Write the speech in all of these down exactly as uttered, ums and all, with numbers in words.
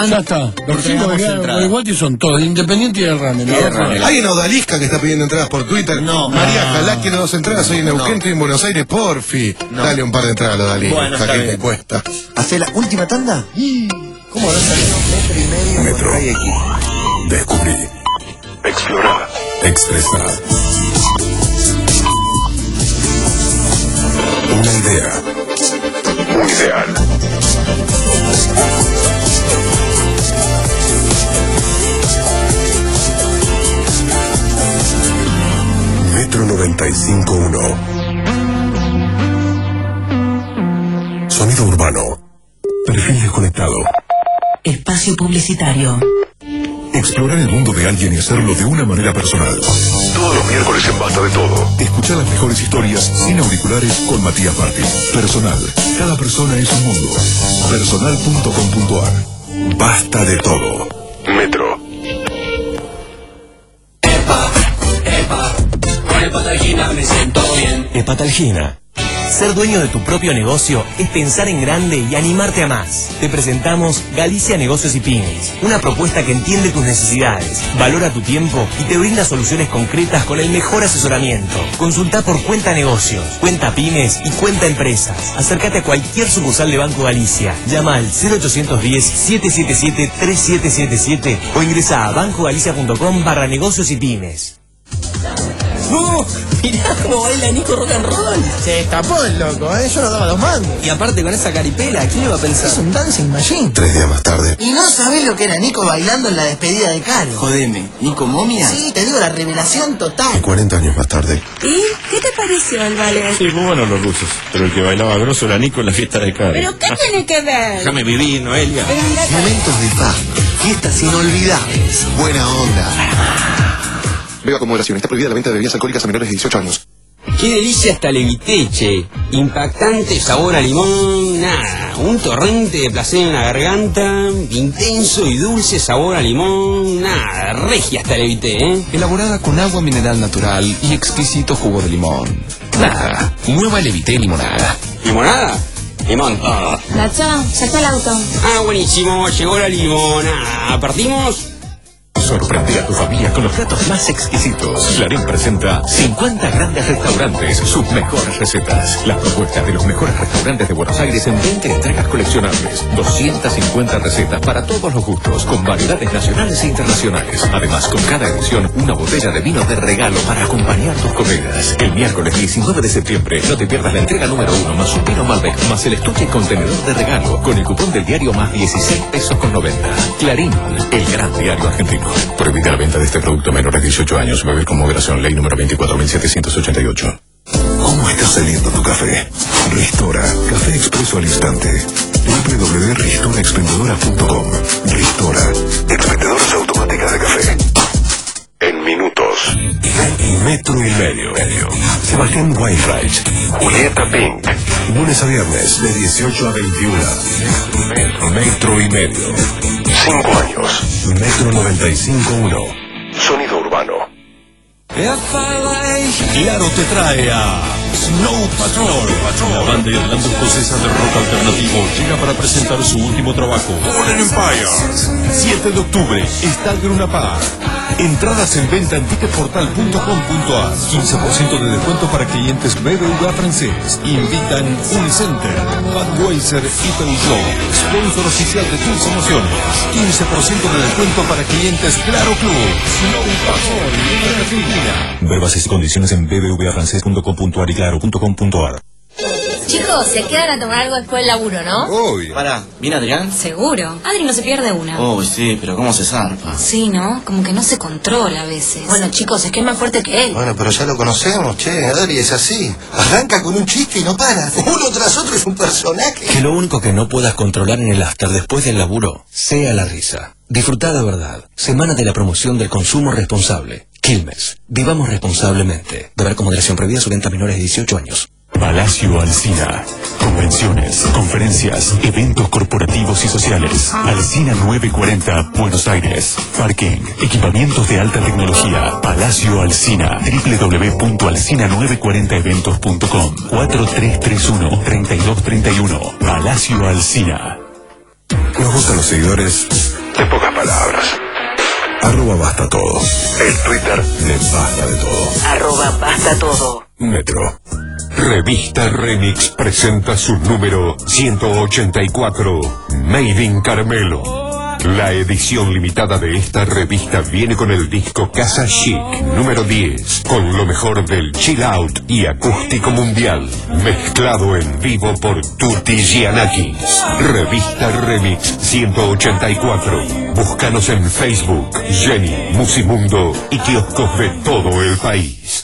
Ya está, los cinco que igual que son todos, Independiente y el Runner. Hay una odalisca que está pidiendo entradas por Twitter. No, María Jalá quiere dos entradas hoy en Neuquén, estoy en Buenos Aires, porfi. No. Dale un par de entradas a la odalisca, bueno, que te cuesta. ¿Hace la última tanda? ¿Cómo no salió? Metro y medio. Metro. Descubrí. Explorar. Expresar. Una idea. Un ideal. Metro noventa y cinco punto uno. Sonido urbano. Perfil desconectado. Espacio publicitario. Explorar el mundo de alguien y hacerlo de una manera personal. Todos los miércoles en Basta de Todo. Escuchar las mejores historias sin auriculares con Matías Martín. Personal. Cada persona es un mundo. Personal punto com punto ar. Basta de Todo. Metro. Epa, epa, con Hepatalgina me siento bien. Hepatalgina. Ser dueño de tu propio negocio es pensar en grande y animarte a más. Te presentamos Galicia Negocios y Pymes, una propuesta que entiende tus necesidades, valora tu tiempo y te brinda soluciones concretas con el mejor asesoramiento. Consulta por Cuenta Negocios, Cuenta Pymes y Cuenta Empresas. Acércate a cualquier sucursal de Banco Galicia. Llama al cero ochocientos diez, siete siete siete, tres siete siete siete o ingresa a bancogalicia.com barra negocios y pymes. ¡Uh! Mirá cómo baila Nico rock and roll. Se escapó el loco, ¿eh? Yo no daba dos mangos. Y aparte con esa caripela, ¿quién iba a pensar? Es un dancing machine. Tres días más tarde. ¿Y no sabés lo que era Nico bailando en la despedida de Caro? Jodeme, ¿Nico Momia? Sí, te digo, la revelación Y total. cuarenta años más tarde. ¿Y qué te pareció el ballet? Sí, muy buenos los rusos. Pero el que bailaba grosso era Nico en la fiesta de Caro. ¿Pero qué tiene que ver? Déjame vivir, Noelia. Pero anda acá. Momentos de paz, fiestas inolvidables, buena onda. Beba con moderación. Está prohibida la venta de bebidas alcohólicas a menores de dieciocho años. ¡Qué delicia esta leviteche! Impactante sabor a limón, nada, un torrente de placer en la garganta, intenso y dulce sabor a limón, nada, regia esta levité, ¿eh? Elaborada con agua mineral natural y exquisito jugo de limón. Nada, nueva levité limonada. ¿Limonada? Limón. Ah, Nacho, ya está el auto. ah buenísimo, llegó la limonada. ¿Partimos? Sorprende a tu familia con los platos más exquisitos. Clarín presenta cincuenta grandes restaurantes, sus mejores recetas. Las propuestas de los mejores restaurantes de Buenos Aires en veinte entregas coleccionables. doscientas cincuenta recetas para todos los gustos, con variedades nacionales e internacionales. Además, con cada edición, una botella de vino de regalo para acompañar tus comidas. El miércoles diecinueve de septiembre, no te pierdas la entrega número uno, más un vino Malbec, más el estuche y contenedor de regalo, con el cupón del diario más dieciséis pesos con noventa. Clarín, el gran diario argentino. Prohibida la venta de este producto a menores de dieciocho años. Beber con moderación. Ley número veinticuatro mil setecientos ochenta y ocho. ¿Cómo está saliendo tu café? Ristora. Café expreso al instante. w w w punto ristora expendedora punto com. Ristora. Expendedoras automáticas de café. En minutos. Metro y medio. Sebastián Weinreich. Julieta Pink. Lunes a viernes de dieciocho a veintiuno. Metro y medio. Cinco años. Metro noventa y cinco punto uno. Sonido urbano. Claro te trae a Snow Patrol. La banda irlandesa escocesa de rock alternativo llega para presentar su último trabajo, Fallen Empire. siete de octubre, Estadio Luna Park. Entradas en venta en ticketportal punto com punto ar. quince por ciento de descuento para clientes B B V A francés. Invitan Unicenter, Budweiser y Peugeot. Sponsor oficial de tus emociones. quince por ciento de descuento para clientes Claro Club. Snow Patrol, en Argentina. Ver bases y condiciones en b b v a francés punto com punto ar y claro punto com punto ar. Chicos, se quedan a tomar algo después del laburo, ¿no? Obvio. Pará, ¿viene Adrián? Seguro. Adri no se pierde una. Uy, sí, pero ¿cómo se zarpa? Sí, ¿no? Como que no se controla a veces. Bueno, chicos, es que es más fuerte que él. Bueno, pero ya lo conocemos, che, Adri es así. Arranca con un chiste y no para. Uno tras otro es un personaje. Que lo único que no puedas controlar en el after después del laburo sea la risa. Disfrutá de verdad. Semana de la promoción del consumo responsable. Quilmes. Vivamos responsablemente. Beber con moderación. Prohibida su venta a menores de dieciocho años. Palacio Alsina. Convenciones, conferencias, eventos corporativos y sociales. Alsina novecientos cuarenta, Buenos Aires. Parking, equipamientos de alta tecnología. Palacio Alsina. w w w punto alsina novecientos cuarenta eventos punto com. cuatro tres tres uno, tres dos tres uno. Palacio Alsina. Nos gustan los seguidores de pocas palabras. Arroba basta todo. El Twitter de Basta de Todo. Arroba basta todo. Metro. Revista Remix presenta su número ciento ochenta y cuatro, Made in Caramelo. La edición limitada de esta revista viene con el disco Casa Chic número diez, con lo mejor del chill out y acústico mundial, mezclado en vivo por Tutti Giannakis. Revista Remix ciento ochenta y cuatro. Búscanos en Facebook, Jenny, Musimundo y kioscos de todo el país.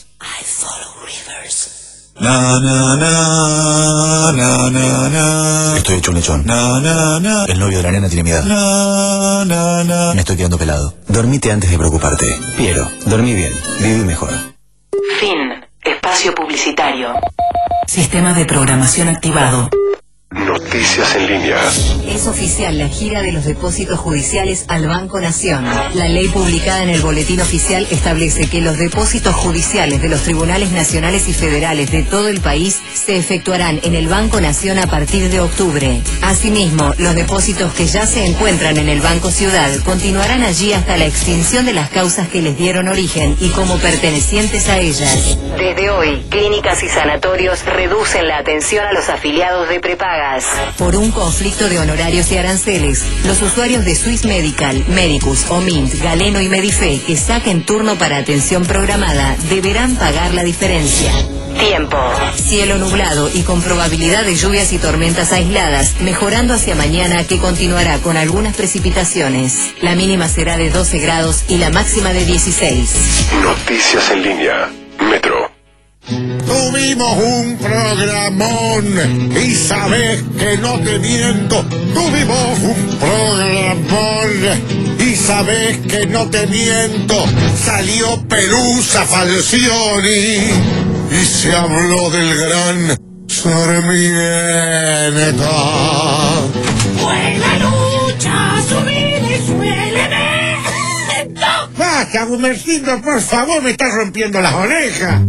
Na, na, na, na, na, na. Estoy hecho un lechón. Na, na, na. El novio de la nena tiene mi edad. Na, na, na. Me estoy quedando pelado. Dormite antes de preocuparte. Piero, dormí bien. Viví mejor. Fin. Espacio publicitario. Sistema de programación activado. Noticias en línea. Es oficial la gira de los depósitos judiciales al Banco Nación. La ley publicada en el Boletín Oficial establece que los depósitos judiciales de los tribunales nacionales y federales de todo el país se efectuarán en el Banco Nación a partir de octubre. Asimismo, los depósitos que ya se encuentran en el Banco Ciudad continuarán allí hasta la extinción de las causas que les dieron origen y como pertenecientes a ellas. Desde hoy, clínicas y sanatorios reducen la atención a los afiliados de prepaga. Por un conflicto de honorarios y aranceles, los usuarios de Swiss Medical, Medicus, Omint, Galeno y Medife que saquen turno para atención programada deberán pagar la diferencia. Tiempo. Cielo nublado y con probabilidad de lluvias y tormentas aisladas, mejorando hacia mañana que continuará con algunas precipitaciones. La mínima será de doce grados y la máxima de dieciséis. Noticias en línea. Metro. Tuvimos un programón y sabes que no te miento. Tuvimos un programón y sabes que no te miento. Salió Pelusa Falcioni y se habló del gran Sarmiento. ¡Buena lucha! ¡Subile, suéleme! Basta, Gumercindo, por favor, me estás rompiendo las orejas.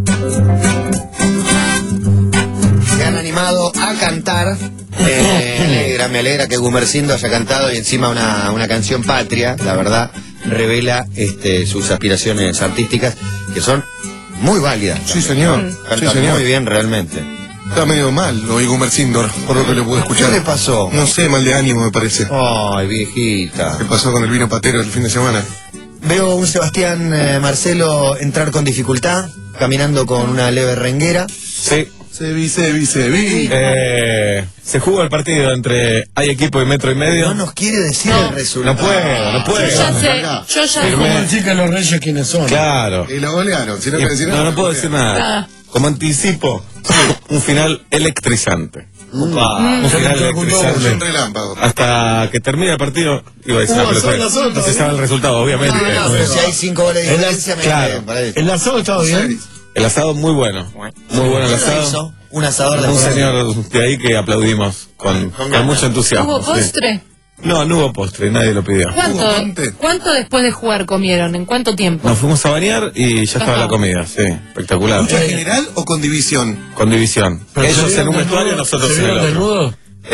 Se han animado a cantar. Eh, me alegra, me alegra que Gumercindo haya cantado y encima una, una canción patria, la verdad, revela este, sus aspiraciones artísticas, que son muy válidas. Sí, señor. Canta Sí, señor. muy bien, realmente. Está medio mal hoy Gumercindo, por lo que le pude escuchar. ¿Qué le pasó? No sé, mal de ánimo me parece. Ay, viejita. ¿Qué pasó con el vino patero el fin de semana? Veo un Sebastián eh, Marcelo entrar con dificultad, caminando con una leve renguera. Sí. Se vi, se vi, se vi. Eh, se jugó el partido entre hay equipo y metro y medio. No nos quiere decir no. el resultado. No puedo, no puedo. Yo ya sé, yo ya sé. ¿Cómo decir que los reyes quiénes son? Claro. Y lo golearon, si no puedo decir no, nada. no puedo decir nada. Ah. Como anticipo, un final electrizante. Mm. Un final electrizante. Un relámpago. Hasta que termine el partido, iba a decir, Uh, pero son las otras, no se sabe el resultado, obviamente. No, no, pero si hay cinco goles de diferencia, me claro. bien, para eso. ¿El asado estaba bien? El asado muy bueno. Muy bueno el asado. Un asador de Un verdad. señor de ahí que aplaudimos con, con mucho entusiasmo. ¿Hubo postre? Sí. No, no hubo postre, nadie lo pidió. ¿Cuánto, ¿Cuánto después de jugar comieron? ¿En cuánto tiempo? Nos fuimos a bañar y ya estaba Ajá. la comida, sí, espectacular. ¿Lucha general o con división? Con división. ¿Pero Ellos se en un vieron vestuario, desnudos? nosotros ¿Se en el vieron otro. desnudos?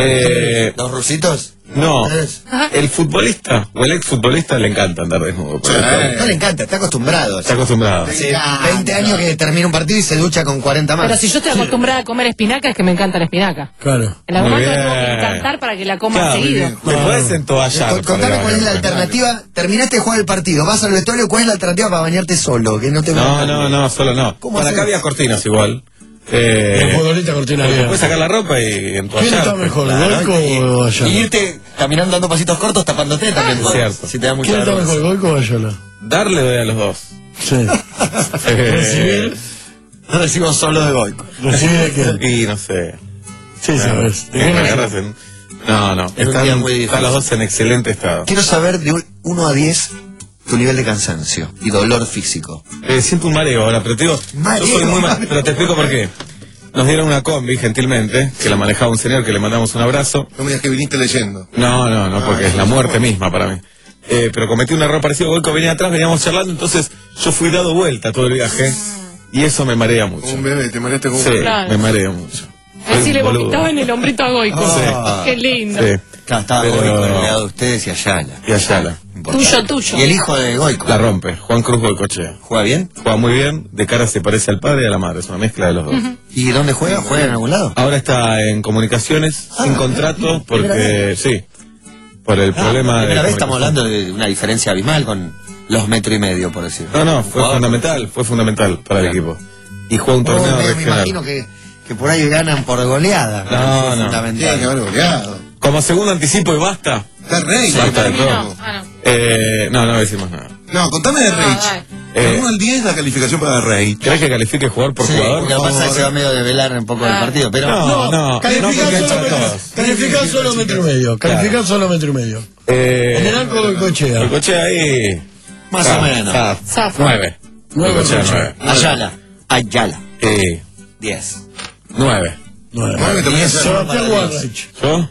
Eh, ¿Los rusitos? no, Ajá. el futbolista o el exfutbolista le encanta andar desnudo. por eso. No le encanta, está acostumbrado. Está acostumbrado. Hace veinte años que termina un partido y se ducha con cuarenta más. Pero si yo estoy acostumbrada a comer espinaca, es que me encanta la espinaca. Claro. En algún Muy momento tengo bien. que encantar para que la coma Claro, seguido. te puedes entollar. Con- Contame cuál es la alternativa. Terminaste de jugar el partido, vas al vestuario, ¿cuál es la alternativa para bañarte solo? Que no te No, no, no, solo no. ¿Cómo Para haces? acá había cortinas igual. Eh, El futbolista cortina bien. Puedes sacar la ropa y entollar. ¿Quién está mejor, Claro, Goico y- o Ayala? Y irte caminando dando pasitos cortos tapándote también. Es cierto. Si te da mucha ¿Quién está vergüenza. mejor, Goico o Ayala? Darle doy a los dos. Sí. Eh, ¿Recibir? Recibo solo de Goico. ¿Recibir de quién? y no sé. Sí, sabes. ¿De Me quién agarras es? en- No, no. Es un Están, día muy difícil. están los dos en excelente estado. Quiero saber de uno a diez tu nivel de cansancio y dolor físico. Eh, siento un mareo ahora, pero te digo, Mareo. yo soy muy mal, pero te explico por qué. Nos dieron una combi, gentilmente, que la manejaba un señor que le mandamos un abrazo. No me digas que viniste leyendo. No, no, no, porque es la muerte misma para mí. Eh, pero cometí un error parecido. Goico venía atrás, veníamos charlando, entonces yo fui dado vuelta todo el viaje y eso me marea mucho. Un bebé, te mareaste como Sí, un bebé. Claro. me mareo mucho. Así le boludo. vomitaba en el hombrito a Goico. Oh. Qué lindo. Sí. Claro, estaba Pero- Goico rodeado de ustedes y Ayala. Y Ayala. Tuyo, tuyo. Y el hijo de Goico. La rompe. Juan Cruz Goicochea. ¿Juega bien? Juega muy bien. De cara se parece al padre y a la madre. Es una mezcla de los dos. ¿Y dónde juega? ¿Juega en algún lado? Ahora está en comunicaciones, Ah, sin contrato, porque, primera sí, por el Ah, problema de... primera vez estamos hablando de una diferencia abismal con los metro y medio, por decirlo. No, no, fue Jugador. fundamental, fue fundamental para el equipo. Y juega un torneo Oh, me, me regional. imagino que, que por ahí ganan por goleada. No, Fue no. fundamental. Tiene que haber goleado. Como segundo anticipo y basta. Está Rey. Basta de todo. No, ah, no. Eh, no, no decimos nada. No, contame de Rey. Eh, Del uno al diez la calificación para Rey. ¿Querés que califique jugador por Sí, jugador? porque lo que pasa es que se va medio de velar un poco el partido, pero... No, no, no, Calificar porque solo, entra metro, todos. calificar solo metro y medio. Calificar solo metro y medio. Eh, En el arco Goicochea. Goicochea ahí... Más Ah, o menos. ah, Zafo. Nueve. Nueve Goicochea, Goicochea. nueve. Ayala. Ayala. Eh, Diez. nueve. Nueve. Nueve también. Sebastián Warreich. ¿Yo?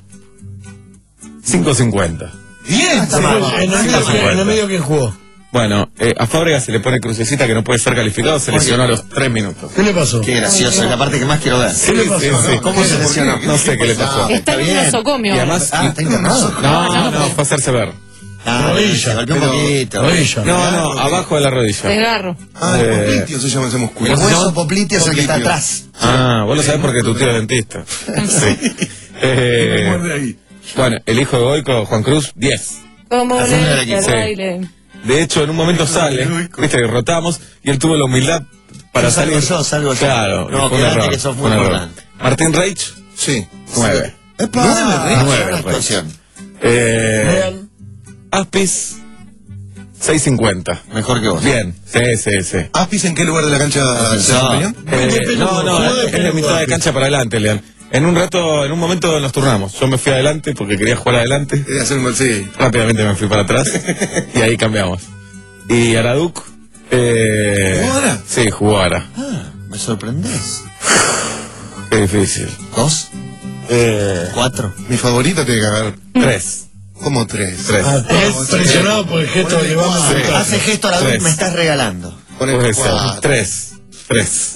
cinco cincuenta. Bien. Está mal. En el medio, que- en el medio, ¿quién jugó? Bueno, eh, a Fábrega se le pone crucecita que no puede ser calificado, se lesionó a los tres minutos. ¿Qué le pasó? Qué gracioso, es la parte que más quiero ver. Sí, sí, sí. ¿Cómo se lesionó? No sé qué le pasó. Está en un bien. nosocomio. Y además, Ah, está internado. no, no, no, fue a hacerse ver. Ah, Rodilla. se golpeó un Pero- poquito. Rodilla. No, no, abajo de la rodilla. Desgarro. Ah, el Eh, popliteo se llama ese músculo. El ¿Cómo se hueso llama? popliteo es el que está Popliteo. atrás. Ah, vos lo sabés porque tu tío es dentista. Sí. Eh, Muerde ahí. bueno, el hijo de Goico, Juan Cruz, diez. Como Haciendo el le equipo. el baile. De hecho, en un momento sale, viste que rotamos, y él tuvo la humildad para Yo salgo salir. yo, salgo yo. Claro, No, y fue un quedate error, que sos fue muy un error. importante. Martín Reich, Sí. nueve. ¡Epa! Nueve, Nueve, Reich. una actuación. Eh, Vean. Aspis, seis cincuenta. Mejor que vos. Bien, sí, sí, sí. ¿Aspis en qué lugar de la cancha se desempeñó? Eh, no, no, Jugó de es de peludo, mitad de Aspis. cancha para adelante, Lean. En un rato, en un momento nos turnamos. Yo me fui adelante porque quería jugar adelante. Quería hacer un gol, sí. Rápidamente me fui para atrás y ahí cambiamos. Y Araduc. Eh, ¿Jugó Ara? Sí, jugó Ara. Ah, me sorprendés. Qué difícil. ¿Dos? Eh, ¿Cuatro? Mi favorito tiene que haber. tres. ¿Cómo tres? Tres. Ah, es presionado por el gesto que le vamos a Sí. hacer. Hace gesto a la Tres. luz, me estás regalando. Ponele Puede ser. cuatro. Tres. Tres.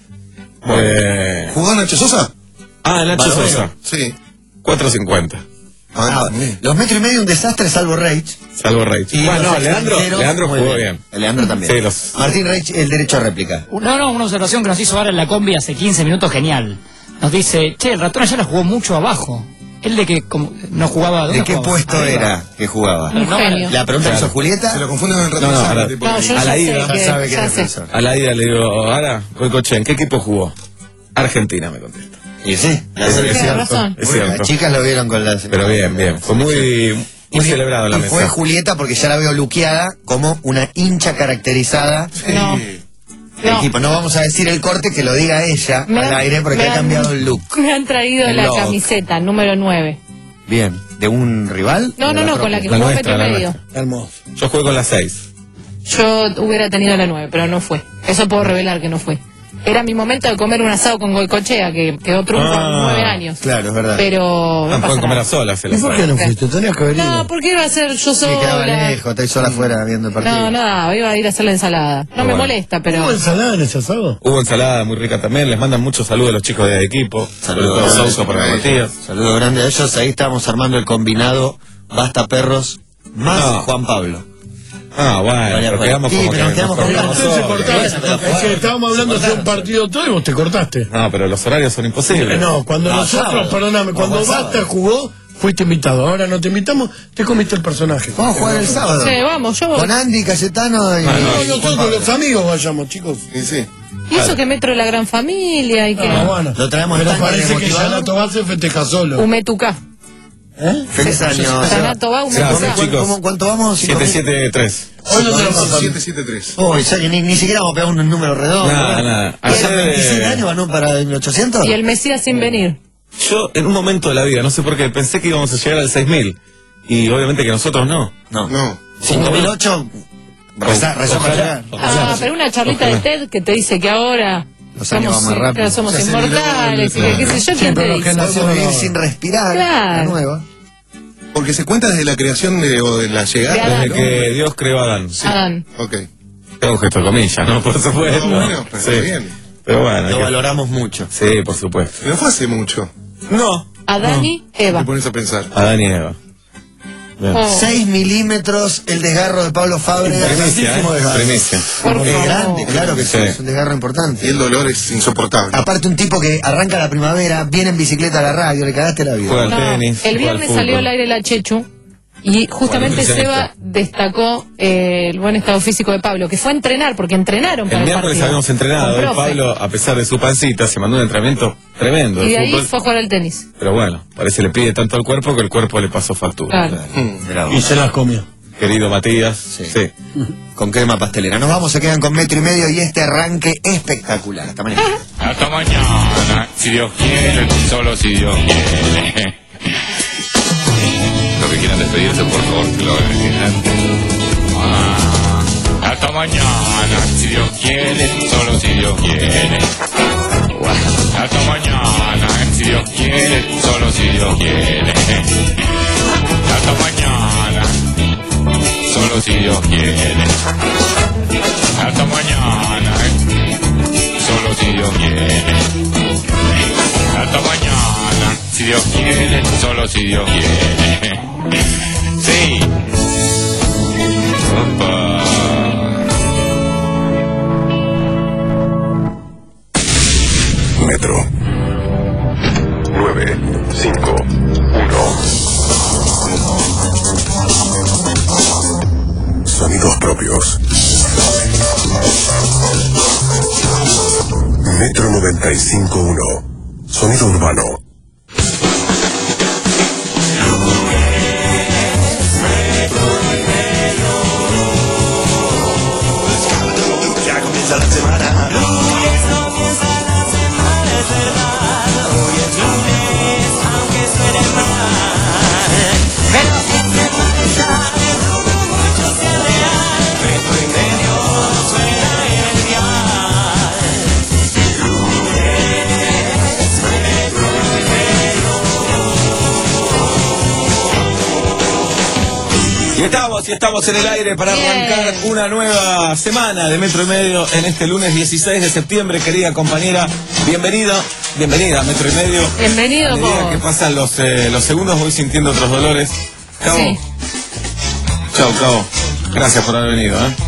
Eh, ¿Jugó Nacho Sosa? ah, Nacho Balomero. Sosa. Sí. cuatro cincuenta. Ah, Ah, también. los metros y medio un desastre, salvo Reich. Salvo Reich. Y Bueno, los no, Leandro, extranjeros, Leandro muy jugó bien. Leandro también. Sí, los- Martín Reich, el derecho a réplica. No, no, una observación que nos hizo ahora en la combi hace quince minutos, genial. Nos dice, che, el ratón ayer jugó mucho abajo. Él de que como, no jugaba... ¿De ¿dónde qué jugaba? puesto Arriba. era que jugaba? Un genio. La pregunta que Claro. hizo Julieta. Se lo confunden con el No, ratón. no, Sá, ahora- tipo- No, yo A ya la sé ida, que- Ya sabe que ya es sé. defensor. A la ida le digo, Ara, Goicochea, ¿en qué equipo jugó? Argentina, me contesta. Y sí, la Es selección. Tiene razón. Es Bueno, cierto. las chicas lo vieron con la Pero bien, bien. Fue muy, muy celebrado en la Y fue mesa. Julieta porque ya la veo luqueada como una hincha caracterizada No. del No. equipo. No vamos a decir el corte, que lo diga ella Me al han- aire porque me ha han- cambiado el look. Me han traído El la look. camiseta, número nueve. Bien. ¿De un rival? No, ¿De no, no, propia? con la que La jugó nuestra, metro y la medio. nuestra. Hermoso. Yo juego con las seis. Yo hubiera tenido la nueve, pero no fue. Eso puedo revelar que no fue. Era mi momento de comer un asado con Goicochea, que quedó trunco a Ah, nueve años. Claro, es verdad. Pero No, no pueden pasa comer a nada. solas. el ¿Y por qué asado. no fuiste? Tenías que haber ido. No, porque iba a ser yo Sí, quedaba sola. lejos, estáis sola afuera viendo el partido. No, nada, iba a ir a hacer la ensalada. No me Bueno. molesta, pero... ¿Hubo ensalada en ese asado? Hubo ensalada muy rica también. Les mandan muchos saludos a los chicos del equipo. Sobre Saludos. todo Sousa por el Matías. Saludos grandes a ellos. Ahí estábamos armando el combinado Basta Perros más No. Juan Pablo. Ah, bueno, Vaya, pero vaya. quedamos Sí, como pero que nos quedamos nos con cortamos Ustedes se solos. cortaron. Es que estábamos hablando de hacer un partido todo y vos te cortaste. No, pero los horarios son imposibles. No, cuando No, nosotros, sábado. perdóname, cuando Vamos al Basta sábado. jugó, fuiste invitado. Ahora no te invitamos, te comiste el personaje. Vamos a jugar el sábado. Sí, vamos, yo voy. Con Andy, Cayetano y. No, y Juan nosotros Pablo. los amigos vayamos, chicos. Sí, sí. Y eso que metro la gran familia y que... Ah, bueno. Lo traemos Pero tanque parece que motivador. Yanato Base festeja solo. Umetucá. ¿Eh? Feliz año. Yanato va, Gracias, Umetucá. ¿Cómo- chicos. cómo- ¿Cuánto vamos? siete siete tres. Hoy no tenemos siete siete tres. Uy, ya que ni, ni siquiera vamos a pegar un número redondo. Nada, ¿no? nada. ¿Y eran Ayer, veintisiete eh, años ganó para el ochocientos? Y el Mesías sin venir. Yo, en un momento de la vida, no sé por qué, pensé que íbamos a llegar al seis mil. Y obviamente que nosotros no. No. No. cinco mil ocho. Rezá, rezá para llegar. Ah, pero una charlita de TED que te dice que ahora Los años somos, van más rápido. que somos Se inmortales y que qué sé yo, Sí, ¿quién te pero dice? que no- Podemos vivir sin respirar. Claro. La nueva. Porque se cuenta desde la creación de, o de la De llegada. Adán. Desde que Dios creó a Adán. Adán. Ok. Tengo un gesto de comillas, ¿no? Por supuesto. No, bueno, pero Sí. está bien. Pero bueno. Lo que... valoramos mucho. Sí, por supuesto. Pero fue hace mucho. No. Adán y no. Eva. Te pones a pensar. Adán y Eva. Oh. seis milímetros el desgarro de Pablo Fábregas. Primicia, ¿eh? Desgarro. Primicia. Es grande, claro que sí. Sí. Es un desgarro importante. Y el dolor es insoportable. Aparte, un tipo que arranca la primavera, viene en bicicleta a la radio, le cagaste la vida. Juega al No, tenis. el juega viernes al salió fútbol. al aire la Chechu y justamente Bueno, Seba destacó eh, el buen estado físico de Pablo, que fue a entrenar, porque entrenaron para El el, miércoles partido. habíamos entrenado. Con El profe. Pablo, a pesar de su pancita, se mandó un entrenamiento tremendo. Y de de ahí fútbol. fue a jugar al tenis. Pero bueno, parece le pide tanto al cuerpo que el cuerpo le pasó factura. Claro. Y se las comió. Querido Matías. Sí. sí. Con crema pastelera. Nos vamos, se quedan con metro y medio y este arranque espectacular. Hasta mañana. Hasta mañana, si Dios quiere, solo si Dios quiere. Los que quieran despedirse, por favor, que lo hagan. Ah, hasta mañana, si Dios quiere, solo si Dios quiere. Hasta mañana, si Dios quiere, solo si Dios quiere. Hasta mañana, solo si Dios quiere. Hasta mañana, solo si Dios quiere. Hasta mañana, si Dios quiere, solo si Dios quiere. Sí. Opa. Metro. nueve, cinco, uno. Sonidos propios. Metro noventa y cinco punto uno. Sonido urbano. Ya comienza la semana. Lunes comienza la semana, es verdad. Hoy es lunes, aunque suene mal. Pero sin semana ya, el rumbo mucho sea real. Metro y medio suena el dial. Lunes, metro y medio. Y estamos, y estamos en el aire para arrancar una nueva semana de Metro y Medio en este lunes dieciséis de septiembre. Querida compañera, bienvenida, bienvenida a Metro y Medio. Bienvenido, A medida vos. que pasan los, eh, los segundos voy sintiendo otros dolores. Cabo. Sí. Chau, Cabo. Gracias por haber venido, ¿eh?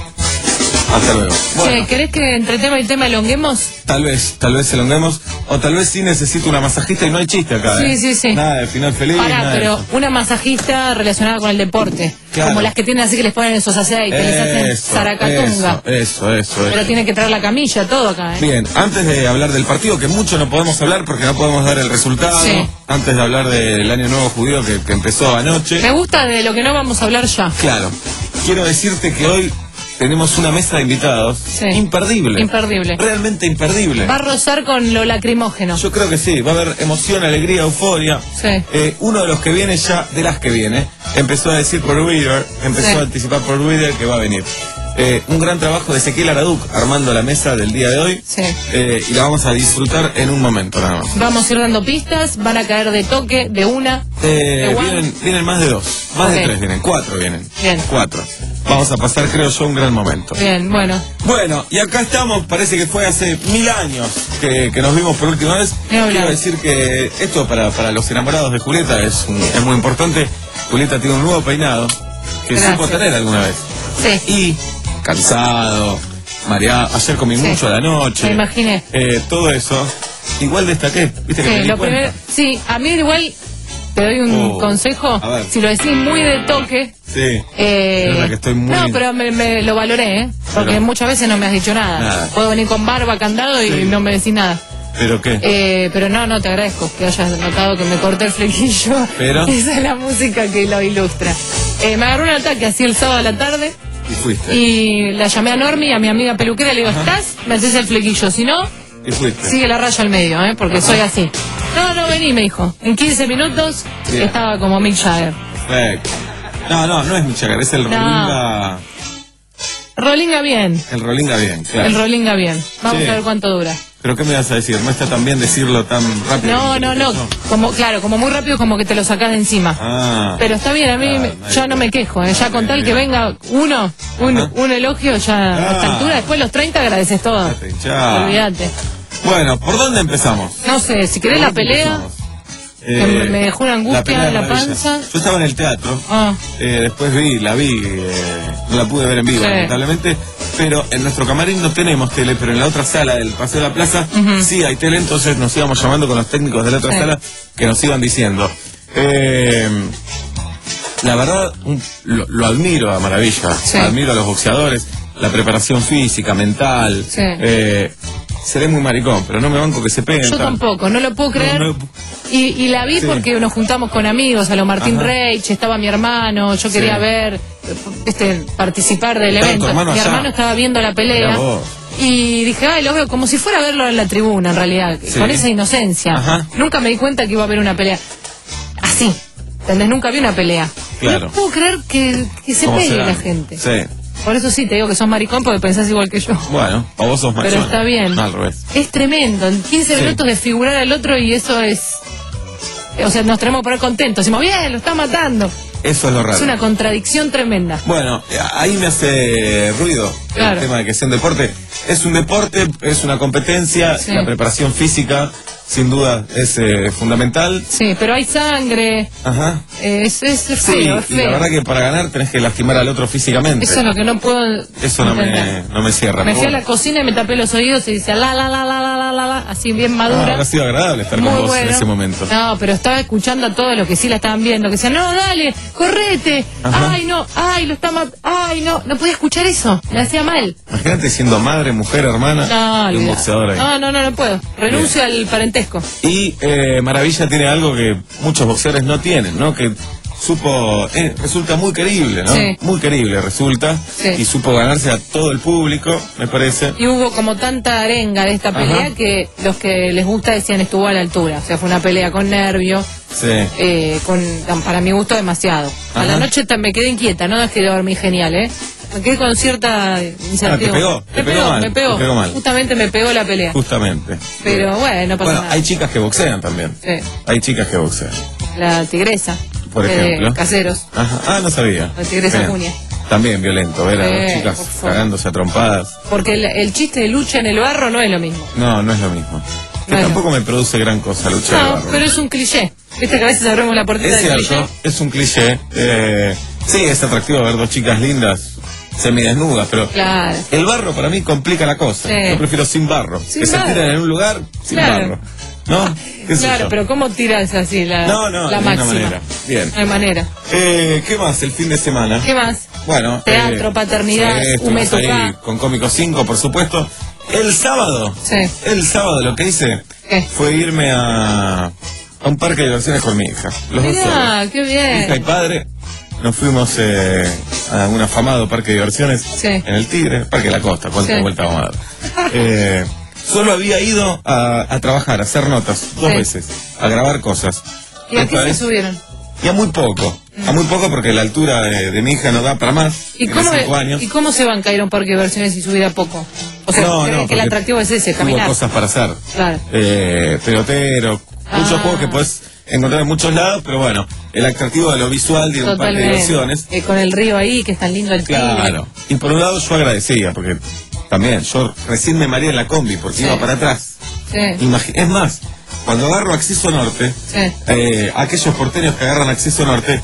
Hasta luego. Bueno, Che, ¿querés que entre tema y tema elonguemos? tal vez, tal vez elonguemos, o tal vez sí necesito una masajista y no hay chiste acá, Sí, ¿eh? sí, sí. Nada de final feliz, Pará, nada de pero eso. una masajista relacionada con el deporte. Claro. Como las que tienen así que les ponen esos aceites, les hacen Eso, zaracatunga. Eso, eso, eso. Pero eso. tiene que traer la camilla, todo acá, ¿eh? Bien, antes de hablar del partido, que mucho no podemos hablar porque no podemos dar el resultado, Sí. antes de hablar del Año Nuevo Judío que, que empezó anoche, Me gusta de lo que no vamos a hablar ya. claro, quiero decirte que hoy tenemos una mesa de invitados Sí. imperdible. Imperdible. Realmente imperdible. Va a rozar con lo lacrimógeno. Yo creo que sí, va a haber emoción, alegría, euforia. Sí. Eh, uno de los que viene ya, de las que viene, empezó a decir por Twitter, empezó Sí. a anticipar por Twitter que va a venir. Eh, un gran trabajo de Ezequiel Araduc armando la mesa del día de hoy. Sí. Eh, y la vamos a disfrutar en un momento nada más. Vamos a ir dando pistas, van a caer de toque, de una. Eh, ¿De one? vienen, vienen más de dos, más Ok. de tres vienen, cuatro vienen. Bien. Cuatro. Vamos a pasar, creo yo, un gran momento. Bien, bueno. Bueno, y acá estamos, parece que fue hace mil años que, que nos vimos por última vez. Ni hablar. Quiero decir que esto para, para los enamorados de Julieta es, un- es muy importante. Julieta tiene un nuevo peinado que Gracias. supo tener alguna vez. Sí. Y cansado, mareado, ayer comí Sí. mucho a la noche. Me imaginé. Eh, todo eso. Igual destaqué, viste que me Sí, di lo cuenta. primero, sí, a mí igual te doy un Oh, consejo. a ver. Si lo decís muy de toque, Sí. eh, Es verdad que estoy muy- no, pero me, me lo valoré, ¿eh? Porque Pero- muchas veces no me has dicho nada. Nada. Puedo venir con barba, candado y Sí. no me decís nada. ¿Pero qué? Eh, pero no, no, te agradezco que hayas notado que me corté el flequillo. Pero- Esa es la música que lo ilustra. Eh, me agarró un ataque así el sábado a la tarde Y fuiste. y la llamé a Normi, a mi amiga peluquera, le digo, ¿estás? Me haces el flequillo, si no, Y fuiste. sigue la raya al medio, ¿eh? Porque soy así. No, no, vení, me dijo. En quince minutos Bien. estaba como Mick Jagger. Perfecto. No, no, no es mi chacar, es el No. Rolinga. Rolinga bien, El Rolinga bien, claro. el Rolinga bien. Vamos Sí. a ver cuánto dura. ¿Pero qué me vas a decir? ¿No está tan bien decirlo tan rápido? No, no, no. Como, claro, como muy rápido, como que te lo sacás de encima. Ah. Pero está bien, a mí me- yo no me quejo, ¿eh? Ya con tal que venga uno, un, un elogio, ya a esta Ah. altura, después de los treinta agradeces todo. Ya. Olvídate. Bueno, ¿por dónde empezamos? No sé, si querés la pelea, Eh, que me, me dejó una angustia pelea en de la Maravilla. panza. Yo estaba en el teatro, Ah, eh, después vi, la vi, eh, no la pude ver en vivo, Sí. lamentablemente, pero en nuestro camarín no tenemos tele, pero en la otra sala del Paseo de la Plaza Ujú. sí hay tele, entonces nos íbamos llamando con los técnicos de la otra Sí. sala que nos iban diciendo. Eh, la verdad, un- lo, lo admiro a Maravilla, Sí. admiro a los boxeadores, la preparación física, mental, Sí. eh, seré muy maricón, pero no me banco que se peguen. yo tal. tampoco, no lo puedo creer. No, no- Y, y la vi Sí. porque nos juntamos con amigos, a lo Martín Ajá. Reich, estaba mi hermano, yo quería Sí. ver, este, participar del Estaba tu evento. hermano Mi allá. hermano estaba viendo la Mirá pelea. vos. Y dije, ay, lo veo como si fuera a verlo en la tribuna, en realidad, Sí. con esa inocencia. Ajá. Nunca me di cuenta que iba a haber una pelea. Así, ¿entendés? Nunca vi una pelea. Claro. No puedo creer que, que se ¿Cómo pegue será? la gente. Sí. Por eso sí, te digo que sos maricón porque pensás igual que yo. Bueno, o vos sos Pero machón. está bien. No, al revés. Es tremendo, en quince Sí. minutos desfigurar al otro y eso es... O sea, nos tenemos que poner contentos. Decimos, bien, lo está matando. Eso es lo raro. Es una contradicción tremenda. Bueno, eh, ahí me hace ruido Claro. el tema de que sea un deporte. Es un deporte, es una competencia, Sí. la preparación física, sin duda, es eh, fundamental. Sí, pero hay sangre, Ajá. eh, es, es Sí, feo, es y la feo. verdad que para ganar tenés que lastimar al otro físicamente. Eso es lo que no puedo Eso no me, entender. no me cierra. Me pero fui a la bueno. cocina y me tapé los oídos y dice la la la la la la la la, así bien Ah, madura. habrá sido agradable estar Muy con vos bueno. en ese momento. No, pero estaba escuchando a todos los que sí la estaban viendo, que decían, no, dale, correte, Ajá. ay, no, ay, lo está matando, ay, no, no podía escuchar eso, me hacía mal. Imagínate siendo madre, mujer, hermana No, de un olvidá. boxeador ahí. no, no, no, no puedo, renuncio al parentesco. Y eh, Maravilla tiene algo que muchos boxeadores no tienen, ¿no? Que supo, eh, resulta muy querible, ¿no? Sí. Muy querible resulta. Sí. Y supo ganarse a todo el público, me parece. Y hubo como tanta arenga de esta Ajá. pelea que los que les gusta decían estuvo a la altura, o sea, fue una pelea con nervio. Sí. Eh, con, para mi gusto demasiado. A Ajá. la noche ta- me quedé inquieta, no es que dormí genial, ¿eh? Me quedé con cierta incertidumbre. Ah, te pegó, te me pegó pegó, mal, me pegó. te pegó mal. Justamente me pegó la pelea. Justamente. Pero bueno, no pasa Bueno, nada. hay chicas que boxean también. Sí. Hay chicas que boxean. La tigresa. Por de ejemplo. Caseros. Ajá. Ah, no sabía. La tigresa Bien. Junia. También violento, ver a Sí, dos chicas por favor. cagándose a trompadas. Porque el, el chiste de lucha en el barro no es lo mismo. No, no es lo mismo. Que No es tampoco me produce gran cosa luchar de No, barro. pero es un cliché. Viste que a veces abrimos la puertita Es del cierto, cliché. es un cliché. Eh, sí, es atractivo ver dos chicas lindas semidesnudas, pero Claro. el barro para mí complica la cosa. Sí. Yo prefiero sin barro. Sin que barro. se tiren en un lugar sin Claro. barro. ¿No? ¿Qué sé Claro, yo? pero ¿cómo tiras así la, No, no, la de ninguna máxima? manera. Bien. No hay manera. Eh, ¿Qué más el fin de semana? ¿Qué más? Bueno. Teatro, eh, paternidad, sí, estuvimos Humetucá. ahí con Cómico cinco, por supuesto. El sábado. Sí. El sábado lo que hice ¿Qué? fue irme a, a un parque de diversiones con mi hija. Los dos solos. Mirá, qué Hija y bien. padre. Nos fuimos eh, a un afamado parque de diversiones Sí. en el Tigre, Parque de la Costa. ¿Cuánta Sí. vuelta vamos a dar? Eh, solo había ido a, a trabajar, a hacer notas, dos Sí. veces, a grabar cosas. ¿Y a qué Esta se vez- subieron? y a muy poco, a muy poco porque la altura de, de mi hija no da para más. ¿Y tiene cómo, cinco años. ¿Y cómo se van a ir a un parque de diversiones y subir a poco? O sea, No, creen no, que el porque atractivo es ese, Hubo caminar. cosas para hacer. Claro. Eh, pelotero, muchos Ah. juegos que puedes encontrar en muchos lados, pero bueno, el atractivo de lo visual de un parque de Totalmente. diversiones. Eh, con el río ahí, que es tan lindo el Tigre. Claro. Y por un lado yo agradecía, porque también yo recién me mareé en la combi porque Sí. iba para atrás. Sí, Imagi- es más, cuando agarro acceso norte, sí. eh, aquellos porteños que agarran acceso norte,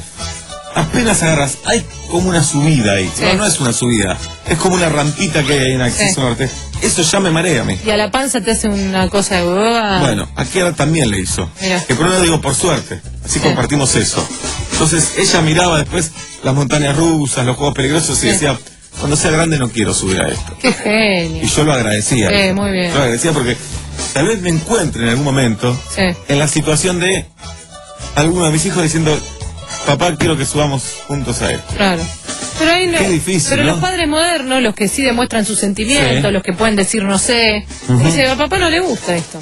apenas agarras, hay como una subida ahí. Sí. No, no es una subida, es como una rampita que hay en acceso Sí. norte. Eso ya me marea a mí. Y a la panza te hace una cosa de... uah. Bueno, aquí ahora también le hizo. Mira. Que por un lado digo por suerte, así Sí. compartimos eso. Entonces ella miraba después las montañas rusas, los juegos peligrosos y Sí. decía, cuando sea grande no quiero subir a esto. Qué genio. Y yo lo agradecía. Eh, muy bien. Yo lo agradecía porque tal vez me encuentre en algún momento Sí. en la situación de alguno de mis hijos diciendo, papá, quiero que subamos juntos a esto. Claro. Pero ahí no. Qué difícil, Pero ¿no? los padres modernos, los que sí demuestran sus sentimientos, Sí. los que pueden decir no sé, Ujú. dice, a papá no le gusta esto.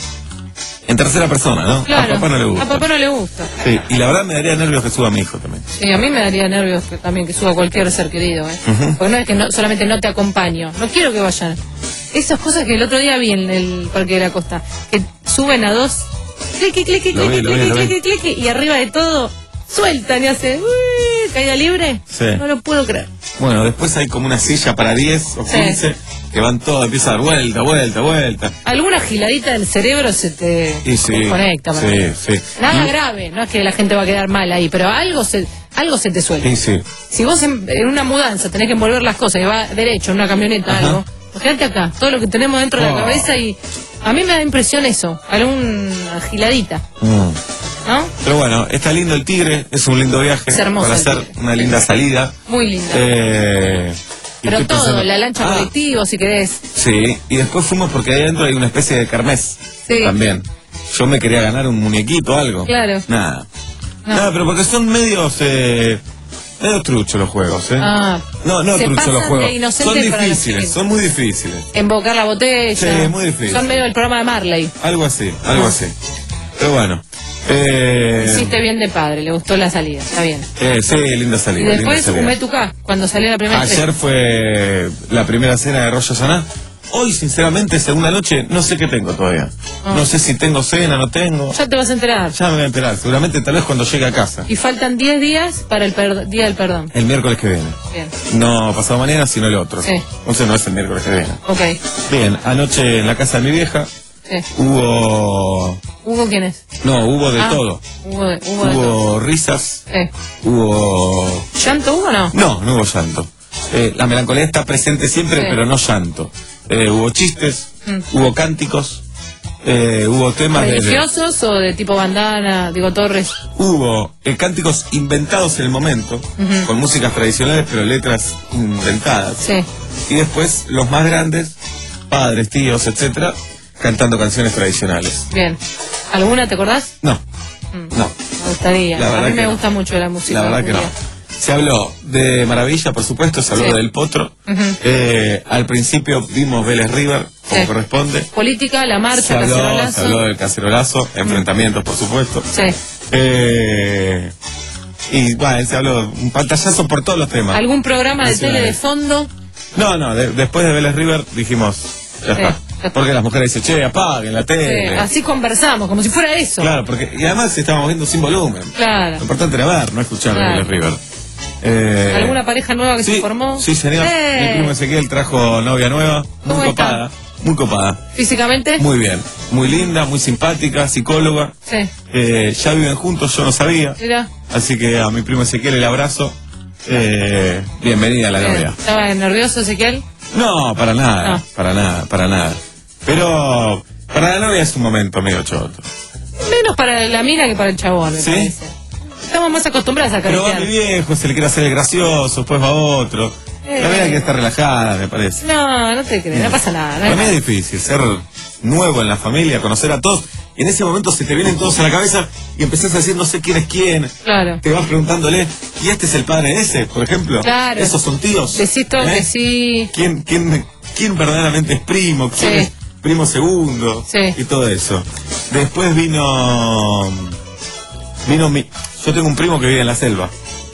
En tercera persona, ¿no? Claro. A papá no le gusta. A papá no le gusta. Sí, y la verdad me daría nervios que suba a mi hijo también. Sí, a mí me daría nervios que, también que suba cualquier ser querido, ¿eh? Ujú. Porque no es que no, solamente no te acompaño, no quiero que vayan. Esas cosas que el otro día vi en el Parque de la Costa, que suben a dos, cliqui, cliqui, Lo vi, cliqui, lo vi, cliqui, lo vi. cliqui, cliqui, y arriba de todo sueltan y hacen uy, caída libre. Sí. No lo puedo creer. Bueno, después hay como una silla para diez o Sí. quince que van todos, empieza a dar vuelta, vuelta, vuelta. Alguna giladita del cerebro se te Y sí, conecta. para sí, mí. sí. Nada Y- grave, no es que la gente va a quedar mal ahí, pero algo se, algo se te suelta. Y sí. Si vos en, en una mudanza tenés que envolver las cosas y va derecho en una camioneta Ajá. algo, fíjate acá, todo lo que tenemos dentro de Oh. la cabeza y a mí me da impresión eso, alguna giladita, Mm. ¿no? Pero bueno, está lindo el Tigre, es un lindo viaje Es hermoso para el hacer Tigre. una linda salida. Muy linda. Eh, y pero estoy todo, pensando- la lancha Ah, colectivo, si querés. Sí, y después fuimos porque ahí adentro hay una especie de kermés Sí. también. Yo me quería ganar un muñequito o algo. Claro. Nada. No. Nada, pero porque son medios, eh, medios truchos los juegos, ¿eh? Ah, no, no se truchos pasan los de juegos. inocentes Son para los difíciles, chiquitos. son muy difíciles. Embocar la botella. Sí, muy difícil. Son medio del programa de Marley. Algo así, algo Ah. así. Pero bueno. Eh, Hiciste bien de padre, le gustó la salida, está bien. eh, sí, linda Y salida. después linda salida. Umetucá, cuando salió la primera Ayer estrella. fue la primera cena de Rosh Hashanah. Hoy, sinceramente, segunda noche, no sé qué tengo todavía. Ah. No sé si tengo cena, no tengo. Ya te vas a enterar. Ya me voy a enterar, seguramente tal vez cuando llegue a casa. Y faltan diez días para el per- Día del Perdón. El miércoles que viene. Bien, No pasado mañana, sino el otro. Sí. Entonces no es el miércoles que viene. ok. Bien, anoche en la casa de mi vieja Sí. hubo... ¿Hugo quién es? No, hubo de Ah, todo. Hugo, de- Hugo de todo. Hubo risas, Sí. hubo... ¿Llanto Hugo o no? No, no hubo llanto. Eh, la melancolía está presente siempre, Sí. pero no llanto. Eh, hubo chistes, Mm. hubo cánticos, eh, hubo temas de... de- ¿Religiosos o de tipo bandana, digo Torres? Hubo eh, cánticos inventados en el momento, Ujú. con músicas tradicionales, pero letras inventadas. Sí. Y después los más grandes, padres, tíos, etcétera, cantando canciones tradicionales. Bien. ¿Alguna te acordás? No, Mm. no, Me gustaría. La A verdad mí me que no. gusta mucho la música. la verdad que no. judía. Se habló de Maravilla, por supuesto, se habló Sí. del Potro. Ujú. Eh, al principio vimos Vélez River, como Sí. corresponde. Política, la Se marcha, habló, se cacerolazo. habló del cacerolazo, enfrentamientos, por supuesto. Sí. Eh, y bueno, se habló un pantallazo por todos los temas. ¿Algún programa de tele de Nacionales. fondo? No, no, de- después de Vélez River dijimos, ya Sí, está. ya está. Porque las mujeres dicen, che, apaguen la Sí, tele. así conversamos, como si fuera eso. Claro, porque, y además estábamos viendo sin volumen. Claro. Lo importante era ver, no escuchar Claro. Vélez River. Eh, ¿Alguna pareja nueva que sí, se formó? Sí, señor. Eh. Mi primo Ezequiel trajo novia nueva, ¿Cómo muy está? copada, muy copada. ¿Físicamente? Muy bien, muy linda, muy simpática, psicóloga. Sí. Eh, ya viven juntos, yo no sabía. Mira. Así que a mi primo Ezequiel el abrazo. Eh, bienvenida a la Bien. novia. ¿Estaba nervioso Ezequiel? No, para nada, Ah. para nada, para nada. Pero para la novia es un momento medio choto. Menos para la mina que para el chabón, me ¿Sí? parece. Estamos más acostumbradas a Pero va caretear. mi viejo, se le quiere hacer el gracioso, después va otro. Eh. La mina quiere estar relajada, me parece. No, no te crees, no pasa nada. no Para hay mí es nada. difícil ser nuevo en la familia, conocer a todos. Y en ese momento se te vienen todos a la cabeza y empezás a decir no sé quién es quién. Claro. Te vas preguntándole, ¿y este es el padre de ese, por ejemplo? Claro. ¿Esos son tíos? Decís todo ¿Eh? que sí. ¿Quién, quién, quién verdaderamente es primo? ¿Quién Sí. es primo segundo? Sí. Y todo eso. Después vino... Vino mi... Yo tengo un primo que vive en la selva.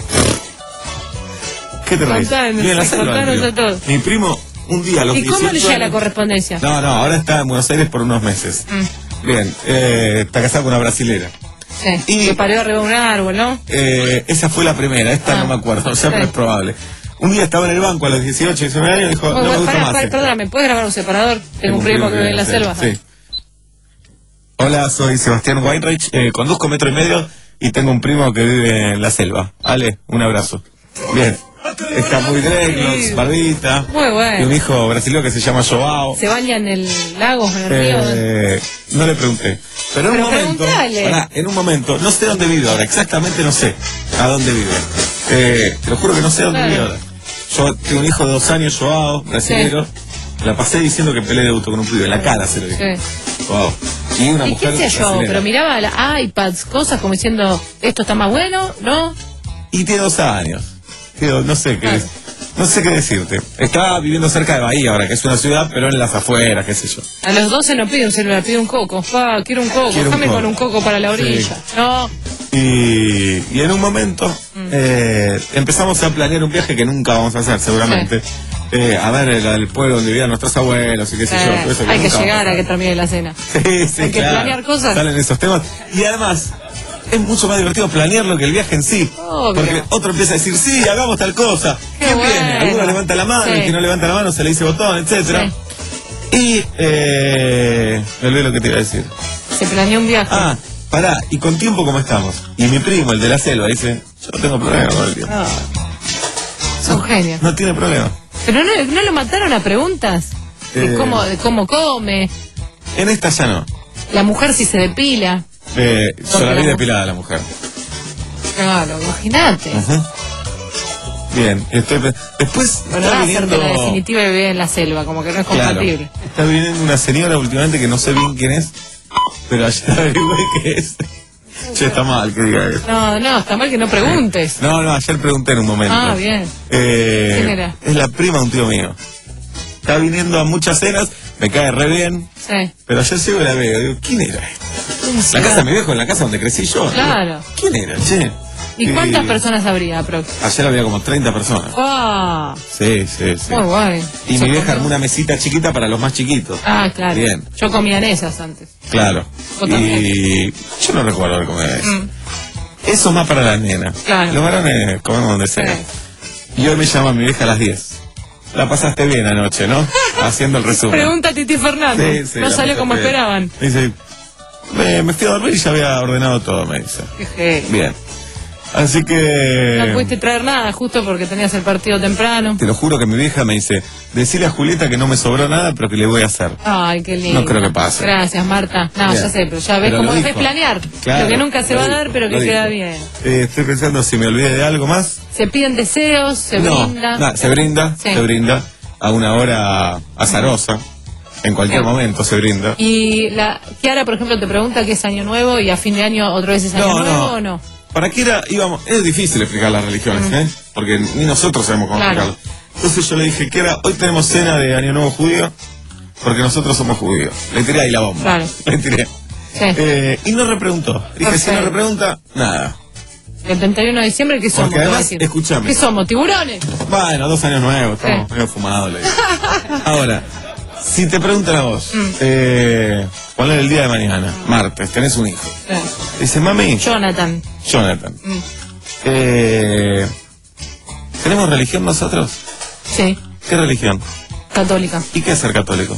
¿Qué te reís? Contanos, Vive en la selva. contanos mi primo. a todos. Mi primo, un día a los ¿Y cómo le dieciocho llega la años- correspondencia? No, no, ahora está en Buenos Aires por unos meses. Mm, Bien, eh, está casado con una brasilera. sí. Y- Que parió arriba de un árbol, ¿no? Eh, esa fue la primera, esta Ah. no me acuerdo, o sea, Sí. pero es probable. Un día estaba en el banco a los dieciocho, diecinueve años y dijo, Bueno, no me gusta pará, más. pará, esto. perdóname, ¿puedes grabar un separador? Tengo un primo que vive en la selva. Sí. Hola, soy Sebastián Weinreich, eh, conduzco metro y medio y tengo un primo que vive en la selva. Ale, un abrazo. Bien. Está muy dreadlocks, barbita. Muy bueno. Y un hijo brasileño que se llama Joao. ¿Se baña en el lago, en el río? Eh, no le pregunté. Pero en Pero un momento, preguntale. pará, en un momento, no sé dónde vive ahora, exactamente no sé a dónde vive. Eh, te lo juro que no sé dónde Claro. vive ahora. Yo tengo un hijo de dos años, Joao, brasilero. La pasé diciendo que peleé de auto con un pibe, en la cara se lo dije. Sí. Wow. Y una ¿Y mujer qué hacía yo? brasilera. Pero miraba la iPads, cosas como diciendo, esto está más bueno, ¿no? Y tiene dos años. Digo, no sé qué no sé qué decirte. Está viviendo cerca de Bahía ahora, que es una ciudad, pero en las afueras, qué sé yo. A los doce no pide un celular, pide un coco. Pa, quiero un coco, Quiero un déjame coco. con un coco para la orilla. Sí. No, Y, y en un momento Mm. eh, empezamos a planear un viaje que nunca vamos a hacer, seguramente. Eh, a ver el, el pueblo donde vivían nuestros abuelos y qué sé yo. eh, todo eso hay que nunca vamos llegar a a que termine la cena. Sí, sí, Hay que claro. planear cosas. Salen esos temas. Y además, es mucho más divertido planearlo que el viaje en sí. Obvio. Porque otro empieza a decir, sí, hagamos tal cosa. Qué ¿Quién bueno. viene? Alguno levanta la mano, Sí. el que no levanta la mano se le dice botón, etcétera. Y, eh, me olvidé lo que te iba a decir. Se planeó un viaje. Ah, pará, y con tiempo ¿cómo estamos? Y mi primo, el de la selva, dice, yo no tengo problema con el tiempo. Ah. Son genios. No tiene problema. Pero no, no lo mataron a preguntas. De Eh. cómo, de cómo come. En esta ya no. La mujer si se depila. Eh, yo Porque la vi la mu- depilada la mujer. Claro, imagínate. Ujú. Bien, estoy pe- después Bueno, está va a hacerte la viniendo, definitiva y vive en la selva, como que no es claro, compatible. está viniendo una señora últimamente que no sé bien quién es, pero ayer averigué que es. Che, está mal que diga eso. No, no, está mal que no preguntes. No, no, ayer pregunté en un momento. Ah, bien. Eh, ¿Quién era? Es la prima de un tío mío. Está viniendo a muchas cenas, me cae re bien, Sí. pero ayer llego y la veo. Digo, ¿quién era esta? La casa de mi viejo, en la casa donde crecí yo. Claro. ¿Quién era, che? ¿Y Eh, cuántas personas habría, aprox? Ayer había como treinta personas. Ah, Sí, sí, sí. muy guay. Y ¿Se mi vieja comió? armó una mesita chiquita para los más chiquitos. Ah, claro. Bien. Yo comía en esas antes. Claro. Vos Y yo no recuerdo de comer eso. Mm. Eso es más para las nenas. Claro. Los varones comemos donde sea. Y hoy me llama mi vieja a las diez. La pasaste bien anoche, ¿no? Haciendo el resumen. Pregunta a Titi Fernández. Sí, sí, no la salió pasé como bien. esperaban. Me dice, me, me fui a dormir y ya había ordenado todo, me dice. Qué genio. Bien. Así que... No pudiste traer nada justo porque tenías el partido temprano. Te lo juro que mi vieja me dice, decile a Julieta que no me sobró nada, pero que le voy a hacer. Ay, qué lindo. No creo que pase. Gracias, Marta. No, Bien. ya sé, pero ya ves Pero cómo lo es dijo. planear. Claro, lo que nunca se lo va a dijo, dar, pero que lo queda dijo. bien. Eh, estoy pensando si me olvidé de algo más. Se piden deseos, se no, brinda. no, se brinda, Sí. se brinda a una hora azarosa. En cualquier Sí. momento se brinda. Y la Kiara, por ejemplo, te pregunta qué es año nuevo y a fin de año otra vez es año No, nuevo no. o no. ¿Para qué era? Íbamos, es difícil explicar las religiones, Mm. ¿eh? Porque ni nosotros sabemos cómo Claro. explicarlo. Entonces yo le dije que era, hoy tenemos cena de Año Nuevo Judío, porque nosotros somos judíos. Le tiré ahí la bomba. Claro. Le tiré. Sí. Eh, y no repreguntó. Dije, si no Perfecto. repregunta, nada. El treinta y uno de diciembre, ¿qué somos? Porque Te voy a además, decir. escúchame. ¿Qué somos? ¿Tiburones? Bueno, dos años nuevos, estamos Sí. medio fumados. le digo. Ahora, si te preguntan a vos, Mm. eh, ¿cuál es el día de mañana? Martes, tenés un hijo. Sí. Dice, mami, Jonathan. Jonathan, Mm. eh, ¿tenemos religión nosotros? Sí, ¿Qué religión? católica. ¿Y qué es ser católico?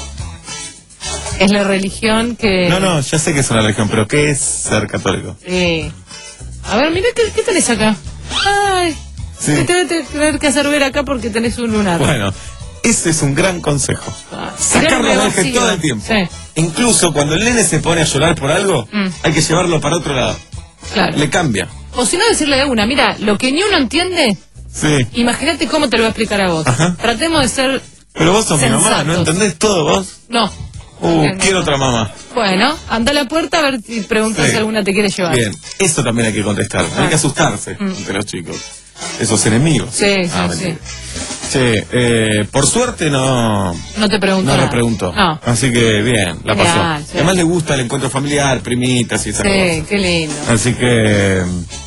Es la religión que... No, no, ya sé que es una religión, pero ¿qué es ser católico? Sí. A ver, mira, ¿qué, qué tenés acá? Ay, Sí. te tenés que tener que hacer ver acá porque tenés un lunar. Bueno, ese es un gran consejo. Ah, Sacarlo tirarme del eje vacío. todo el tiempo. Sí, Incluso cuando el nene se pone a llorar por algo, Mm. hay que llevarlo para otro lado. claro. Le cambia. O si no, decirle de una, mira, lo que ni uno entiende, Sí. imagínate cómo te lo voy a explicar a vos. Ajá. Tratemos de ser... Pero vos sos mi mamá, ¿no sensatos. entendés todo vos? No. Uh, Bien, quiero no. otra mamá. Bueno, anda a la puerta a ver si preguntas Sí. si alguna te quiere llevar. Bien, eso también hay que contestar. No hay que asustarse Mm. entre los chicos. Esos enemigos. Sí, sí, Ah, sí. mentira. Che, eh, por suerte no, No te pregunto no nada. me preguntó. No. Así que bien, la pasó. Genial, sí. Además le gusta el encuentro familiar, primitas y esas Sí, cosas. qué lindo. Así que...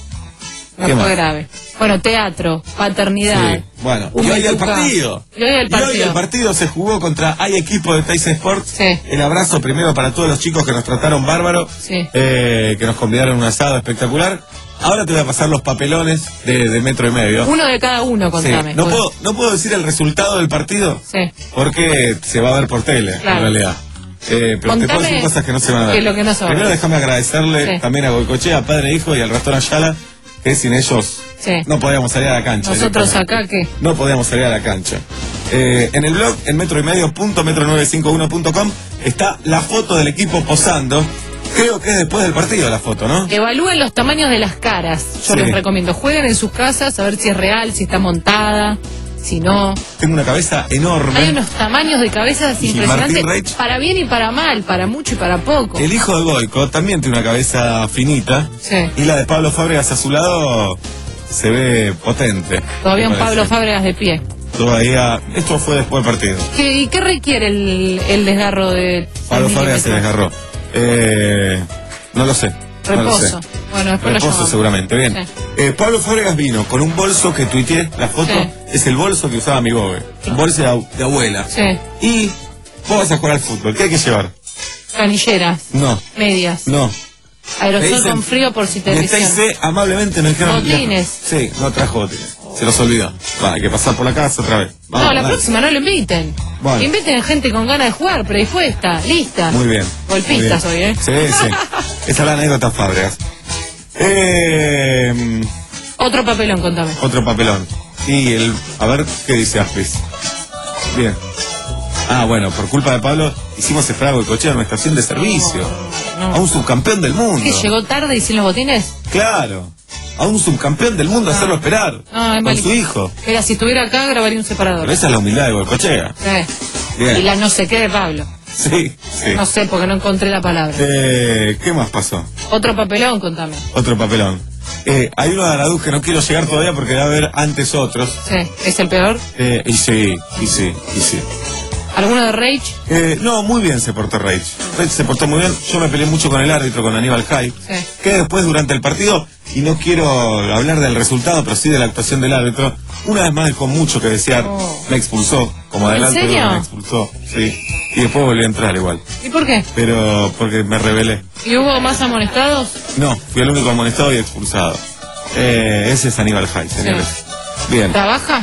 No ¿qué fue más? grave. Bueno, teatro, paternidad. Sí, bueno, Un y hoy el Metuca. partido. Y hoy el Y hoy partido. el partido se jugó contra Hay Equipo de Tyson Sports. Sí. El abrazo primero para todos los chicos que nos trataron bárbaro, Sí. eh, que nos convidaron a un asado espectacular. Ahora te voy a pasar los papelones de, de metro y medio. Uno de cada uno, Sí. contame. No, Bueno. puedo, no puedo decir el resultado del partido Sí. porque se va a ver por tele, Claro. en realidad. Eh, pero te Contame puedo decir cosas que no se van a ver. que lo que no se va a Primero ver. déjame agradecerle Sí. también a Goicochea, Padre e Hijo, y al Restaurant Ayala, que sin ellos Sí. no podíamos salir a la cancha. Nosotros directamente. acá, ¿qué? No podíamos salir a la cancha. Eh, en el blog, en metro y medio punto metro nueve cinco uno punto com, está la foto del equipo posando. Creo que es después del partido la foto, ¿no? Evalúen los tamaños de las caras. Yo Sí. les recomiendo. Jueguen en sus casas a ver si es real, si está montada, si no. Tengo una cabeza enorme. Hay unos tamaños de cabezas Y impresionantes. Martín Reich. Para bien y para mal, para mucho y para poco. El hijo de Goico también tiene una cabeza finita. Sí. Y la de Pablo Fábregas a su lado se ve potente. Todavía me un parece. Pablo Fábregas de pie. Todavía. Esto fue después del partido. ¿Qué, ¿Y qué requiere el, el desgarro de Pablo del Fábregas se milímetro? desgarró. Eh, no lo sé. No lo sé. Reposo. Bueno, después lo Reposo llamamos. seguramente, bien. Sí. Eh, Pablo Fábregas vino con un bolso que tuiteé, la foto, Sí. es el bolso que usaba mi bobe. Un bolso de, ab- de abuela. Sí. Y vos vas a jugar al fútbol, ¿qué hay que llevar? Canilleras, No, medias, no, Aerosol Me dicen- con frío por si te Y está y lesionas. C, amablemente nos dijeron... Botines. Sí, no trajo botines. Se los olvidó. Va, hay que pasar por la casa otra vez. Vamos, No, la dale. próxima no lo inviten. Bueno. Inviten gente con ganas de jugar, predispuesta, lista. Muy bien. Golpistas muy hoy, bien. ¿eh? Sí, sí. Esa es la anécdota Fábregas. Eh, Otro papelón, contame. otro papelón. Y el... A ver, ¿qué dice Aspis? Bien. Ah, bueno, por culpa de Pablo hicimos esperar a Goicoechea en una estación de servicio. No. A un subcampeón del mundo. ¿Qué, llegó tarde y sin los botines? Claro. A un subcampeón del mundo a hacerlo esperar. Ah, es con malísimo. su hijo. Mira, si estuviera acá grabaría un separador. Pero esa es la humildad de Goicoechea. Sí. Bien. Y la no sé qué de Pablo. Sí, sí. No sé, porque no encontré la palabra. Eh, ¿Qué más pasó? Otro papelón, contame. Otro papelón. Eh, hay uno de Araduz que no quiero llegar todavía porque debe haber antes otros. Sí, ¿es el peor? Eh, y sí, y sí, y sí. ¿Alguno de Rage? Eh, no, muy bien se portó Rage. Rage se portó muy bien. Yo me peleé mucho con el árbitro, con Aníbal Jai. Sí. Que después, durante el partido, y no quiero hablar del resultado, pero sí de la actuación del árbitro, una vez más dejó mucho que desear. Oh. Me expulsó, como ¿En adelante serio? me expulsó, sí. Y después volví a entrar igual. ¿Y por qué? Pero porque me rebelé. ¿Y hubo más amonestados? No, fui el único amonestado y expulsado. Eh, ese es Aníbal Jai, señores. Bien. ¿Trabaja?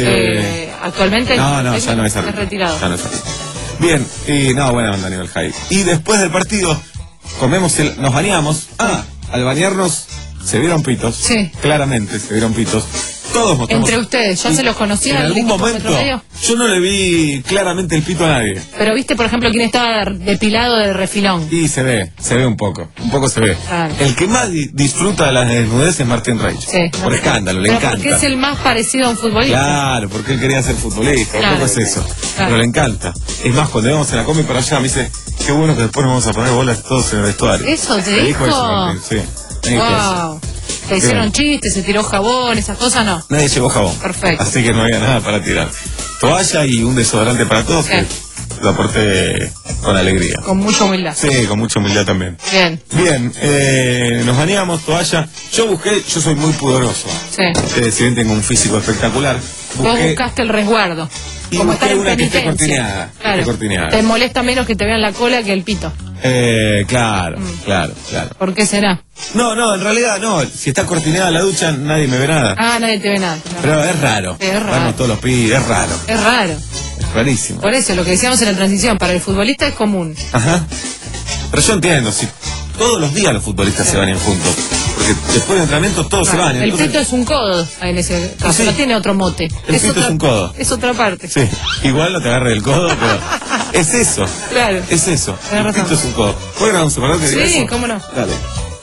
Eh, Eh, actualmente No, no, ya no es es árbitro. retirado. Ya no es árbitro. Bien, y no, buena onda Aníbal Jai. Y después del partido, comemos el, nos bañamos. Ah, al bañarnos se vieron pitos. Sí. Claramente se vieron pitos. Todos mostramos. Entre ustedes, ¿ya Y se los conocían En al algún equipo momento, Metromedio? yo no le vi claramente el pito a nadie. Pero viste, por ejemplo, quién estaba depilado de refilón. Y se ve, se ve un poco. Un poco se ve. Claro. El que más di- disfruta de las desnudez es Martín Reich. Sí. Por escándalo, le Pero encanta. porque es el más parecido a un futbolista. Claro, porque él quería ser futbolista, Claro. un poco es eso. Claro. Pero le encanta. Es más, cuando íbamos a la combi para allá, me dice, qué bueno que después nos vamos a poner bolas todos en el vestuario. ¿Eso te Me dijo? eso, Martín, sí. Me dijo eso. Wow. ¿Te hicieron chistes, se tiró jabón, esas cosas? No. Nadie llevó jabón. Perfecto. Así que no había nada para tirar. Toalla y un desodorante para todos, que lo aporté con alegría. Con mucha humildad. Sí, con mucha humildad también. Bien. Bien, eh, nos bañamos, toalla. Yo busqué, yo soy muy pudoroso. Sí. Eh, si bien tengo un físico espectacular, Vos busqué, buscaste el resguardo. y Como busqué estar en una que esté penitencia. cortineada. que Claro. esté cortineada. Te molesta menos que te vean la cola que el pito. Eh, claro, Mm. claro, claro. ¿Por qué será? No, no, en realidad no. Si está cortineada la ducha, nadie me ve nada. Ah, nadie te ve nada. Claro. Pero es raro. Es raro. Vamos todos los pibes, es raro. Es raro. Es rarísimo. Por eso, lo que decíamos en la transición, para el futbolista es común. Ajá. Pero yo entiendo, si todos los días los futbolistas se bañan juntos. Porque después del entrenamiento todos se bañan. El entonces- pito es un codo en ese caso, Sí. no tiene otro mote. El pito otra, es un codo. Es otra parte. Sí, igual no te agarre del codo, pero es eso. Claro. Es eso. Tenés El razón. pito es un codo. ¿Puedes grabar un separador que diga Sí, eso? cómo no. Dale.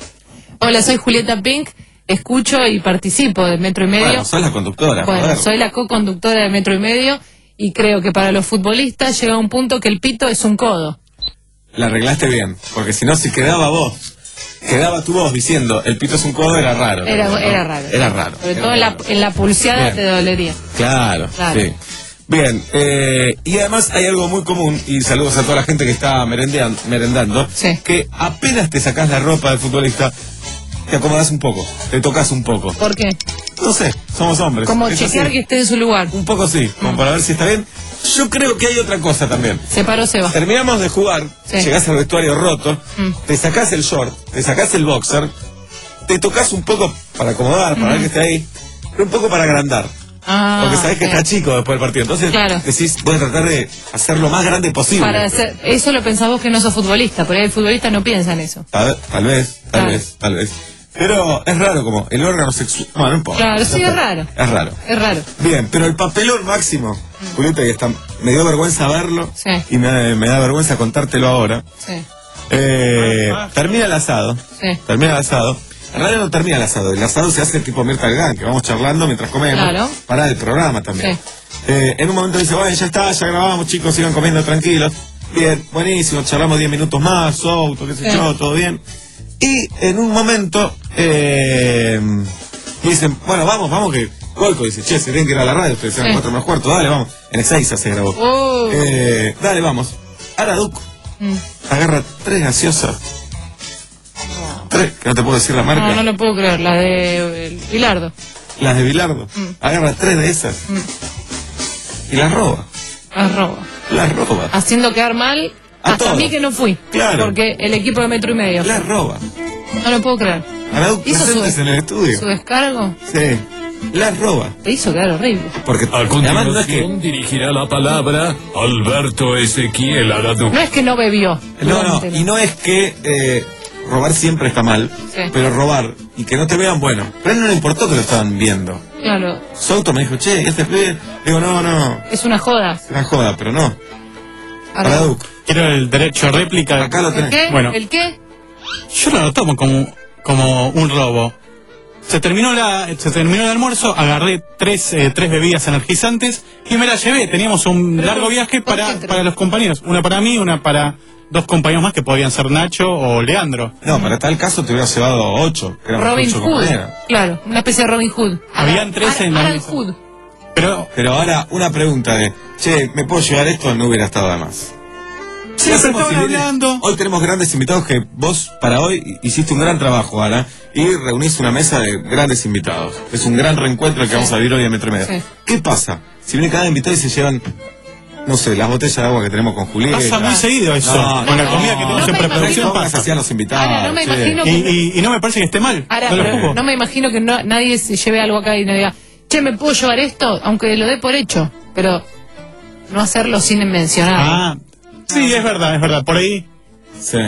Hola, soy Julieta Pink, escucho y participo de Metro y Medio. Bueno, sos la conductora. Bueno, joder. soy la co-conductora de Metro y Medio y creo que para los futbolistas llega un punto que el pito es un codo. La arreglaste bien, porque si no, si quedaba vos, quedaba tu voz diciendo el pito es un codo, era raro. Era, ¿no? era raro. Era raro. Sobre era todo en la, raro. en la pulseada Bien. te dolería. Claro, Claro. sí. Bien, eh, y además hay algo muy común, y saludos a toda la gente que está merendean- merendando, que apenas te sacás la ropa del futbolista, te acomodás un poco, te tocas un poco. ¿Por qué? No sé, somos hombres. Como es chequear así. que esté en su lugar. Un poco sí, como para ver si está bien. Yo creo que hay otra cosa también. Se paró Seba. Terminamos de jugar, Sí. llegás al vestuario roto, Mm. te sacás el short, te sacás el boxer, te tocas un poco para acomodar, para ver que esté ahí, pero un poco para agrandar. Ah, Porque sabés que ok. está chico después del partido. Entonces Claro. decís, voy a tratar de hacer lo más grande posible. Para hacer, eso lo pensás vos que no sos futbolista, pero el futbolista no piensa en eso. Tal, tal vez, tal Claro. vez, tal vez. Pero es raro como el órgano sexual. Bueno, no importa. Claro, sí, es raro. Es raro. Es raro. Bien, pero el papelón máximo, Julieta, y está, me dio vergüenza verlo Sí. y me, me da vergüenza contártelo ahora. Sí. Eh, termina el asado. Sí. Termina el asado. En realidad no termina el asado. El asado se hace tipo Mirta Legrand, que vamos charlando mientras comemos. Claro. Para el programa también. Sí. Eh, en un momento dice, bueno, ya está, ya grabamos, chicos, sigan comiendo tranquilos. Bien, buenísimo, charlamos diez minutos más, auto, qué sé Sí. yo, todo bien. Y en un momento eh, me dicen, bueno, vamos, vamos, que Goico dice, che, se tienen que ir a la radio, ustedes sean Sí. cuatro menos cuarto, dale, vamos. En Ezeiza se grabó. Oh. Eh, dale, vamos. Araduc Mm. agarra tres gaseosas. Tres, que no te puedo decir la marca. No, no lo puedo creer, la de eh, Bilardo. Las de Bilardo. Mm. Agarra tres de esas. Mm. Y las roba. Las roba. Las roba. Haciendo quedar mal A hasta a todos. mí que no fui. Claro. Porque el equipo de Metro y Medio. Las roba. No lo puedo creer. Araduc ¿Hizo presentes su- en el estudio. ¿Su descargo? Sí. Las roba. Te hizo quedar horrible. Porque A además no es que. continuación dirigirá la palabra Alberto Ezequiel Araduc. No es que no bebió. No, no, durante la- y no es que eh, robar siempre está mal, Sí. pero robar y que no te vean, bueno. Pero a él no le importó que lo estaban viendo. Claro, Su auto me dijo, che, este pibe. Digo, no, no, es una joda. es una joda, pero no. Ahora- Araduc. Quiero el derecho a réplica. Acá lo ¿El tenés. qué? Bueno. ¿El qué? Yo no lo tomo como, como un robo. Se terminó la, se terminó el almuerzo, agarré tres, eh, tres bebidas energizantes y me las llevé. Teníamos un Pero, largo viaje ¿por para, qué tres? para los compañeros. Una para mí, una para dos compañeros más que podían ser Nacho o Leandro. No, para tal caso te hubieras llevado ocho. Que eran Robin ocho Hood. compañeros. Claro, una especie de Robin Hood. Habían tres en la Alan mesa. Hood. Pero Pero ahora, una pregunta de, che, ¿me puedo llevar esto? No hubiera estado de más. Sí, ¿Qué se hacemos estaban si viene- hablando. Hoy tenemos grandes invitados que vos, para hoy, hiciste un gran trabajo, Ana, y reunís una mesa de grandes invitados. Es un gran reencuentro el que Sí. vamos a vivir hoy en Metro y Medio. Sí. ¿Qué pasa? Si viene cada invitado y se llevan, no sé, las botellas de agua que tenemos con Julieta. Pasa muy seguido eso. No, Con la no, comida que tenemos no en me preproducción imagino- pasa. Hacían los invitados. Ahora, no me che. imagino Y, y- y no me parece que esté mal. Ahora, no lo pero juzgo. no me imagino que no- nadie se lleve algo acá y no diga, che, ¿me puedo llevar esto? Aunque lo dé por hecho, pero no hacerlo sin mencionar. Ah, sí, es verdad, es verdad. Por ahí Sí.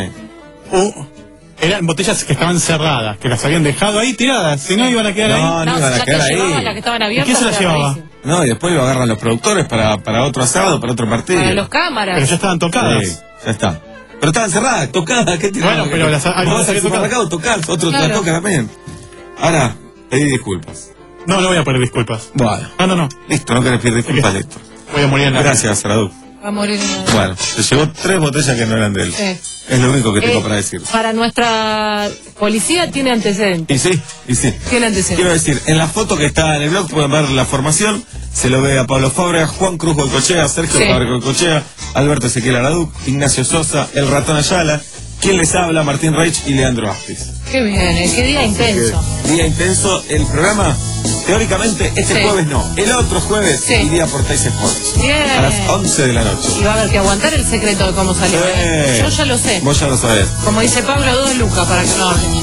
uh, eran botellas que estaban cerradas, que las habían dejado ahí tiradas, si no iban a quedar No, ahí. no iban a si ya te quedar ahí. llevaban las que estaban ¿Y abiertas. quién se las era llevaba? rarísimo. No, y después lo agarran los productores para, para otro asado, para otro partido. Para los cámaras. Pero ya estaban tocadas. Sí, ya está. Pero estaban cerradas, tocadas, ¿qué tiene? Bueno, pero las- algunas Vos había al supermercado tocado. tocás, otro te Claro. la toca también. Ahora, pedí disculpas. No, no voy a pedir disculpas. Bueno, No, no, no. listo, no querés pedir disculpas, listo. Voy a morir en la Gracias, Araduc. Va a morir. Bueno, se llevó tres botellas que no eran de él. Sí. Es lo único que tengo Eh, para decir. Para nuestra policía tiene antecedentes. Y sí, y sí. Tiene antecedentes. Quiero decir, en la foto que está en el blog pueden ver la formación. Se lo ve a Pablo Fábrega, Juan Cruz Goicochea, Sergio Sí. Fábrega Goicochea, Alberto Ezequiel Araduc, Ignacio Sosa, El Ratón Ayala, quien les habla, Martín Reich y Leandro Aspis. Qué bien, eh, qué día intenso. Día intenso, el programa, teóricamente, este Sí. jueves no, el otro jueves Sí. iría por Teis Sports. Bien. A las once de la noche. Y va a haber que aguantar el secreto de cómo salió. ¿eh? Eh, Yo ya lo sé. Vos ya lo sabés. Como dice Pablo, dos lucas para que no hablen.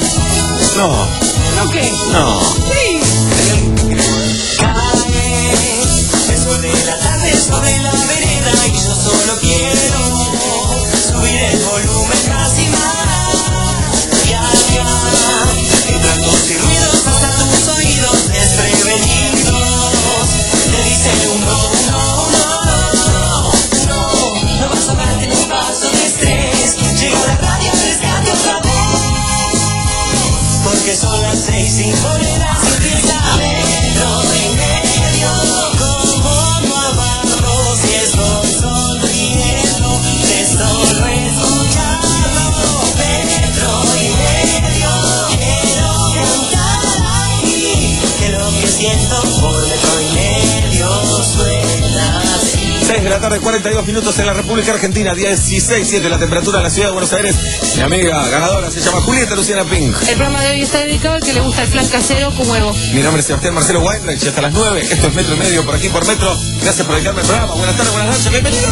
No, ¿No qué? no. Sí. El sol de la tarde sobre la vereda y yo solo quiero subir el volumen más y más. Ya, ya, entran tus y ruidos hasta tus oídos desprevenidos. Te dice un no, no, no, no, no vas a darte un paso de estrés. Llega la radio al rescate otra vez. Porque son las seis sin monedas y empieza Metro y Medio. Como no abajo, si estoy sonriendo, de solo escucharlo. Metro y Medio, quiero cantar aquí, que lo que siento por Metro y Medio suena así. seis de la tarde, cuarenta y dos minutos en la República Argentina, dieciséis, siete la temperatura en la ciudad de Buenos Aires. Mi amiga ganadora se llama Julieta Luciana Pink. El programa de hoy está dedicado al que le gusta el flan casero con huevo. Mi nombre es Sebastián Marcelo Weinreich y hasta las nueve. Esto es Metro y Medio, por aquí por Metro. Gracias por dedicarme al programa. Buenas tardes, buenas noches, bienvenidos.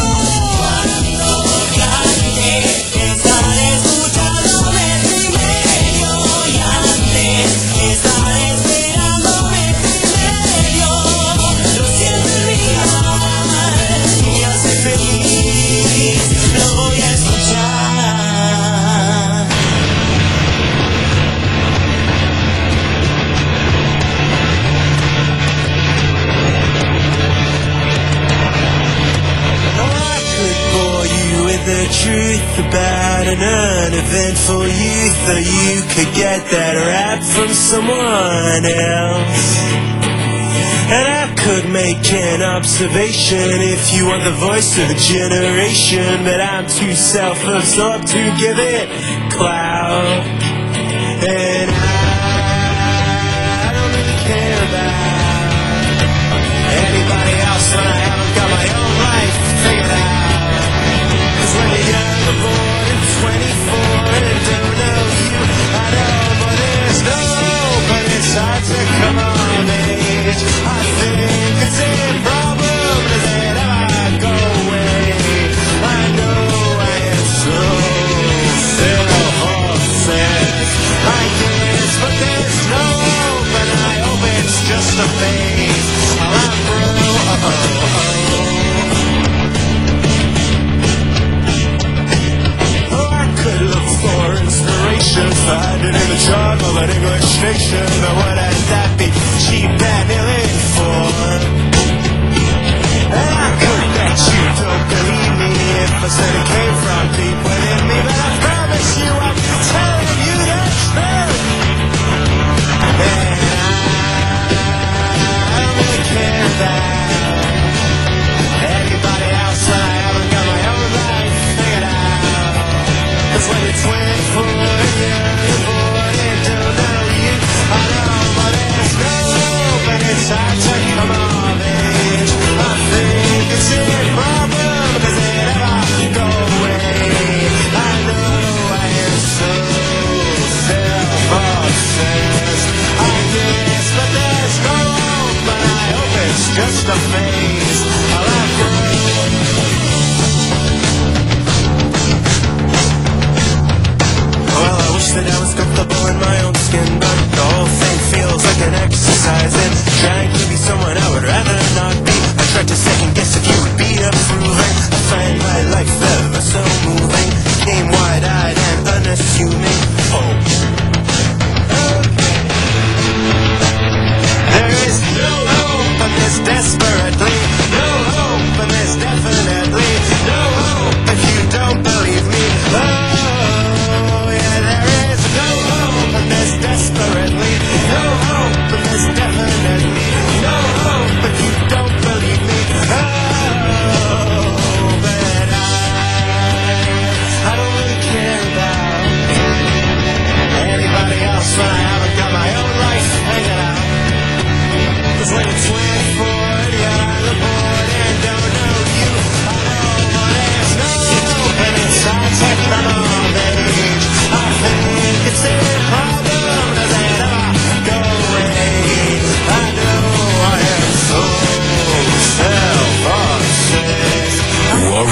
Estar escuchando Metro y Medio y antes estar esperando Metro y Medio. Lo siento en mi alma, me hace feliz, lo voy a escuchar. I could bore you with the truth about an uneventful youth, or you could get that rap from someone else. And I could make an observation if you want the voice of a generation, but I'm too self-absorbed to give it clout. And I don't really care about anybody else when I haven't got my own life figured out. 'Cause when you're young, bored, and twenty-four and don't know you, I know, but there's no, but it's hard to come on age. I think it's a problem, does it ever go away? I know I am so full of horses. I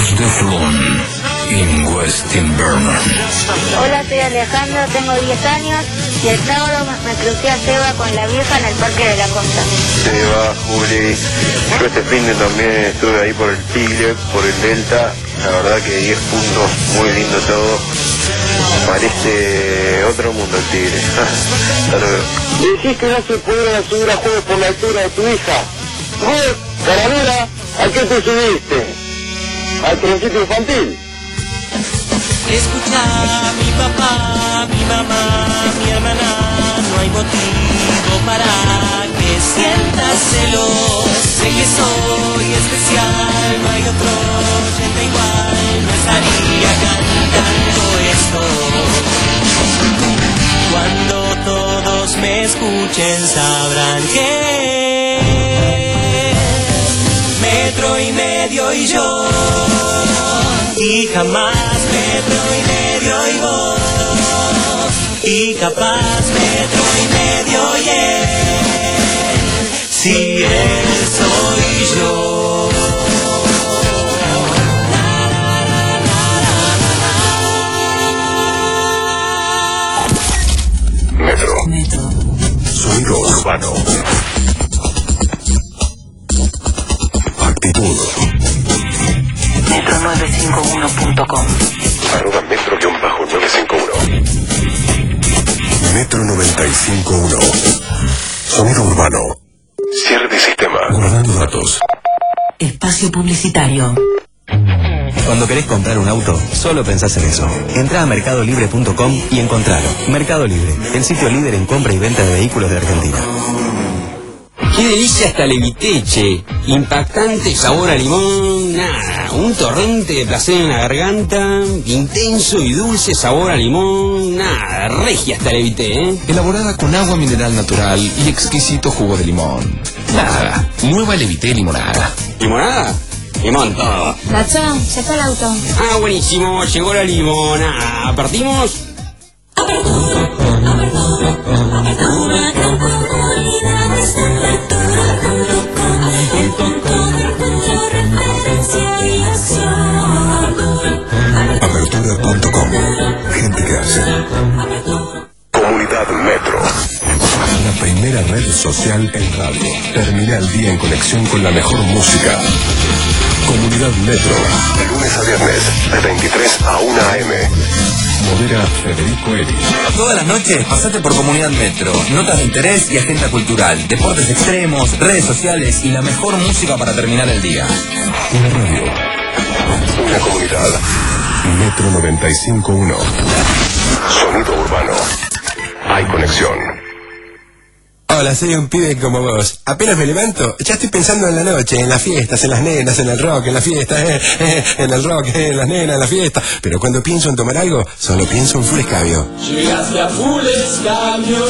Los de Flon, en West Invernon. Hola, soy Alejandro, tengo diez años y el sábado me crucé a Seba con la vieja en el Parque de la Costa. Seba, Juli, yo este fin de también estuve ahí por el Tigre, por el Delta, la verdad que diez puntos, muy lindo todo. Parece otro mundo el Tigre. Hasta luego. Decís que no se pudiera subir a juegos por la altura de tu hija. ¿Vos, Caradura, a qué te subiste? ¿Al trencito infantil? Escucha, mi papá, mi mamá, mi hermana, no hay motivo para que sientas celos. Sé que soy especial, no hay otro oyente igual, no estaría cantando esto. Cuando todos me escuchen sabrán que metro y medio y yo, y jamás metro y medio y vos, y capaz metro y medio y él, si él soy yo. Metro. Metro. Sonido urbano. Actitud. metro nueve cinco uno punto com. Arroba metro nueve cinco uno. Metro noventa y cinco punto uno. Sonido urbano. Cierre de sistema. Guardando datos. Espacio publicitario. Cuando querés comprar un auto, solo pensás en eso. Entrá a mercado libre punto com y encontralo. Mercado Libre, el sitio líder en compra y venta de vehículos de Argentina. ¡Qué delicia esta leviteche! Impactante sabor a limón, nada, un torrente de placer en la garganta, intenso y dulce sabor a limón, nada, regia esta levité, ¿eh? Elaborada con agua mineral natural y exquisito jugo de limón. Nada, nueva levité limonada. ¿Limonada? Limón todo. Nacho, ya está el auto. Ah, buenísimo, llegó la limonada. ¿Partimos? Apertura punto com. Gente que hace. Comunidad Metro. La primera red social en radio. Termina el día en conexión con la mejor música. Comunidad Metro. De lunes a viernes, de veintitrés a una a eme. Modera Federico Eri. Todas las noches pasate por Comunidad Metro. Notas de interés y agenda cultural. Deportes extremos, redes sociales y la mejor música para terminar el día. Una radio. Una comunidad. Metro noventa y cinco punto uno. Sonido urbano. Hay conexión. Hola, soy un pibe como vos. Apenas me levanto, ya estoy pensando en la noche, en las fiestas, en las nenas, en el rock, en las fiestas, eh, eh, en el rock, eh, en las nenas, en la fiesta. Pero cuando pienso en tomar algo, solo pienso en Full Escabio. Llegaste a Full Escabio,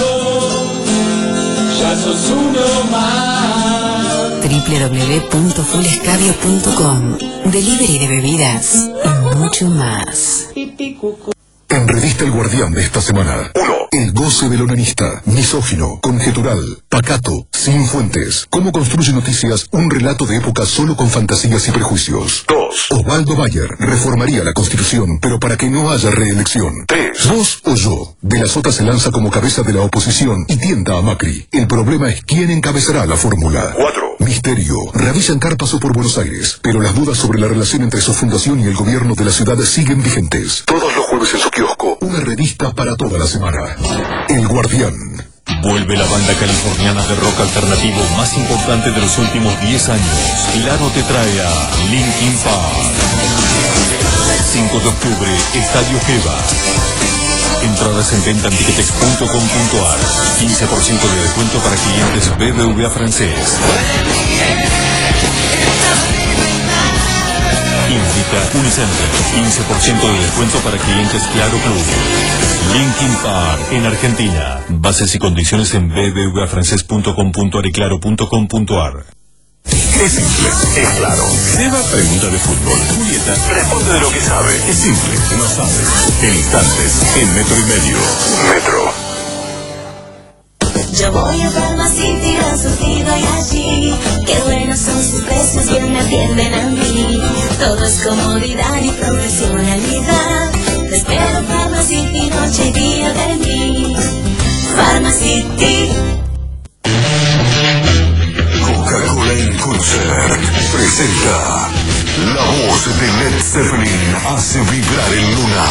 ya sos uno más. doble u doble u doble u punto full escabio punto com. Delivery de bebidas y mucho más. En Revista El Guardián de esta semana. uno. El goce del onanista. Misógino, conjetural, pacato, sin fuentes. Cómo construye noticias un relato de época solo con fantasías y prejuicios. dos. Osvaldo Bayer reformaría la Constitución, pero para que no haya reelección. tres. Vos o yo. De la Sota se lanza como cabeza de la oposición y tienta a Macri. El problema es quién encabezará la fórmula. cuatro. Misterio. Realizan carpazo por Buenos Aires, pero las dudas sobre la relación entre su fundación y el gobierno de la ciudad siguen vigentes. Todos los jueves en su kiosco, una revista para toda la semana. El Guardián. Vuelve la banda californiana de rock alternativo más importante de los últimos diez años. Claro te trae a Linkin Park. cinco de octubre, Estadio Geva. Entradas en venta en tiquetex punto com punto ar. quince por ciento de descuento para clientes B B V A francés. Invita Unicenter. quince por ciento de descuento para clientes Claro Club. Linkin Park en Argentina. Bases y condiciones en b b v a francés punto com punto ar y claro punto com punto ar. Es simple, es claro. Seba pregunta de fútbol. Julieta responde de lo que sabe. Es simple, no sabes. En instantes, en metro y medio. Metro. Yo voy a Palma City, lo surtido y allí. Qué buenos son sus precios, bien me atienden a mí. Todo es comodidad y profesionalidad. Te espero Pharmacity, noche y día de mí. Pharmacity. Coca-Cola en Concert presenta la voz de Led Zeppelin hace vibrar en Luna.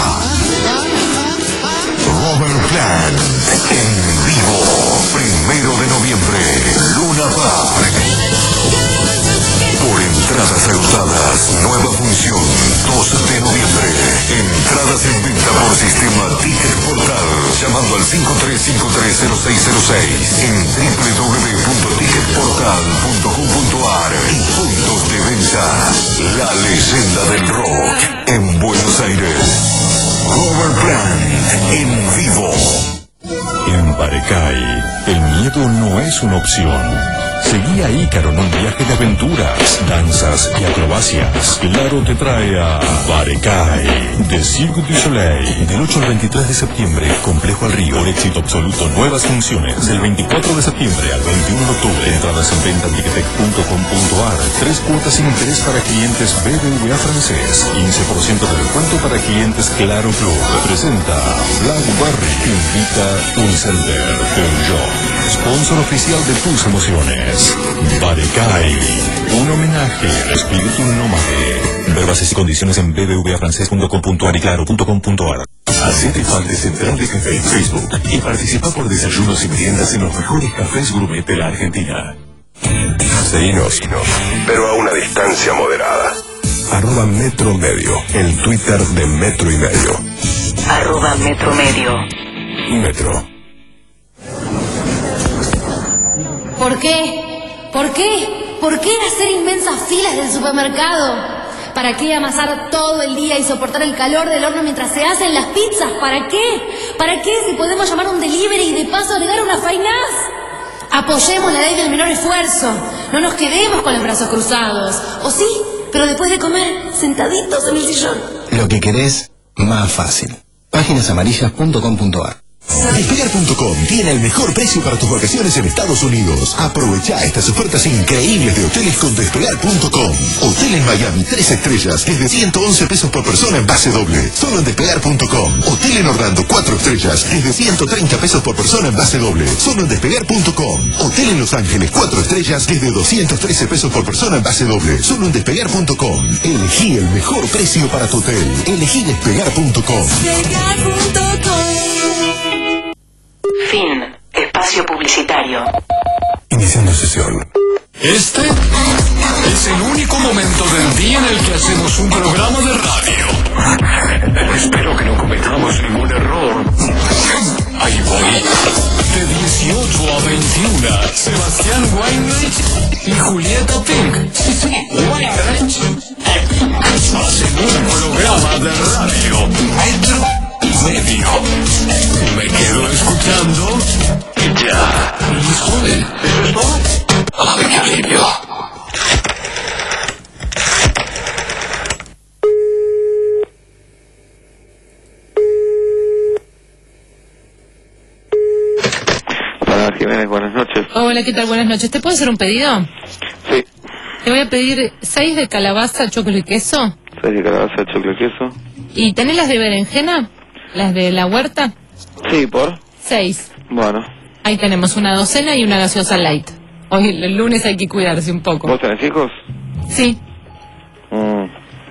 Robert Plant en vivo, primero de noviembre, Luna Park. Por entradas agotadas, nueva función, dos de noviembre. Entradas en venta por sistema Ticket Portal, llamando al cinco tres cinco tres cero seis cero seis en doble u doble u doble u punto ticket portal punto com punto a r y puntos de venta. La leyenda del rock en Buenos Aires. Robert Plant en vivo. En Barecay, el miedo no es una opción. Seguí a Ícaro en un viaje de aventuras, danzas y acrobacias. Claro te trae a Barecay, de Cirque du Soleil. Del ocho al veintitrés de septiembre, Complejo al Río, éxito absoluto, nuevas funciones. Del veinticuatro de septiembre al veintiuno de octubre, entradas en venta en ticketek punto com punto a r. Tres cuotas sin interés para clientes B B V A francés. quince por ciento de descuento para clientes Claro Club. Presenta Blackberry. Invita Unicenter. Peugeot. Sponsor oficial de tus emociones. Barecay, un homenaje al espíritu nómade. Ver bases y condiciones en b b v a francés punto com punto a r y claro punto com punto a r. Hacete fan de Central de Café en Facebook y participa por desayunos y meriendas en los mejores cafés gourmet de la Argentina. Seguinos, pero a una distancia moderada. Arroba Metro Medio, el Twitter de Metro y Medio. Arroba Metro Medio. Metro. ¿Por qué? ¿Por qué? ¿Por qué hacer inmensas filas del supermercado? ¿Para qué amasar todo el día y soportar el calor del horno mientras se hacen las pizzas? ¿Para qué? ¿Para qué si podemos llamar un delivery y de paso agregar una fainaz? Apoyemos la ley del menor esfuerzo. No nos quedemos con los brazos cruzados. ¿O sí? Pero después de comer, sentaditos en el sillón. Lo que querés, más fácil. páginas amarillas punto com punto a r. Despegar punto com tiene el mejor precio para tus vacaciones en Estados Unidos. Aprovecha estas ofertas increíbles de hoteles con Despegar punto com. Hotel en Miami, tres estrellas, desde ciento once pesos por persona en base doble. Solo en Despegar punto com. Hotel en Orlando, cuatro estrellas, desde ciento treinta pesos por persona en base doble. Solo en Despegar punto com. Hotel en Los Ángeles, cuatro estrellas, desde doscientos trece pesos por persona en base doble. Solo en Despegar punto com. Elegí el mejor precio para tu hotel. Elegí Despegar punto com. Despegar punto com. Fin. Espacio publicitario. Iniciando sesión. Este es el único momento del día en el que hacemos un programa de radio. Espero que no cometamos ningún error. Ahí voy. De dieciocho a veintiuno, Sebastián Weinreich y Julieta Pink. Sí, sí, Weinreich. Hacen un programa de radio. Metro y Medio. Me quedo escuchando y ya. Híjole, ¿eso es todo? ¡Ay, qué alivio! Hola Jiménez, buenas noches. Hola, ¿qué tal? Buenas noches. ¿Te puedo hacer un pedido? Sí. Te voy a pedir seis de calabaza, choclo y queso. Seis de calabaza, choclo y queso. ¿Y tenés las de berenjena? ¿Las de la huerta? Sí, ¿por? Seis. Bueno. Ahí tenemos una docena y una gaseosa light. Hoy el lunes hay que cuidarse un poco. ¿Vos tenés hijos? Sí. Mm.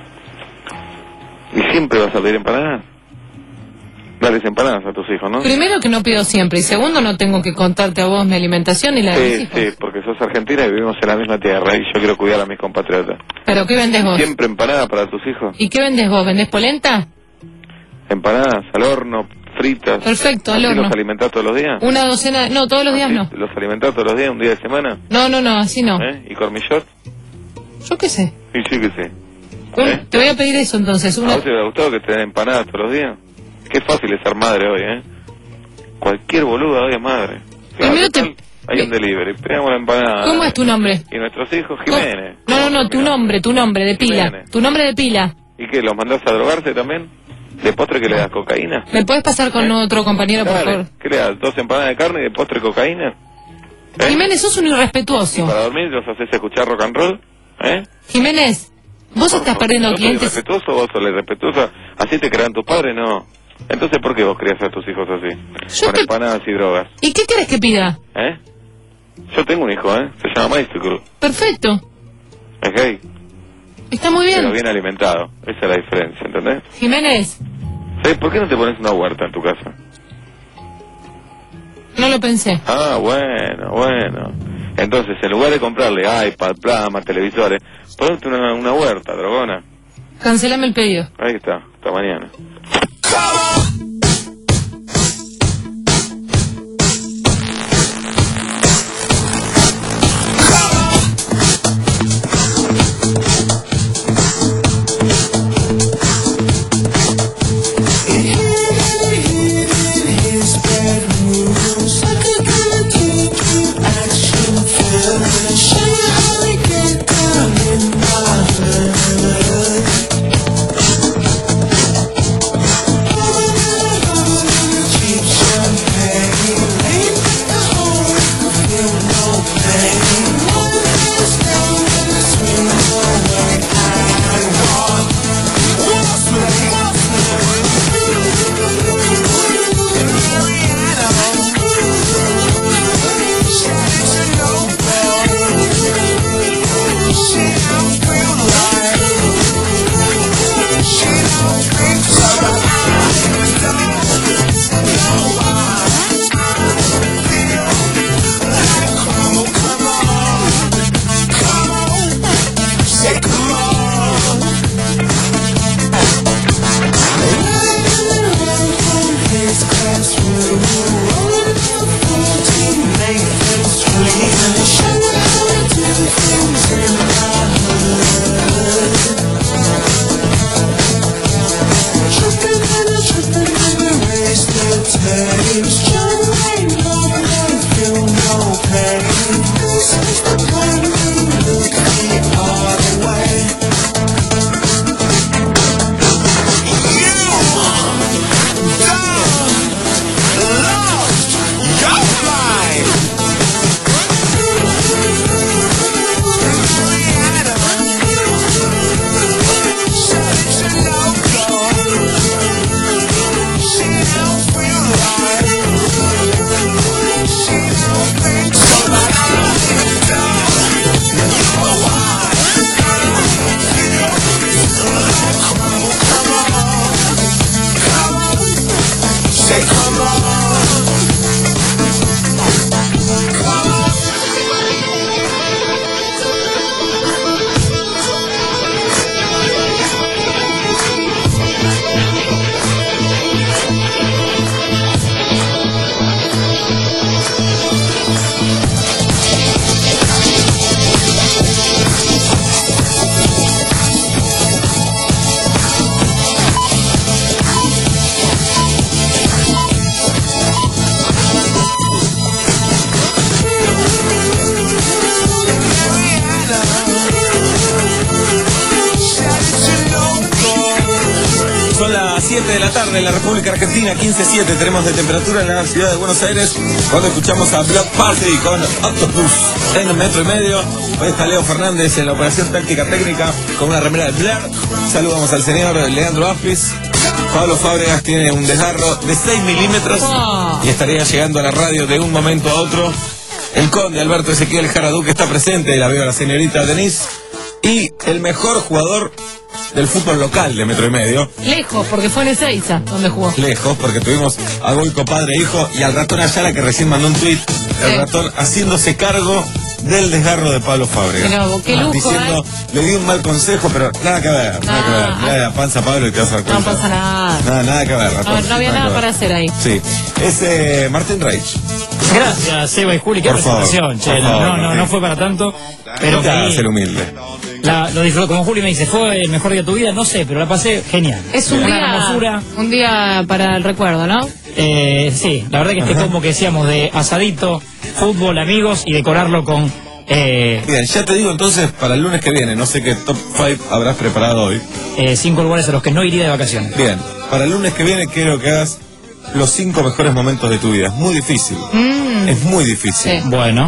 ¿Y siempre vas a pedir empanadas? Dales empanadas a tus hijos, ¿no? Primero que no pido siempre y segundo no tengo que contarte a vos mi alimentación y la de mis Sí, hijos. sí, porque sos argentina y vivimos en la misma tierra y yo quiero cuidar a mis compatriotas. ¿Pero qué vendés vos? ¿Siempre empanada para tus hijos? ¿Y qué vendés vos? ¿Vendés polenta? Empanadas, al horno, fritas. Perfecto, al ¿Así horno. los alimentás todos los días? Una docena... No, todos los días no. ¿Los alimentás todos los días, un día de semana? No, no, no, así no. ¿Eh? ¿Y cormillot? Yo qué sé. Sí, sí que sé. Un- Te voy a pedir eso entonces. ¿A Una... vos te hubiera gustado que te den empanadas todos los días? Qué fácil es ser madre hoy, ¿eh? Cualquier boluda hoy es madre. Claro, Primero te- total, hay un delivery, pedimos la empanada. ¿Cómo es tu nombre? ¿Y nuestros hijos? Jiménez. No, no, no, tu nombre, tu nombre de pila. Jiménez. Tu nombre de pila. ¿Y qué, los mandás a drogarse también? ¿De postre que le das cocaína? ¿Me puedes pasar con otro compañero, por Dale. favor? ¿Qué le das? ¿Dos empanadas de carne y de postre cocaína? ¿Eh? Jiménez, sos un ¿Y irrespetuoso. para dormir los haces escuchar rock and roll? ¿Eh? Jiménez, Vos estás perdiendo ¿Yo soy clientes. respetuoso, vos sos respetuosa? ¿Así te crean tus padres? No. Entonces, ¿por qué vos criás a tus hijos así? Yo Con te- empanadas y drogas. ¿Y qué querés que pida? ¿Eh? Yo tengo un hijo, ¿eh? Se llama Maestro. Perfecto. Es gay, Está muy pero bien. bien alimentado. Esa es la diferencia, ¿entendés? Jiménez, ¿Sí? ¿Por qué no te pones una huerta en tu casa? no lo pensé. Ah, bueno, bueno. Entonces, en lugar de comprarle iPad, plasma, televisores, ponete una, una huerta, dragona. Cancelame el pedido. Ahí está, hasta mañana. siete de la tarde en la República Argentina, quince siete tenemos de temperatura en la ciudad de Buenos Aires, cuando escuchamos a Block Party con Octopus en un metro y medio. Hoy está Leo Fernández en la operación táctica técnica con una remera de Blair. Saludamos al señor Leandro Aspis. Pablo Fábregas tiene un desgarro de seis milímetros y estaría llegando a la radio de un momento a otro. El conde Alberto Ezequiel Jaraduque está presente, la veo a la señorita Denise. Y el mejor jugador del fútbol local de metro y medio. Lejos, porque fue en Ezeiza donde jugó. Lejos, porque tuvimos a Goico padre e hijo y al ratón Ayala que recién mandó un tuit. El ratón haciéndose cargo del desgarro de Pablo Fábregas. Pero, qué lujo, diciendo, ¿eh? le di un mal consejo, pero nada que ver, nada que ver. Nada de la panza a Pablo y te vas a dar No cuenta. pasa nada. Nada, nada que ver, ratón. No, no había Nada nada que ver. para hacer ahí. Sí. Es eh, Martín Reich. Gracias, Seba y Juli, qué Por favor, presentación. Che, por no, favor, no, no, Martín. no fue para tanto. Pero No te hagas feliz. el humilde. La, lo disfruto, como Juli me dice, ¿fue el mejor día de tu vida? No sé, pero la pasé genial. Es un Una día, hermosura. un día para el recuerdo, ¿no? Eh, sí, la verdad que este combo que decíamos de asadito, fútbol, amigos y decorarlo con... Eh, Bien, ya te digo entonces para el lunes que viene, no sé qué top cinco habrás preparado hoy. eh, cinco lugares a los que no iría de vacaciones. Bien, para el lunes que viene quiero que hagas los cinco mejores momentos de tu vida. Es muy difícil. Mm. Es muy difícil. Bueno,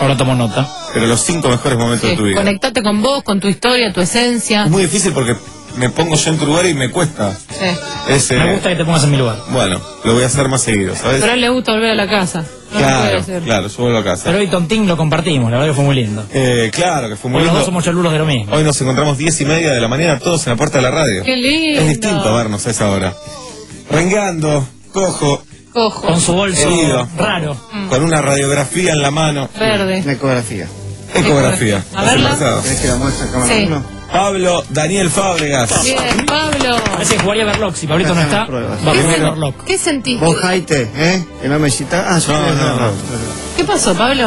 Ahora tomo nota. Pero los cinco mejores momentos Sí, de tu vida. conectate con vos, con tu historia, tu esencia. Es muy difícil porque me pongo yo en tu lugar y me cuesta. Sí. Ese, Me gusta que te pongas en mi lugar. Bueno, lo voy a hacer más seguido, ¿sabes? Pero a él le gusta volver a la casa. No lo puede Claro, hacer. claro, yo vuelvo a casa. Pero hoy Tontín lo compartimos, la verdad que fue muy lindo. Eh, claro que fue muy Hoy los lindo. dos somos cholulos de lo mismo. Hoy nos encontramos diez y media de la mañana todos en la puerta de la radio. Qué lindo. Es distinto vernos a esa hora. Rengueando, cojo, Cojo. Con su bolso herido, raro. con una radiografía en la mano. Verde. Una ecografía. Ecografía. A verla. ¿Querés que la muestre a cámara Sí. uno? Pablo Daniel Fábregas. Bien, Pablo. Parece que jugaría Verloc. Si Pablito no está, va a jugar Verloc. ¿Qué sentiste? Vos, Jaite, ¿eh? Que no me cita. Ah, yo No, tenés no, razón. ¿Qué pasó, Pablo?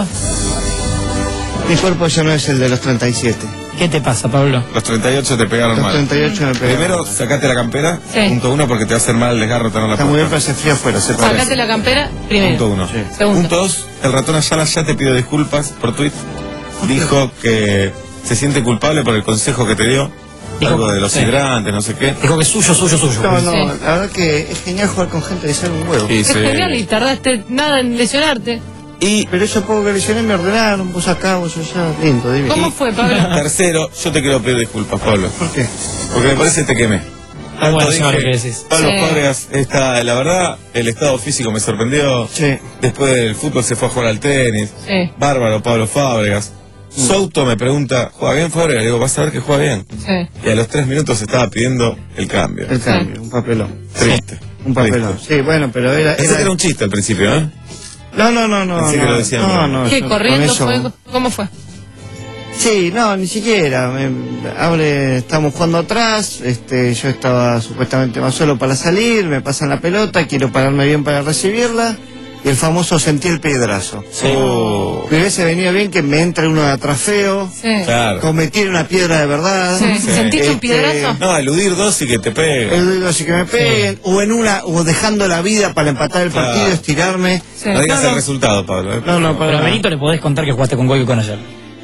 Mi cuerpo ya no es el de los treinta y siete. ¿Qué te pasa, Pablo? Los treinta y ocho te pegaron Los mal. treinta y ocho me pegaron. Primero, sacate la campera. Sí. Punto uno, porque te va a hacer mal el desgarro tener la Está muy bien, pero puesta. hace frío afuera, se Sacate parece. la campera primero. Punto uno. Segundo. Punto dos, el ratón Ayala ya te pidió disculpas por tweet. Dijo que se siente culpable por el consejo que te dio. Dijo- Algo de los sí. hidrantes, no sé qué. Dijo que es suyo, suyo, suyo. No, no, Sí. la verdad que es genial jugar con gente que sabe un huevo. Y Es se- genial y tardaste nada en lesionarte. Y Pero yo poco que lesioné me ordenaron, vos acá, vos allá, lindo, divino. ¿Cómo fue, Pablo? tercero, yo te quiero pedir disculpas, Pablo. ¿Por qué? Porque me parece que te quemé. Ah, bueno, Tanto sí, ahora dije, que decís. Pablo Sí. Fábregas, está, la verdad, el estado físico me sorprendió. Sí. Después del fútbol se fue a jugar al tenis. Sí. Bárbaro, Pablo Fábregas. Souto me pregunta, ¿juega bien Fábregas? Le digo, vas a ver que juega bien. Sí. Y a los tres minutos estaba pidiendo el cambio. El cambio, un papelón. Triste. Un papelón. Triste. Sí, bueno, pero era... Pensé era- que era un chiste al principio, ¿eh? No, no, no, no. Pensé no, que lo decían, no, pero- no, ¿Qué, yo corriendo con eso- fue? ¿Cómo fue? Sí, no, ni siquiera. Me, abre, estamos jugando atrás, este, yo estaba supuestamente más solo para salir, me pasan la pelota, quiero pararme bien para recibirla, y el famoso sentí el piedrazo. Oh, Me hubiese venido bien que me entre uno de atrás feo, Sí. claro. cometer una piedra de verdad. Sí. ¿Sentiste un Este, piedrazo? No, eludir dos y que te pegue. el- así que me peguen, o en una, o dejando la vida para empatar el Claro. partido, estirarme. Sí. No digas No, no. el resultado, Pablo. ¿eh? No, no, Pero para a Benito le podés contar que jugaste con Goyo y con ayer.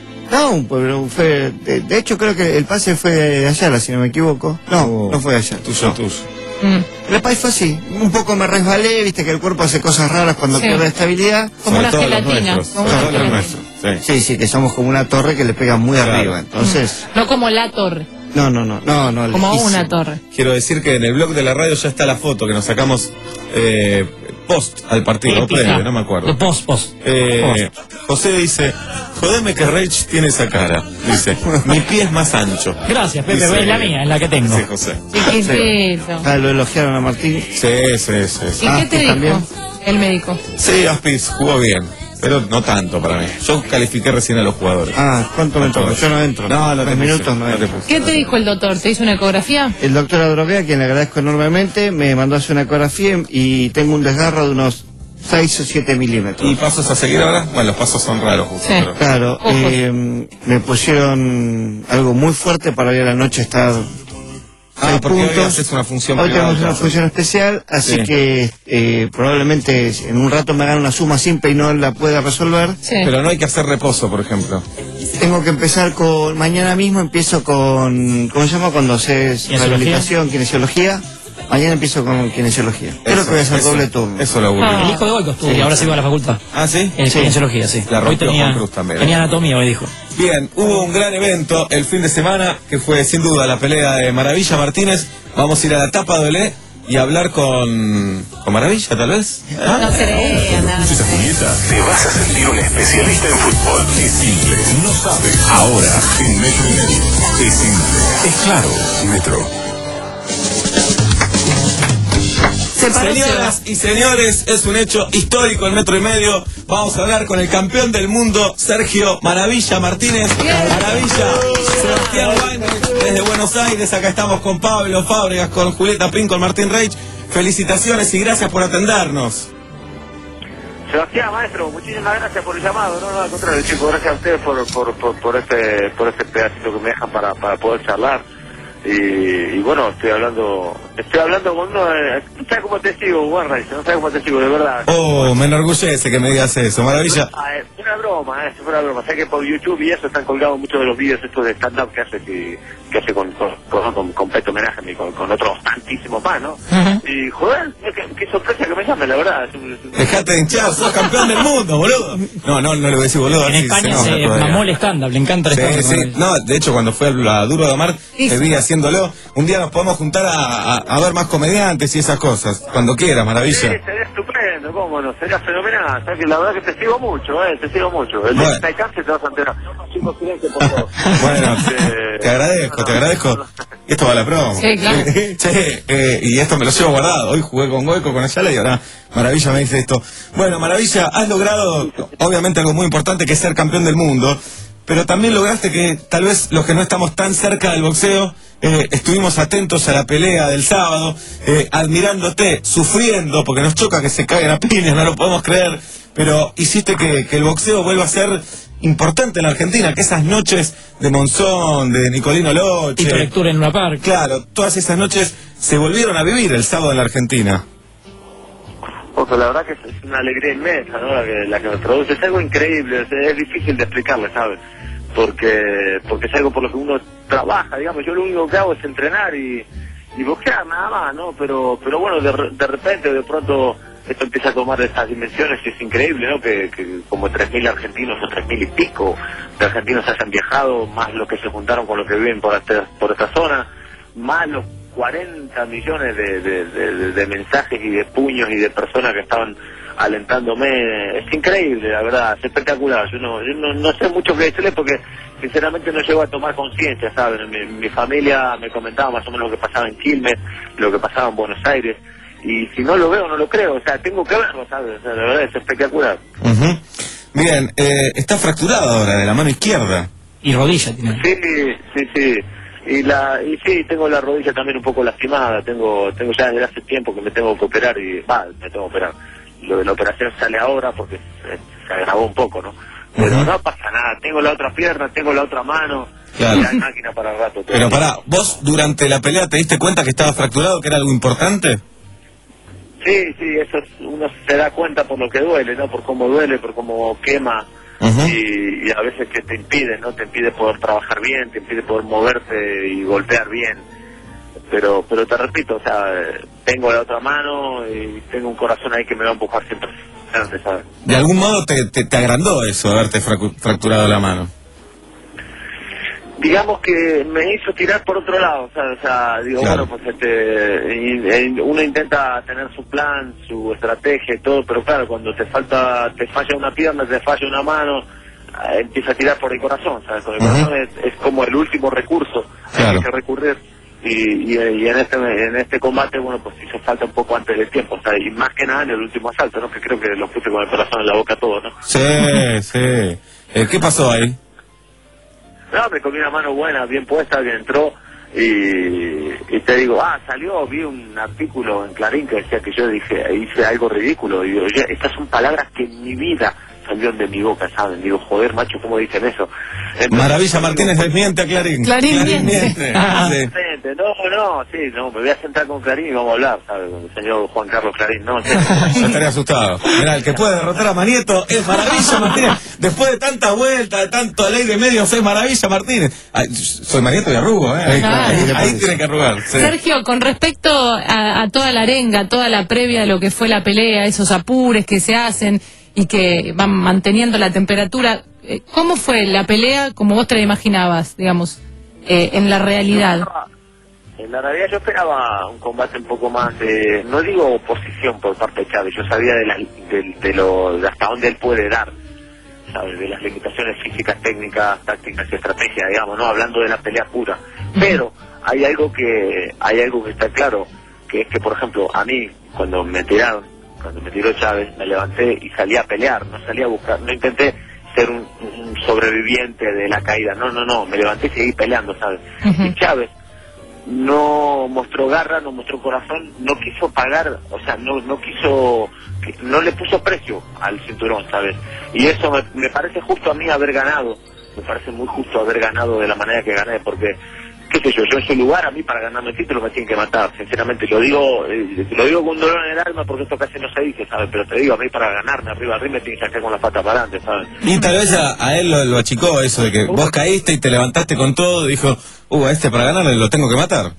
No, pero fue, de, de hecho creo que el pase fue de Ayala, si no me equivoco. No, Oh. no fue de Ayala. Tuyo, No. tuyo. Mm. El pase fue así, un poco me resbalé, viste que el cuerpo hace cosas raras cuando Sí. pierde estabilidad. Como Sobre una todo los gelatina. nuestros. Como Sobre una todo los gelatina. nuestros. Sí. Sí, sí, que somos como una torre que le pega muy Claro. arriba. Entonces, No como la torre, no, no, no, no, no. como lejísimo. una torre. Quiero decir que en el blog de la radio ya está la foto que nos sacamos eh, post al partido, o Épica. previo, no me acuerdo. Post, post. Eh, José dice, jodeme que Rage tiene esa cara. Dice, mi pie es más ancho. Gracias, Pepe, Dice- es la mía, es la que tengo. Sí, José. Chiquitito. Ah, lo elogiaron a Martín. Sí, sí, sí. sí. ¿Y Ah, qué te ¿tú dijo también? el médico? Sí, Aspis jugó bien, pero no tanto para mí. Yo califiqué recién a los jugadores. Ah, ¿cuánto me toca? Yo no entro. No, no te Tres puse, minutos no no te entro. puse. ¿Qué te dijo el doctor? ¿Te hizo una ecografía? El doctor Adrogué, a quien le agradezco enormemente, me mandó a hacer una ecografía y tengo un desgarro de unos seis o siete milímetros. ¿Y pasos a seguir ahora? Bueno, los pasos son raros, justo. Sí. pero- Claro, Ojos. eh, me pusieron algo muy fuerte para hoy a la noche estar Ah, seis porque hoy puntos. haces una función Hoy privada, tenemos una entonces. función especial, así Sí. que eh, probablemente en un rato me hagan una suma simple y no la pueda resolver. Sí. Pero no hay que hacer reposo, por ejemplo. Tengo que empezar con, mañana mismo empiezo con, ¿cómo se llama? Cuando haces ¿Kinesiología? rehabilitación, kinesiología. Mañana empiezo con kinesiología. Creo Eso, que voy a hacer eso, doble turno. Eso lo aburre. Ah. El hijo de Goico estudia, Sí. ahora sí va a la facultad. ¿Ah, sí? En Sí. cienciología, sí. La Hoy rompió tenía, Juan Cruz también. tenía anatomía, hoy dijo. Bien, hubo un gran evento el fin de semana que fue sin duda la pelea de Maravilla Martínez. Vamos a ir a la tapa de Olé y hablar con, con Maravilla, tal vez. ¿Ah? No creía nada. Escucha, Julieta, te vas a sentir un especialista en fútbol. Es simple, no sabes. Ahora, en Metro y Medio. Es simple, es claro. Metro. Se paró Señoras y señores, es un hecho histórico el Metro y Medio. Vamos a hablar con el campeón del mundo, Sergio Maravilla Martínez. Maravilla, Sebastián Weinreich, desde Buenos Aires. Acá estamos con Pablo Fábregas, con Julieta Pin, con Martín Reich. Felicitaciones y gracias por atendernos. Sebastián, maestro, muchísimas gracias por el llamado. No, no, al contrario, chicos, gracias a ustedes por, por, por, por este por este pedacito que me dejan para, para poder charlar. Y, y bueno, estoy hablando Estoy hablando con uno, eh, no sabes cómo te sigo, Warray, no sabes cómo te sigo, de verdad. Oh, me enorgullece que me digas eso, maravilla. Ah, es una broma, eh, es una broma. Sé que por YouTube y eso están colgados muchos de los vídeos estos de stand-up que hace, que, que hace con, con, con, con, con Peto Homenaje y con, con otros tantísimos más, ¿no? Uh-huh. Y joder, qué, qué sorpresa que me llame, la verdad. Es un, es un... Dejate de hinchar, sos campeón del mundo, boludo. No, no, no le voy a decir boludo. En España se, se mamó el stand-up, le encanta el sí, stand-up. Sí, no, de hecho cuando fue a Duro de Omar, te vi haciéndolo. Un día nos podemos juntar a, a, a ver más comediantes y esas cosas. Cuando quieras, maravilla. Sí, sería estupendo, cómo no, sería fenomenal. ¿Sabes? Que la verdad que te sigo mucho, eh, te sigo mucho. El bueno. de cáncer te vas a enterar. Chicos, silencio, por favor. Bueno, te, te agradezco, te agradezco. Esto va a la promo. Sí, claro. Che, eh, y esto me lo llevo guardado. Hoy jugué con Hueco, con Ayala y ahora Maravilla me dice esto. Bueno, Maravilla, has logrado, obviamente, algo muy importante que es ser campeón del mundo. Pero también lograste que tal vez los que no estamos tan cerca del boxeo eh, estuvimos atentos a la pelea del sábado, eh, admirándote, sufriendo, porque nos choca que se caigan a piñas, no lo podemos creer, pero hiciste que, que el boxeo vuelva a ser importante en la Argentina, que esas noches de Monzón, de Nicolino Loche... Y tu lectura en Luna Park. Claro, todas esas noches se volvieron a vivir el sábado en la Argentina. Ojo, la verdad que es una alegría inmensa, ¿no? La que, la que me produce. Es algo increíble, es, es difícil de explicarle, ¿sabes? Porque porque es algo por lo que uno trabaja, digamos. Yo lo único que hago es entrenar y, y boxear, nada más, ¿no? Pero pero bueno, de, de repente, de pronto, esto empieza a tomar estas dimensiones y es increíble, ¿no? Que, que como tres mil argentinos o tres mil y pico de argentinos hayan viajado, más los que se juntaron con los que viven por esta, por esta zona, más los cuarenta millones de, de, de, de mensajes y de puños y de personas que estaban alentándome. Es increíble, la verdad, es espectacular. Yo no, yo no, no sé mucho qué decirle porque sinceramente no llego a tomar conciencia, ¿saben? Mi, mi familia me comentaba más o menos lo que pasaba en Quilmes, lo que pasaba en Buenos Aires, y si no lo veo, no lo creo. O sea, tengo que verlo, ¿sabes? O sea, la verdad es espectacular. Uh-huh. Bien, eh, está fracturado ahora de la mano izquierda. Y rodilla tiene. Sí, sí, sí. Y la y sí, tengo la rodilla también un poco lastimada. Tengo tengo ya desde hace tiempo que me tengo que operar y... Va, me tengo que operar. Lo de la operación sale ahora porque se, se agravó un poco, ¿no? Pero uh-huh. no pasa nada. Tengo la otra pierna, tengo la otra mano. Claro. Y hay máquina para el rato. Pero pará, ¿vos durante la pelea te diste cuenta que estaba fracturado, que era algo importante? Sí, sí, eso es, uno se da cuenta por lo que duele, ¿no? Por cómo duele, por cómo quema. Uh-huh. y, y a veces que te impide, ¿no? Te impide poder trabajar bien, te impide poder moverte y golpear bien. Pero pero te repito, o sea, tengo la otra mano y tengo un corazón ahí que me va a empujar siempre, ¿sabes? De algún modo te, te, te agrandó eso, haberte fracturado la mano. Digamos que me hizo tirar por otro lado, ¿sabes? O sea, digo, claro. Bueno, pues este, y, y uno intenta tener su plan, su estrategia y todo, pero claro, cuando te falta, te falla una pierna, te falla una mano, eh, empieza a tirar por el corazón, ¿sabes? Con el uh-huh. corazón es, es como el último recurso, claro. Hay que recurrir. Y, y, y en este en este combate, bueno, pues hizo falta un poco antes del tiempo, o sea, y más que nada en el último asalto, ¿no? Que creo que lo puse con el corazón en la boca todo, ¿no? Sí, sí. Eh, ¿Qué pasó ahí? No, me comí una mano buena, bien puesta, que entró y, y te digo, ah, salió, vi un artículo en Clarín que decía que yo dije, hice algo ridículo, y digo, oye, estas son palabras que en mi vida salieron de mi boca, ¿saben? Digo, joder, macho, ¿cómo dicen eso? Entonces, Maravilla Martínez desmiente a Clarín. Clarín, Clarín miente. Ah, sí. No, no, sí, no, me voy a sentar con Clarín y vamos a hablar, ¿sabes? Con el señor Juan Carlos Clarín, no sé. Yo estaría asustado. Mirá, el que puede derrotar a Manieto es Maravilla Martínez. Después de tanta vuelta, de tanto ley de medios, es Maravilla Martínez. Ay, soy Manieto y arrugo, ¿eh? Ahí, ah, ahí, ahí tiene que arrugar. Sí. Sergio, con respecto a, a toda la arenga, toda la previa de lo que fue la pelea, esos apures que se hacen y que van manteniendo la temperatura, ¿cómo fue la pelea como vos te la imaginabas, digamos, eh, en la realidad? En la realidad yo esperaba un combate un poco más, eh, no digo oposición por parte de Chávez, yo sabía de, la, de, de, lo, de hasta dónde él puede dar, ¿sabes? De las limitaciones físicas, técnicas, tácticas y estrategias, digamos, no hablando de la pelea pura. Pero hay algo que hay algo que está claro, que es que, por ejemplo, a mí, cuando me tiraron, cuando me tiró Chávez, me levanté y salí a pelear, no salí a buscar, no intenté ser un, un sobreviviente de la caída, no, no, no, me levanté y seguí peleando, ¿sabes? Uh-huh. Y Chávez no mostró garra, no mostró corazón, no quiso pagar, o sea, no no quiso, no le puso precio al cinturón, ¿sabes? Y eso me, me parece justo a mí haber ganado, me parece muy justo haber ganado de la manera que gané, porque qué sé yo, yo en su lugar, a mí para ganarme el título me tienen que matar, sinceramente, lo digo eh, lo digo con dolor en el alma porque esto casi no se dice, ¿sabes? Pero te digo, a mí para ganarme arriba arriba me tienen que sacar con la pata para adelante, ¿sabes? Y tal vez a, a él lo, lo achicó eso de que vos caíste y te levantaste con todo, dijo, uh, a este para ganarle lo tengo que matar.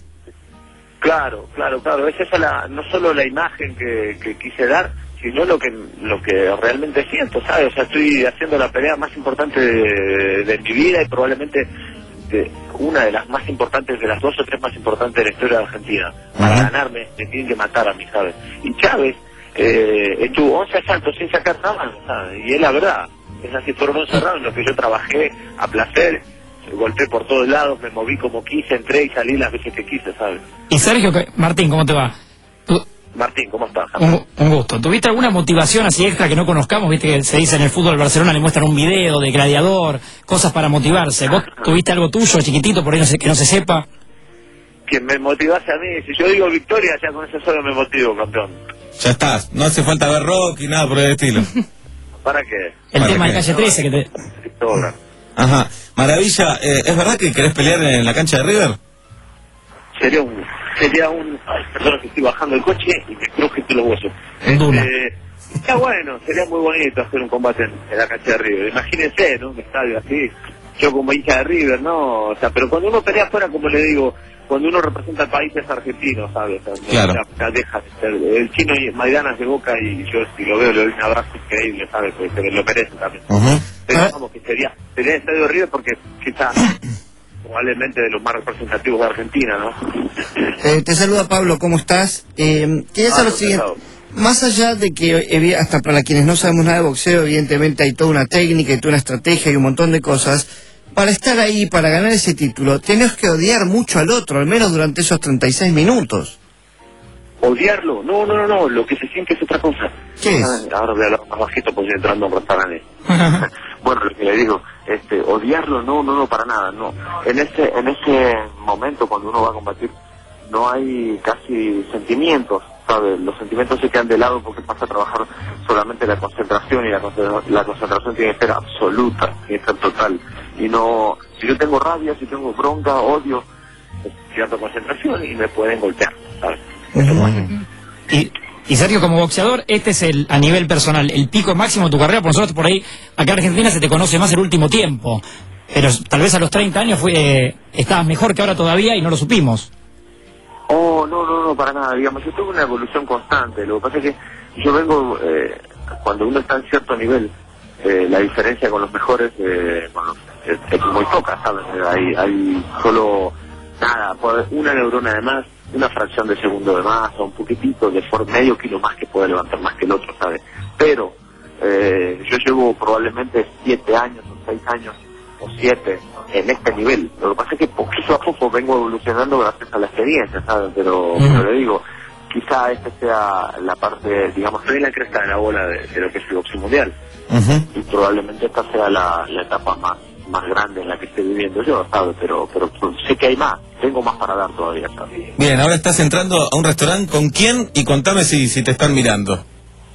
Claro, claro, claro, es esa la, no solo la imagen que, que quise dar, sino lo que lo que realmente siento, ¿sabes? O sea, estoy haciendo la pelea más importante de, de mi vida y probablemente de una de las más importantes, de las dos o tres más importantes de la historia de Argentina. Para uh-huh. ganarme, me tienen que matar a mí, ¿sabes? Y Chávez eh, estuvo once asaltos sin sacar nada, ¿sabes? Y es la verdad, es así, fueron once rounds en los que yo trabajé a placer, golpeé por todos lados, me moví como quise, entré y salí las veces que quise, ¿sabes? Y Sergio, Martín, ¿cómo te va? ¿Tú... Martín, ¿cómo estás? Un, un gusto. ¿Tuviste alguna motivación así extra que no conozcamos? Viste que se dice en el fútbol Barcelona, le muestran un video de gladiador, cosas para motivarse. ¿Vos tuviste algo tuyo, chiquitito, por ahí no se, que no se sepa? Que me motivase a mí. Si yo digo victoria, ya con eso solo me motivo, campeón. Ya estás. No hace falta ver rock y nada por el estilo. ¿Para qué? El ¿Para tema qué? de Calle trece que te... Ajá. Maravilla. Eh, ¿Es verdad que querés pelear en la cancha de River? Sería un... Sería un... Ay, perdón que estoy bajando el coche y me crujiste los huesos. Este, está bueno, sería muy bonito hacer un combate en, en la cancha de River. Imagínense, ¿no? Un estadio así. Yo como hincha de River, ¿no? O sea, pero cuando uno pelea afuera, como le digo, cuando uno representa al país es argentino, ¿sabes? O sea, claro. O sea, deja de ser... El chino y Maidana de Boca y yo si lo veo le doy un abrazo increíble, ¿sabes? Porque se lo merece también. Uh-huh. Pero vamos, que sería, sería el estadio de River porque quizás... probablemente de los más representativos de Argentina, ¿no? Eh, te saluda Pablo, ¿cómo estás? Eh, quería saber lo siguiente, más allá de que, hasta para quienes no sabemos nada de boxeo, evidentemente hay toda una técnica y toda una estrategia y un montón de cosas, para estar ahí, para ganar ese título, tenés que odiar mucho al otro, al menos durante esos treinta y seis minutos. ¿Odiarlo? No, no, no, no, lo que se siente es otra cosa. ¿Qué es? Ahora voy a hablar más bajito porque estoy entrando a un restaurante. Bueno, lo que le digo, este, odiarlo, no, no, no, para nada, no. En ese, en ese momento, cuando uno va a combatir, no hay casi sentimientos, ¿sabes? Los sentimientos se quedan de lado porque pasa a trabajar solamente la concentración y la, concentra- la concentración tiene que ser absoluta, tiene que ser total. Y no, si yo tengo rabia, si tengo bronca, odio, pierdo concentración y me pueden golpear, ¿sabes? Y, y Sergio, como boxeador, este es el, a nivel personal, el pico máximo de tu carrera. Por nosotros, por ahí, acá en Argentina se te conoce más el último tiempo. Pero tal vez a los treinta años fue, eh, estabas mejor que ahora todavía y no lo supimos. Oh, no, no, no, para nada. Digamos, yo tuve una evolución constante. Lo que pasa es que yo vengo, eh, cuando uno está en cierto nivel, eh, la diferencia con los mejores eh, con los, es, es muy poca, ¿sabes? Hay, hay solo, nada, una neurona de más, una fracción de segundo de más, o un poquitito, de por medio kilo más que puede levantar más que el otro, ¿sabes? Pero eh, yo llevo probablemente siete años o seis años o siete en este nivel. Lo que pasa es que poquito a poco vengo evolucionando gracias a la experiencia, ¿sabes? Pero, uh-huh. pero le digo, quizá esta sea la parte, digamos, estoy en la cresta de la bola de, de lo que es el boxeo mundial. Uh-huh. Y probablemente esta sea la, la etapa más más grande en la que estoy viviendo yo, ¿sabes? Pero, pero sé que hay más, tengo más para dar todavía, ¿sabes? Bien, ahora estás entrando a un restaurante, ¿con quién? Y contame si, si te están mirando.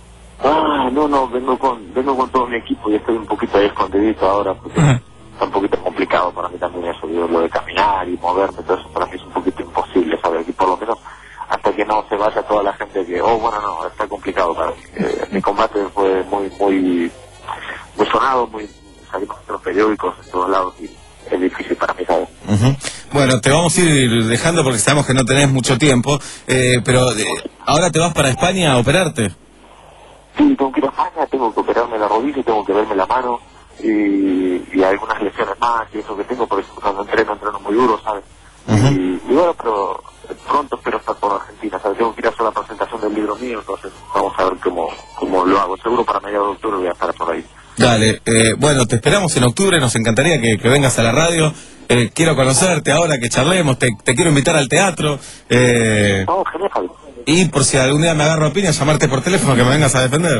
Ah, no, no, vengo con vengo con todo mi equipo y estoy un poquito ahí escondidito ahora, porque uh-huh. está un poquito complicado para mí también eso, digo, lo de caminar y moverme, todo eso para mí es un poquito imposible, ¿sabes? Y por lo menos hasta que no se vaya toda la gente que, oh, bueno, no, está complicado para mí. Eh, mi combate fue muy, muy, muy sonado, muy... salimos en los periódicos en todos lados y es difícil para mí, ¿sabes? Uh-huh. Bueno, te vamos a ir dejando porque sabemos que no tenés mucho tiempo, eh, pero eh, ¿ahora te vas para España a operarte? Sí, tengo que ir a España, tengo que operarme la rodilla, tengo que verme la mano y, y algunas lesiones más y eso que tengo, por eso cuando entreno, entreno muy duro, ¿sabes? Uh-huh. y, y bueno, pero pronto espero estar por Argentina, ¿sabes? Tengo que ir a hacer la presentación del libro mío, entonces vamos a ver cómo, cómo lo hago. Seguro para mediados de octubre voy a estar por ahí. Dale, eh, bueno, te esperamos en octubre, nos encantaría que, que vengas a la radio, eh, quiero conocerte ahora, que charlemos, te, te quiero invitar al teatro, eh, oh, genial. Y por si algún día me agarro a piña, llamarte por teléfono que me vengas a defender.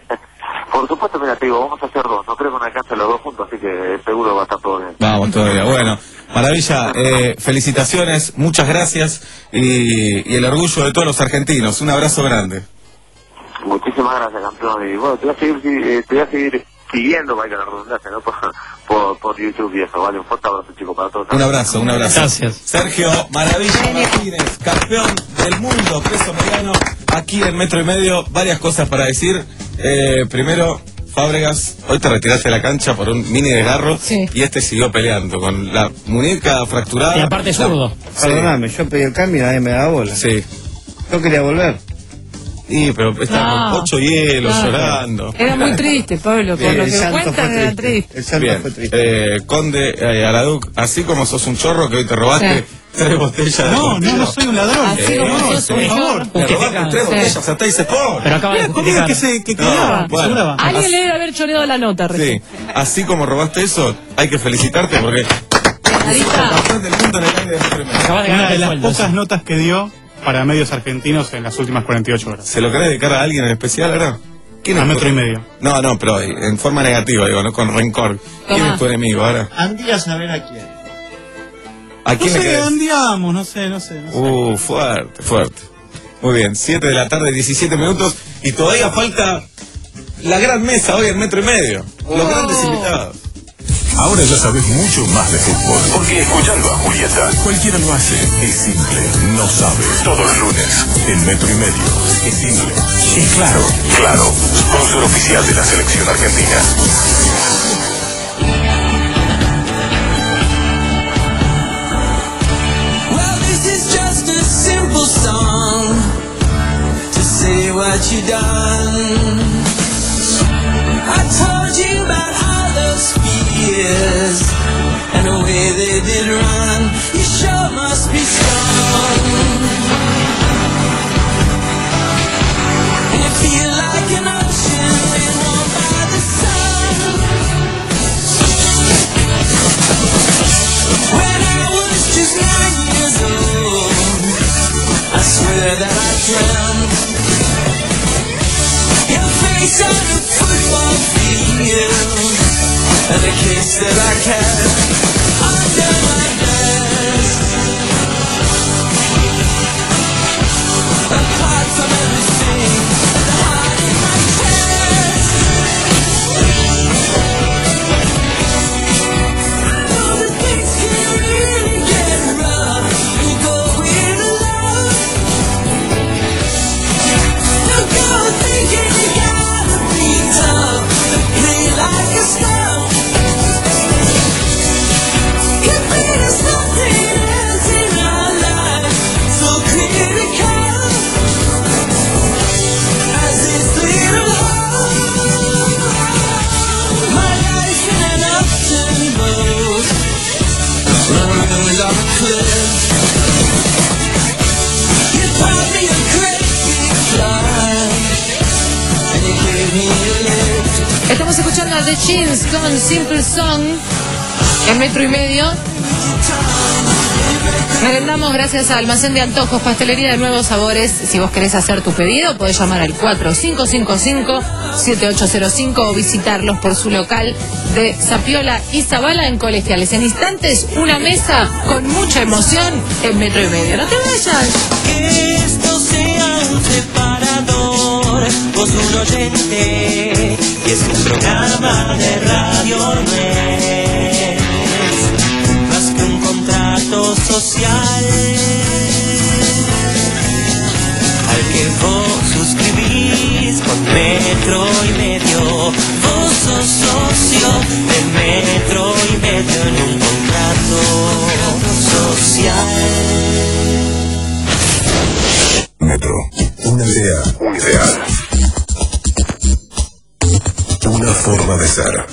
Por supuesto, mira, te digo, vamos a hacer dos, no creo que nos alcance los dos juntos, así que seguro va a estar todo bien. Vamos, todavía, bueno, maravilla, eh, felicitaciones, muchas gracias y, y el orgullo de todos los argentinos, un abrazo grande. Muchísimas gracias, campeón, y bueno, te voy a seguir, te voy a seguir siguiendo, vaya la redundancia, ¿no? Por, por, por YouTube y eso, vale, un fuerte abrazo, chicos, para todos. Un abrazo, un abrazo. Gracias. Sergio Maravilla Martínez, campeón del mundo, peso mediano, aquí en Metro y Medio. Varias cosas para decir. Eh, primero, Fábregas, hoy te retiraste de la cancha por un mini desgarro, sí. Y este siguió peleando con la muñeca fracturada. Y aparte zurdo. Sí. Perdóname, yo pedí el cambio y nadie me da bola. Sí. Yo quería volver. Sí, pero estaba No. con ocho hielos, No. llorando. Era muy triste, Pablo, por Sí, lo el que santo cuentas fue era triste. triste. El santo Bien, fue triste. eh, Conde eh, Araduc, así como sos un chorro que hoy te robaste Sí. tres botellas de No, no, Cortino. no soy un ladrón. Así Eh, como no, sos por un favor, chorro. te robaste tres Sí. botellas hasta ahí se pone. Pero acaba de Era comida justificar. que se que No, quedaba, que bueno. sobraba. Alguien le debe haber choreado la nota Sí, recién. así como robaste eso, hay que felicitarte porque Clarita. campeón del mundo en el aire de Metro y Medio. Acabas de Una ganar de el las sueldo. pocas notas que dio para medios argentinos en las últimas cuarenta y ocho horas. ¿Se lo querés dedicar a alguien en especial ahora? ¿Quién A es Metro tu- y Medio. No, no, pero en forma negativa, digo, no con rencor. ¿Quién Tomá. es tu enemigo ahora? Andí a saber a quién. ¿A No quién le sé, querés? andiamos, no sé, no sé. No sé. Uh, fuerte, fuerte. Muy bien, siete de la tarde, diecisiete minutos, y todavía falta la gran mesa hoy en Metro y Medio. Los grandes invitados. Ahora ya sabes mucho más de fútbol. Porque escuchando a Julieta, cualquiera lo hace. Es simple, no sabe. Todos los lunes, en Metro y Medio. Es simple. Es claro. Claro. Sponsor oficial de la selección argentina. Well, this is just a simple song to say what you done. I told you about all those fears and the way they did run. You sure must be strong. And you feel like an ocean made warm by the sun. When I was just nine years old, I swear that I dreamt your face on a football field, and the kiss that I kept under my desk. Apart from everything, the heart in my chest. Oh, the things can really get rough when you go in love. Don't go thinking you gotta be tough and play like a star. Could be something else in our life, so critical as this little hole. My life in an upturned boat, running off a cliff. You bought me a great big fly, and you gave me a lift. Estamos escuchando a The Chins con Simple Song en Metro y Medio. Merendamos gracias a Almacén de Antojos, Pastelería de Nuevos Sabores. Si vos querés hacer tu pedido, podés llamar al cuatro cinco cinco cinco, siete ocho cero cinco o visitarlos por su local de Zapiola y Zabala en Colegiales. En instantes, una mesa con mucha emoción en Metro y Medio. ¡No te vayas! Que esto sea un separador, vos un oyente, y es un programa de radio no es más que un contrato social al que vos suscribís con Metro y Medio. Vos sos socio de Metro y Medio en un contrato social. Metro. Una idea. Un ideal. Una forma de ser.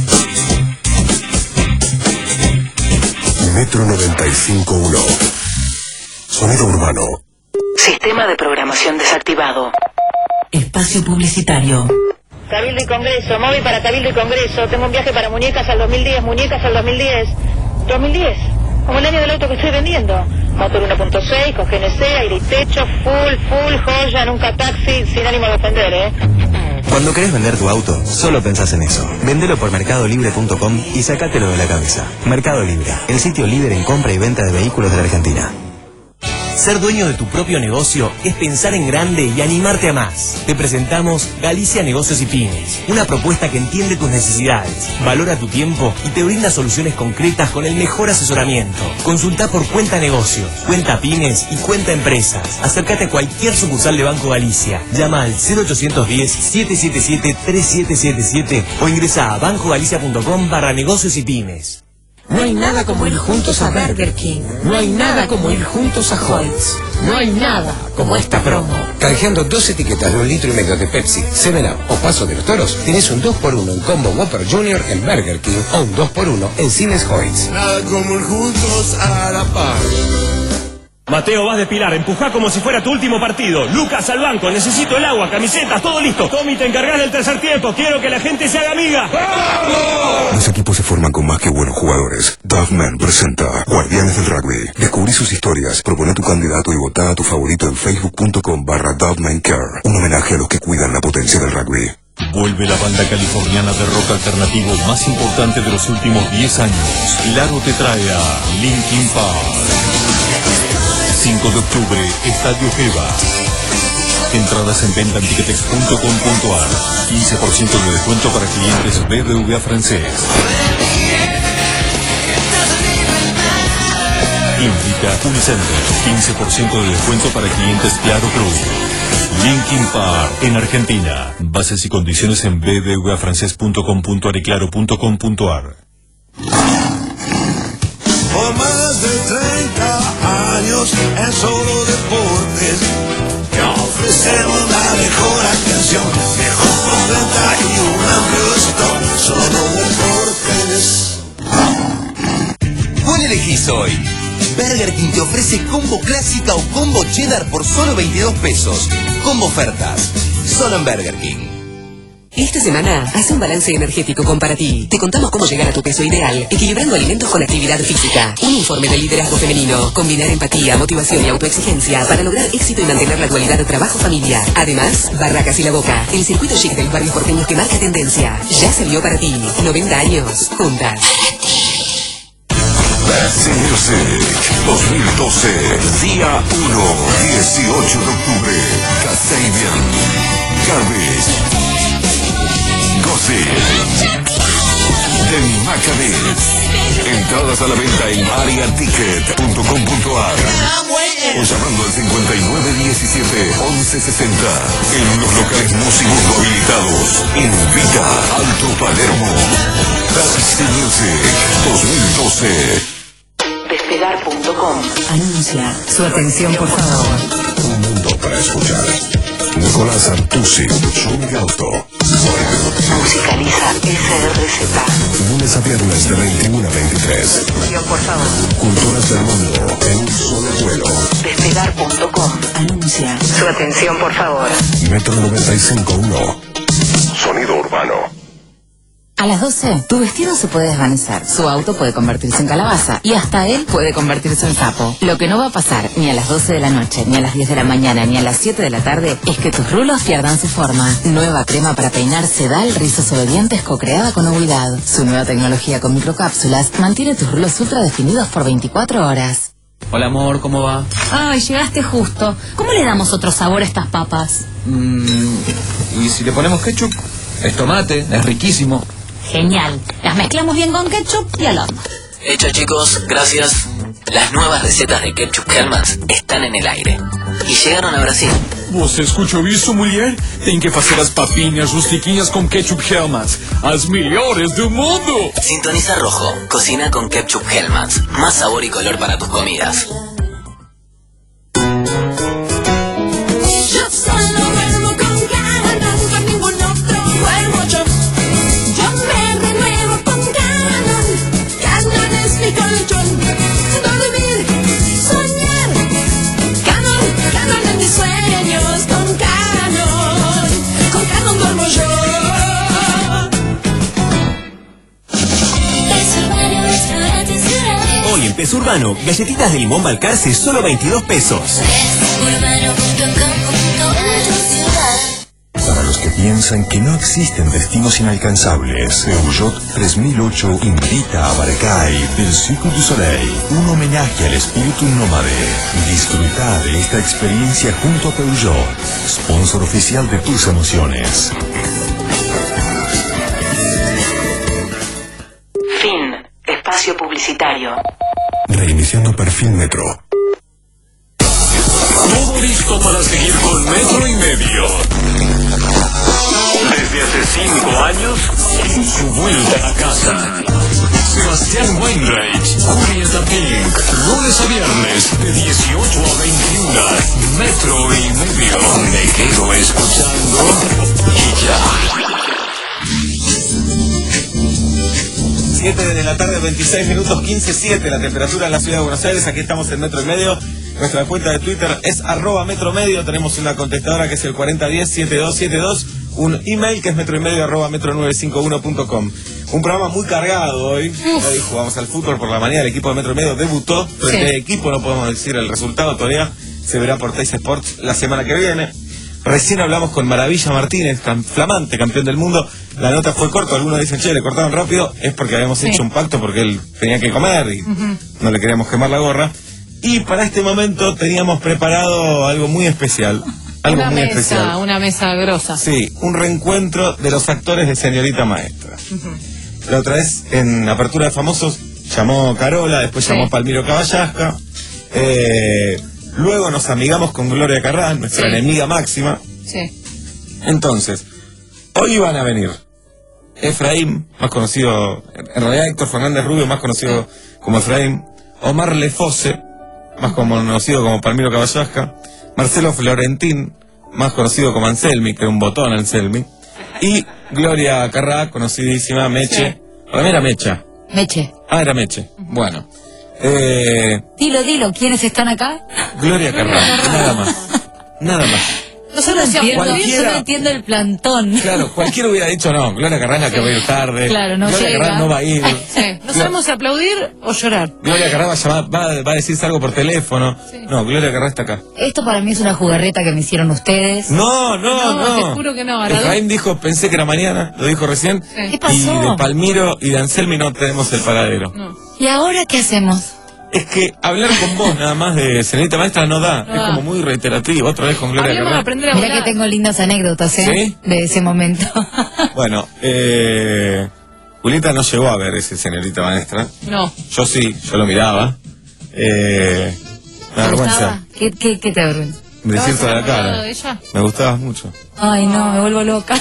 Metro noventa y cinco punto uno. Sonido urbano. Sistema de programación desactivado. Espacio publicitario. Cabildo y Congreso, móvil para Cabildo y Congreso. Tengo un viaje para Muñecas al dos mil diez, Muñecas al dos mil diez. ¿dos mil diez? Como el año del auto que estoy vendiendo. Motor uno punto seis, con G N C, aire y techo, full, full, joya, nunca taxi, sin ánimo de ofender, ¿eh? Cuando querés vender tu auto, solo pensás en eso. Vendelo por mercado libre punto com y sacátelo de la cabeza. Mercado Libre, el sitio líder en compra y venta de vehículos de la Argentina. Ser dueño de tu propio negocio es pensar en grande y animarte a más. Te presentamos Galicia Negocios y Pymes, una propuesta que entiende tus necesidades, valora tu tiempo y te brinda soluciones concretas con el mejor asesoramiento. Consulta por Cuenta Negocios, Cuenta Pymes y Cuenta Empresas. Acércate a cualquier sucursal de Banco Galicia. Llama al cero ochocientos diez, siete siete siete, tres siete siete siete o ingresa a bancogalicia.com barra negocios y pymes. No hay nada como ir juntos a Burger King. No hay nada como ir juntos a Hoyts. No hay nada como esta promo. Canjeando dos etiquetas de un litro y medio de Pepsi, seven up o Paso de los Toros, tenés un dos por uno en Combo Whopper Junior en Burger King o un dos por uno en Cines Hoyts. Nada como ir juntos a la par. Mateo, vas de Pilar, empujá como si fuera tu último partido. Lucas, al banco, necesito el agua, camisetas, todo listo. Tommy, te encargás del tercer tiempo, quiero que la gente se haga amiga. ¡Vamos! Los equipos se forman con más que buenos jugadores. Duffman presenta Guardianes del Rugby. Descubrí sus historias, propone tu candidato y votá a tu favorito en facebook.com barra Duffman Care. Un homenaje a los que cuidan la potencia del rugby. Vuelve la banda californiana de rock alternativo más importante de los últimos diez años. Claro te trae a Linkin Park. cinco de octubre, Estadio Geva. Entradas en venta en ticketex punto com punto a r. quince por ciento de descuento para clientes B B V A francés. Invita Unicenter. quince por ciento de descuento para clientes Claro Cruz. Linkin Park en Argentina. Bases y condiciones en b b v a francés punto com punto a r y claro punto com punto a r. Por más de treinta años en solo deportes, te ofrecemos la mejor atención, mejor renta y un amplio stock. Solo deportes. ¿Cuál elegís hoy? Burger King te ofrece combo clásica o combo cheddar por solo veintidós pesos. Combo ofertas, solo en Burger King. Esta semana, hace un balance energético con Para Ti. Te contamos cómo llegar a tu peso ideal, equilibrando alimentos con actividad física. Un informe de liderazgo femenino. Combinar empatía, motivación y autoexigencia para lograr éxito y mantener la dualidad de trabajo-familia. Además, Barracas y La Boca, el circuito chic de los barrios porteños que marca tendencia. Ya salió Para Ti. noventa años, juntas. Best Music dos mil doce, día uno, dieciocho de octubre. Kasabian, Garbage, Gossip, The Maccabees. Entradas a la venta en aria ticket punto com punto a r o llamando al cincuenta y nueve diecisiete once sesenta en los locales músicos habilitados. Invita Alto Palermo. Best Music dos mil doce. Despegar punto com anuncia su atención, por favor. Un mundo para escuchar. Nicolás Artusi, Sonic Auto. Musicaliza S R Z. Lunes a viernes de veintiuno a veintitrés. Por favor. Culturas del mundo en un solo vuelo. Despegar punto com anuncia su atención, por favor. Metro noventa y cinco punto uno. Sonido urbano. A las doce, tu vestido se puede desvanecer, su auto puede convertirse en calabaza y hasta él puede convertirse en sapo. Lo que no va a pasar ni a las doce de la noche, ni a las diez de la mañana, ni a las siete de la tarde es que tus rulos pierdan su forma. Nueva crema para peinar Sedal Rizos Obedientes co-creada con Oguidad. Su nueva tecnología con microcápsulas mantiene tus rulos ultra definidos por veinticuatro horas. Hola amor, ¿cómo va? Ay, llegaste justo. ¿Cómo le damos otro sabor a estas papas? Mm, ¿y si le ponemos ketchup? Es tomate, es riquísimo. Genial. Las mezclamos bien con ketchup y al horno. Hecho chicos, gracias. Las nuevas recetas de ketchup Hellmann's están en el aire y llegaron a Brasil. Você escuchou isso, mulher? Tem que fazer as papinhas rustiquinhas com ketchup Hellmann's, as melhores do mundo. Sintoniza Rojo, cocina con ketchup Hellmann's, más sabor y color para tus comidas. Hoy en Pez Urbano, galletitas de limón Balcarce, solo veintidós pesos. Para los que piensan que no existen destinos inalcanzables, Peugeot tres mil ocho invita a Barcay del Cirque du Soleil, un homenaje al espíritu nómade. Disfruta Disfruta de esta experiencia junto a Peugeot, sponsor oficial de tus emociones. Fin. Espacio publicitario. Reiniciando perfil Metro. Todo listo para seguir con Metro y Medio. Desde hace cinco años, en su vuelta a casa. Sebastián Weinreich, Julieta Pink, lunes a viernes, de dieciocho a veintiuno, Metro y Medio. Me quedo escuchando y ya. siete de la tarde, veintiséis minutos, quince siete, la temperatura en la ciudad de Buenos Aires. Aquí estamos en Metro y Medio. Nuestra cuenta de Twitter es arroba Metro Medio. Tenemos una contestadora que es el cuarenta diez, setenta y dos setenta y dos. Un email que es metroymedio arroba metro nueve cinco uno punto com. Un programa muy cargado hoy. Hoy jugamos al fútbol por la mañana. El equipo de Metro y Medio debutó. Pero sí. El equipo no podemos decir el resultado todavía. Se verá por Teis Sports la semana que viene. Recién hablamos con Maravilla Martínez, cam- flamante campeón del mundo. La nota fue corta, algunos dicen, che, le cortaron rápido. Es porque habíamos sí. hecho un pacto porque él tenía que comer y uh-huh. no le queríamos quemar la gorra. Y para este momento teníamos preparado algo muy especial. Algo una muy mesa, especial. Una mesa grosa. Sí, un reencuentro de los actores de Señorita Maestra. Uh-huh. La otra vez, en Apertura de Famosos, llamó Carola, después sí. llamó Palmiro Caballasca. Eh... Luego nos amigamos con Gloria Carrán, nuestra sí. enemiga máxima. Sí. Entonces, hoy van a venir Efraín, más conocido, en realidad Héctor Fernández Rubio, más conocido sí. como Efraín, Omar Lefose, más conocido como Palmiro Caballasca, Marcelo Florentín, más conocido como Anselmi, que era un botón Anselmi, y Gloria Carrá, conocidísima, Meche. Sí. ¿O era Mecha? Meche. Ah, era Meche. Bueno. Eh, dilo, dilo, ¿quiénes están acá? Gloria Carrá, nada más. Nada más. No solo entiendo, cualquiera, yo no entiendo el plantón. Claro, cualquiera hubiera dicho no, Gloria Carrá es la sí. que va a ir tarde. Claro, no Gloria llega. Carrá no va a ir. Sí. No sabemos si aplaudir o llorar. Gloria Carrá va a, llamar, va, va a decirse algo por teléfono. Sí. No, Gloria Carrá está acá. Esto para mí es una jugarreta que me hicieron ustedes. No, no, no. no. Te juro que no. Efraín dijo, pensé que era mañana, lo dijo recién. Sí. ¿Qué pasó? Y de Palmiro y de Anselmi no tenemos el paradero. No. ¿Y ahora qué hacemos? Es que hablar con vos nada más de Señorita Maestra no da, no es da. como muy reiterativo, otra vez con Gloria Carrá. Mira que tengo lindas anécdotas, ¿eh? ¿Sí? De ese momento. Bueno, eh, Julieta no llegó a ver ese Señorita Maestra. No. Yo sí, yo lo miraba. Eh, me avergüenza. ¿Qué, qué, ¿Qué te avergüenza? Decirte de la cara. De ella? Me gustabas mucho. Ay, no, me vuelvo loca.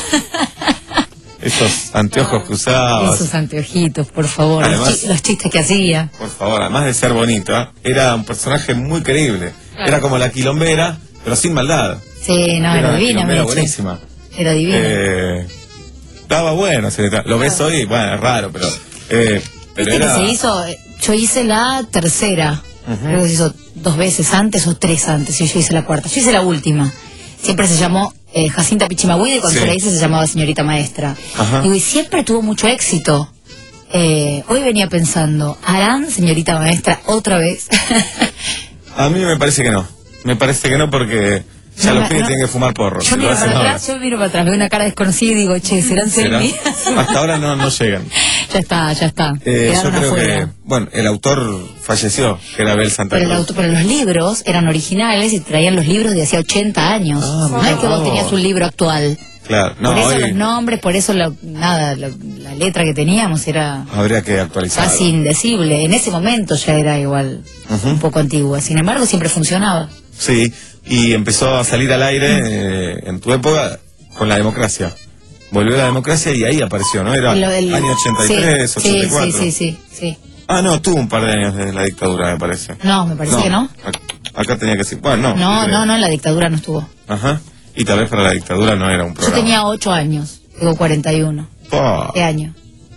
Esos anteojos que usabas. Esos anteojitos, por favor. Además, los, ch los chistes que hacía. Por favor, además de ser bonita, era un personaje muy creíble. Claro. Era como la quilombera, pero sin maldad. Sí, no, era, era divina. Era buenísima. Era divina. Eh, estaba bueno. Lo ves hoy, bueno, es raro, pero... Eh, pero era... que se hizo, yo hice la tercera. Uh-huh. Creo que se hizo dos veces antes o tres antes. Y yo hice la cuarta. Yo hice la última. Siempre se llamó eh, Jacinta Pichimahuida y cuando sí. se la hice se llamaba Señorita Maestra. Digo, y siempre tuvo mucho éxito. Eh, hoy venía pensando, ¿harán Señorita Maestra otra vez? A mí me parece que no. Me parece que no porque ya no, los pibes no, tienen que fumar porros. Yo, si miro para atrás, yo miro para atrás, veo una cara desconocida y digo, che, ¿serán Selmi? Hasta ahora no, no llegan. Ya está, ya está. Eh, yo creo afuera. que, bueno, el autor falleció, que era Abel Santa Cruz. Pero, el autor, pero los libros eran originales y traían los libros de hacía ochenta años. Ah, no es que vos tenías un libro actual. Claro, no, por eso hoy... los nombres, por eso la, nada, la, la letra que teníamos era... Habría que actualizar. Casi indecible. En ese momento ya era igual, uh-huh. un poco antigua. Sin embargo, siempre funcionaba. Sí, y empezó a salir al aire eh, en tu época con La Democracia. Volvió La Democracia y ahí apareció, ¿no? Era Lo, el... año ochenta y tres, sí, ochenta y cuatro. Sí, sí, sí, sí. Ah, no, tuvo un par de años de la dictadura, me parece. No, me parece no, que no. Acá tenía que ser... Bueno, no. No, no, no, en la dictadura no estuvo. Ajá. Y tal vez para la dictadura no era un programa. Yo tenía ocho años, tengo cuarenta y uno. Oh. ¿Qué año?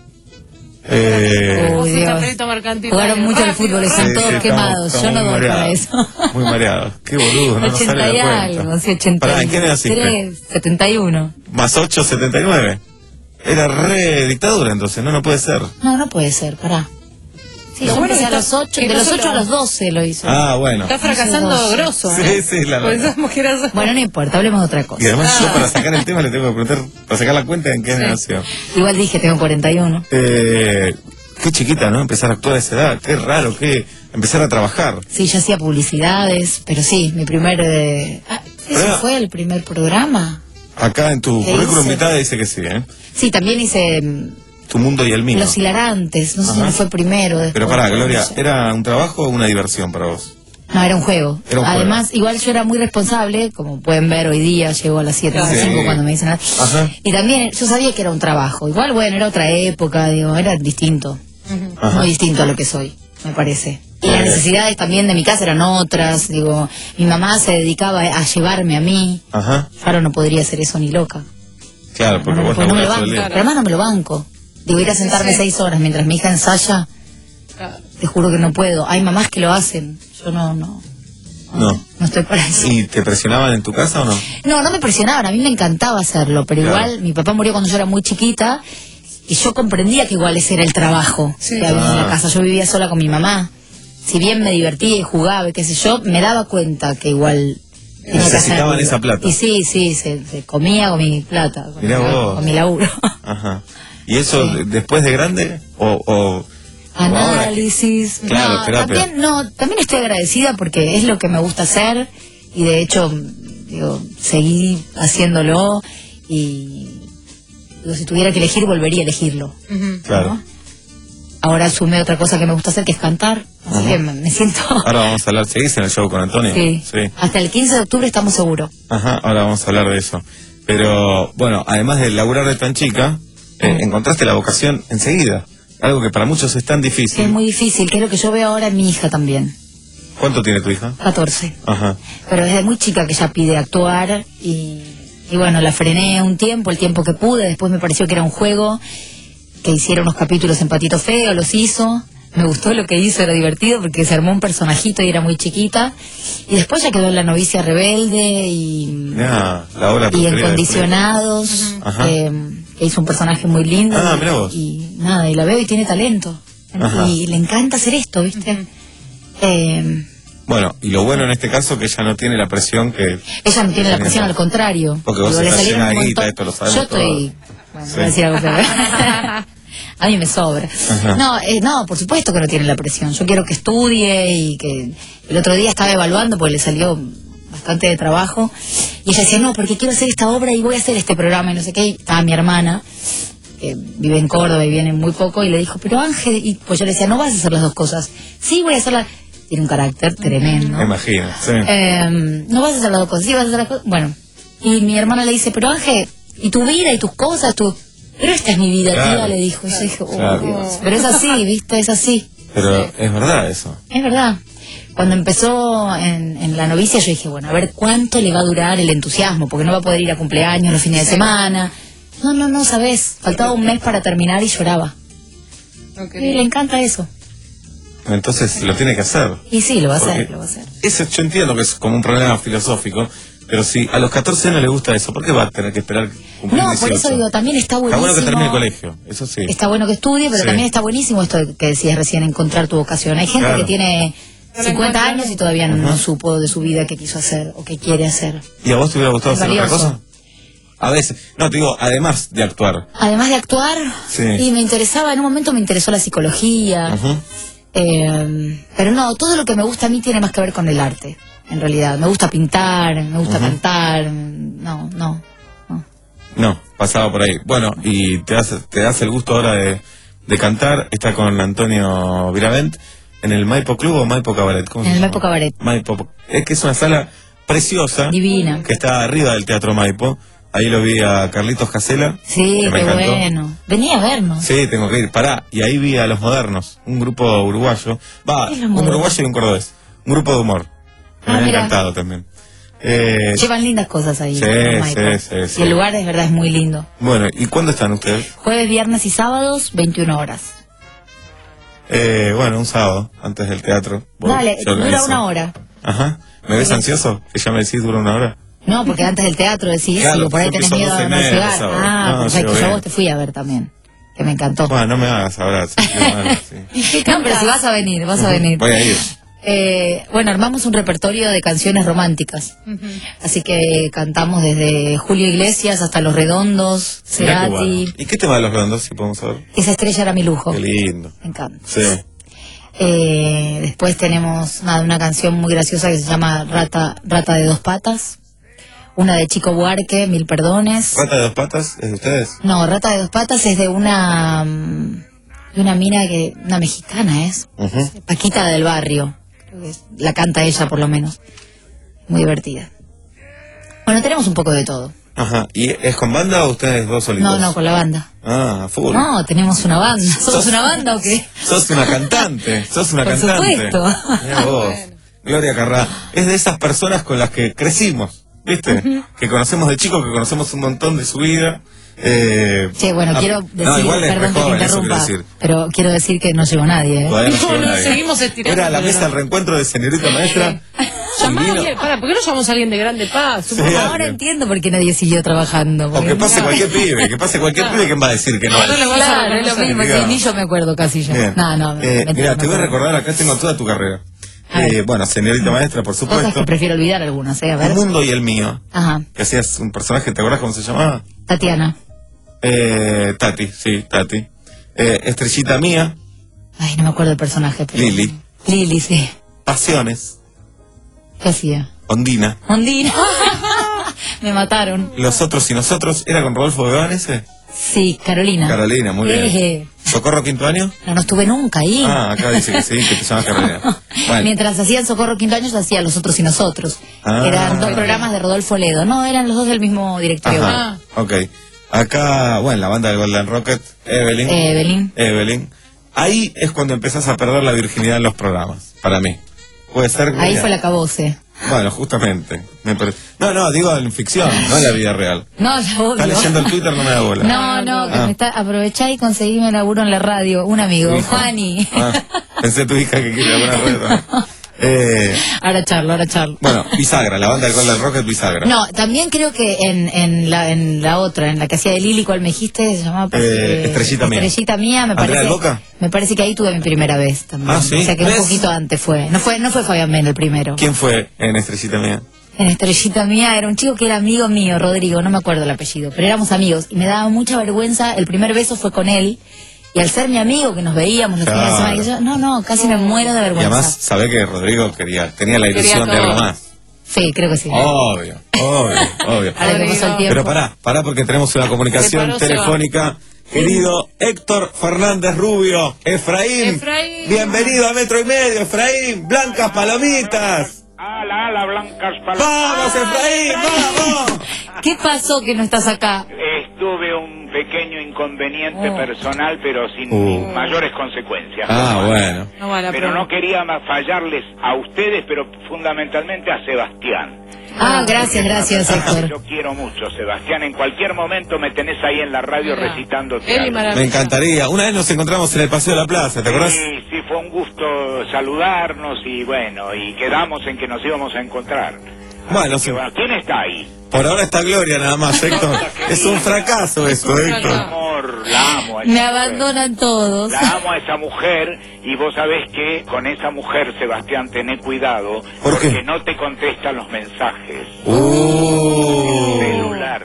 Eh... Uy, Dios. Jugaron mucho al fútbol, están sí, todos sí, quemados. Estamos, estamos Yo no doy para eso. Muy mareados. Qué boludo, no ochenta nos sale y la algo, cuenta. Sí, ochenta. Pará, ¿en qué naciste? setenta y uno. Más ocho, setenta y nueve. Era re dictadura entonces, no, no puede ser. No, no puede ser, pará. Sí, lo yo bueno empecé está, a los ocho, de los ocho a los doce lo hizo. Ah, bueno. Está fracasando grosso. Sí, ¿eh? sí, la verdad. Bueno, no importa, hablemos de otra cosa. Y además ah. yo para sacar el tema le tengo que preguntar, para sacar la cuenta en qué sí. nació. Igual dije, tengo cuarenta y uno. Eh, qué chiquita, ¿no? Empezar a actuar a esa edad, qué raro, qué empezar a trabajar. Sí, yo hacía publicidades, pero sí, mi primer... Eh... Ah, ¿ese Pero, fue el primer programa? acá en tu ¿Qué currículum hice? vitae dice que sí, ¿eh? Sí, también hice mm, Tu mundo y el mío. Los Hilarantes, no sé Ajá. si fue primero. Pero después, pará, no Gloria, sé. ¿era un trabajo o una diversión para vos? No, era un juego. Era un juego. Además, igual yo era muy responsable, como pueden ver hoy día, llego a las siete, a las Sí. cinco cuando me dicen... Ajá. Y también yo sabía que era un trabajo. Igual, bueno, era otra época, digo, era distinto. Ajá. Muy distinto a lo que soy, me parece. Y Muy las bien. necesidades también de mi casa eran otras, digo, mi mamá se dedicaba a llevarme a mí. Ajá. Yo ahora no podría hacer eso ni loca. Claro, porque vos Pues no me lo laburás todo banco, el día. pero además no me lo banco. Digo, ir a sentarme Sí. seis horas mientras mi hija ensaya, te juro que no puedo. Hay mamás que lo hacen, yo no, no, No. no estoy para eso. ¿Y te presionaban en tu casa o no? No, no me presionaban, a mí me encantaba hacerlo, pero Claro. igual mi papá murió cuando yo era muy chiquita y yo comprendía que igual ese era el trabajo que había en la Ah. casa. Yo vivía sola con mi mamá. Si bien me divertía y jugaba y qué sé yo, me daba cuenta que igual tenía que Necesitaban hacerlo. esa plata. Y sí, sí, se, se comía con mi plata, con, Mirá mi, vos. con mi laburo. Ajá. ¿Y eso de- después de grande? ¿O, o ahora? Análisis. Claro, no, terapia. también, no, también estoy agradecida porque es lo que me gusta hacer y de hecho, digo, seguí haciéndolo y digo, si tuviera que elegir, volvería a elegirlo. Claro. Ahora sumé otra cosa que me gusta hacer, que es cantar, así Ajá. que me, me siento... Ahora vamos a hablar, ¿seguís en el show con Antonio? Sí. Sí. Hasta el quince de octubre estamos seguros. Ajá, ahora vamos a hablar de eso. Pero, bueno, además de laburar de tan chica, eh, encontraste la vocación enseguida. Algo que para muchos es tan Que difícil. es muy difícil, que es lo que yo veo ahora en mi hija también, ¿Cuánto tiene tu hija? catorce. Ajá. Pero desde muy chica que ella pide actuar y, y bueno, la frené un tiempo, el tiempo que pude, después me pareció que era un juego, que hiciera unos capítulos en Patito Feo, los hizo, me gustó lo que hizo, era divertido porque se armó un personajito y era muy chiquita, y después ya quedó en La Novicia Rebelde y, Mirá, la obra y preferida de Incondicionados, Ajá. eh, que hizo un personaje muy lindo. Ah, y- mirá vos. Y nada, y la veo y tiene talento, Ajá. y le encanta hacer esto, ¿viste? Eh, Bueno, y lo bueno en este caso que ella no tiene la presión que... Ella no tiene la que presión, al contrario. Porque vos Digo, le estás salieron llena un de guita, montón- esto lo sabemos Yo estoy... todos. Bueno, Sí. voy a decir algo feo. A mí me sobra. Ajá. No, eh, no, por supuesto que no tiene la presión. Yo quiero que estudie y que... El otro día estaba evaluando porque le salió bastante de trabajo. Y ella decía, no, porque quiero hacer esta obra y voy a hacer este programa y no sé qué. Y estaba mi hermana, que vive en Córdoba y viene muy poco, y le dijo, pero Ángel... Y pues yo le decía, no vas a hacer las dos cosas. Sí, voy a hacer la... Tiene un carácter tremendo. Me imagino, sí. Eh, no vas a hacer las dos cosas, sí vas a hacer las cosas. Bueno, y mi hermana le dice, pero Ángel, ¿y tu vida y tus cosas? Tu... Pero esta es mi vida, Claro. tía, le dijo. Y yo dije, oh, Claro. Dios. Pero es así, ¿viste? Es así. Pero es verdad eso. Es verdad. Cuando empezó en, en La Novicia, yo dije, bueno, a ver cuánto le va a durar el entusiasmo, porque no va a poder ir a cumpleaños los fines de semana. No, no, no, sabes. Faltaba un mes para terminar y lloraba. Y le encanta eso. Entonces lo tiene que hacer. Y sí, lo va a hacer, Porque lo va a hacer. Eso yo entiendo que es como un problema filosófico, pero si a los catorce años le gusta eso, ¿por qué va a tener que esperar cumplir No, dieciocho? por eso digo, también está Está buenísimo. bueno que termine el colegio, eso sí. Está bueno que estudie, pero Sí. también está buenísimo esto que decías recién, encontrar tu vocación. Hay gente Claro. que tiene cincuenta años y todavía no, Ajá. no supo de su vida qué quiso hacer o qué quiere hacer. ¿Y a vos te hubiera gustado Es hacer otra valioso. cosa? A veces, no, te digo, además de actuar. Además de actuar, Sí. y me interesaba, en un momento me interesó la psicología, Ujú. eh, pero no, todo lo que me gusta a mí tiene más que ver con el arte, en realidad. Me gusta pintar, me gusta Ujú. cantar, no, no. No, pasaba por ahí. Bueno, y te das, te das el gusto ahora de, de cantar. Está con Antonio Viravent en el Maipo Club o Maipo Cabaret. ¿Cómo se En el llama? Maipo Cabaret. Maipo. Es que es una sala preciosa. Divina. Que está arriba del Teatro Maipo. Ahí lo vi a Carlitos Casela. Sí, que me qué encantó. bueno. Venía a vernos. Sí, tengo que ir. Pará. Y ahí vi a Los Modernos, un grupo uruguayo. Va, ¿Qué es Los un Modernos? uruguayo y un cordobés. Un grupo de humor. Ah, me ha mira. encantado también. Eh, Llevan lindas cosas ahí. Sí, en Maipo. sí, sí, sí. Y el lugar es verdad es muy lindo. bueno, ¿y cuándo están ustedes? Jueves, viernes y sábados, veintiuna horas. Eh, bueno, un sábado, antes del teatro. Voy, Dale, yo dura organizo. una hora. Ajá. ¿Me ves ansioso? Que ya me decís dura una hora. No, porque antes del teatro decís, Claro, digo, por ahí yo tenés empiezo miedo doce de y no media, llegar. sábado. Ah, No, perfecto, llego yo a bien. vos te fui a ver también, que me encantó. Bueno, no me hagas ahora. sí, qué mal, sí. No, pero si vas a venir, vas a venir. Voy a ir. Eh, bueno, armamos un repertorio de canciones románticas. Así que cantamos desde Julio Iglesias hasta Los Redondos, Mirá qué bueno. Cerati. ¿Y qué tema de Los Redondos, si podemos saber? Esa estrella era mi lujo. Qué lindo. Me encanta. Sí. Eh, después tenemos nada, una canción muy graciosa que se llama Rata, Rata de dos patas. Una de Chico Buarque, Mil perdones. ¿Rata de dos patas es de ustedes? No, Rata de dos patas es de una mm, de una mina que una mexicana es, Ujú. Paquita del Barrio. Creo que es- la canta ella por lo menos. Muy divertida. Bueno, tenemos un poco de todo. Ajá. ¿Y es con banda o ustedes dos solitos? No, no, con la banda. Ah, full. No, tenemos una banda. ¿Somos Sos- una banda o qué? Sos una cantante, sos una Por cantante. supuesto. Mirá vos. Gloria Carrá. Es de esas personas con las que crecimos, ¿viste? Que conocemos de chicos, que conocemos un montón de su vida. Eh, Sí, bueno, ah, quiero no, decir, igual es re perdón que te joven, eso quiero interrumpa, decir. pero quiero decir que no llegó nadie, ¿eh? Todavía no llegó No, no, nadie. seguimos estirando, Era la pero mesa no. del reencuentro de señorita maestra. Llamá a Divino. alguien, para, ¿por qué no llamamos a alguien de grande paz? Sí, Ahora alguien. entiendo por qué nadie siguió trabajando. O porque- que pase cualquier pibe, que pase cualquier pibe, ¿quién va a decir que no? No le vas a Claro, es lo reconocer. mismo, sí, ni yo me acuerdo casi yo. Bien. No, no, Eh, mentira, mira, me te voy a acuerdo. recordar, acá tengo toda tu carrera. A ver. Eh, bueno, señorita maestra, por Cosas supuesto. que prefiero olvidar algunas, ¿eh? A El ver. mundo y el mío. Ajá, Que hacías un personaje, ¿te acuerdas cómo se llamaba? Tatiana. Eh, Tati, sí, Tati. Eh, Estrellita mía, Ay, no me acuerdo el personaje. Pero... Lili. Lili, sí. Pasiones, ¿Qué hacía? Ondina. Ondina. Me mataron. Los otros y nosotros, ¿era con Rodolfo Bebán ese? Sí, Carolina. Carolina, muy bien. Eh, ¿Socorro quinto año? no, no estuve nunca ahí. Ah, acá dice que sí, que te llamas Carolina. Bueno, Mientras hacían Socorro Quinto Año, yo hacía Los Otros y Nosotros. Ah. Eran dos programas de Rodolfo Ledo. No, eran los dos del mismo directorio. ajá, ok. Acá, bueno, la banda del Golden Rocket, Evelyn. Eh, Evelyn. Evelyn. Ahí es cuando empezás a perder la virginidad en los programas, para mí. Puede ser. Ahí Gloria? fue la cabose. Bueno, justamente. Me pare- No, no, digo en ficción, no en la vida real. No, ya obvio. Está leyendo el Twitter, no me da bola. No, no, que Ah. me está, aprovechá y conseguime laburo en la radio. Un amigo, Tu hijo. Juani. Ah, pensé tu hija que quiere alguna red. ¿no? Eh, Ahora charlo, ahora charlo. bueno, Bisagra, la banda del Golden Rocket, Bisagra. No, también creo que en, en, la, en la otra, en la que hacía de Lili, ¿cuál me dijiste? Se llamaba Eh, Estrellita Mía. Estrellita Mía, me ¿Andrea parece. del Boca? Me parece que ahí tuve mi primera vez también. Ah, ¿sí? O sea que ¿Ves? un poquito antes fue. No fue, no fue Fabián Men el primero. ¿Quién fue en Estrellita Mía? En Estrellita Mía era un chico que era amigo mío, Rodrigo, no me acuerdo el apellido, pero éramos amigos y me daba mucha vergüenza. El primer beso fue con él y al ser mi amigo que nos veíamos los fines de semana, que yo, no, no, casi me muero de Y vergüenza. además, sabés que Rodrigo quería, tenía la Quería ilusión de todo. algo más. Sí, creo que sí. Obvio, obvio, obvio. Ahora que pasó el tiempo. Pero pará, pará porque tenemos una comunicación Se paró, se telefónica. Querido Héctor Fernández Rubio, Efraín, Efraín. bienvenido a Metro y Medio, Efraín, Blancas Palomitas. Ala, ala, blancas palomas. ¡Vamos, Efraín, vamos! ¿Qué pasó que no estás acá? Estuve un pequeño inconveniente Oh. personal, pero sin Uh. mayores consecuencias. Ah, bueno. No vale la Pero pena. no quería ma- fallarles a ustedes, pero fundamentalmente a Sebastián. Ah, gracias, gracias, Héctor. Yo quiero mucho, Sebastián. En cualquier momento me tenés ahí en la radio recitándote Él y algo. Maravilla. Me encantaría. Una vez nos encontramos en el Paseo de la Plaza, ¿te acordás? Sí, sí, fue un gusto saludarnos y bueno, y quedamos en que nos íbamos a encontrar. Bueno, Así que, sí. bueno, ¿quién está ahí? Por ahora está Gloria nada más, Héctor. Es un fracaso esto, Mi Héctor. amor, la amo. a esa Me mujer. abandonan todos. La amo a esa mujer y vos sabés que con esa mujer, Sebastián, tené cuidado ¿Por qué? porque no te contestan los mensajes. Uh, Celular.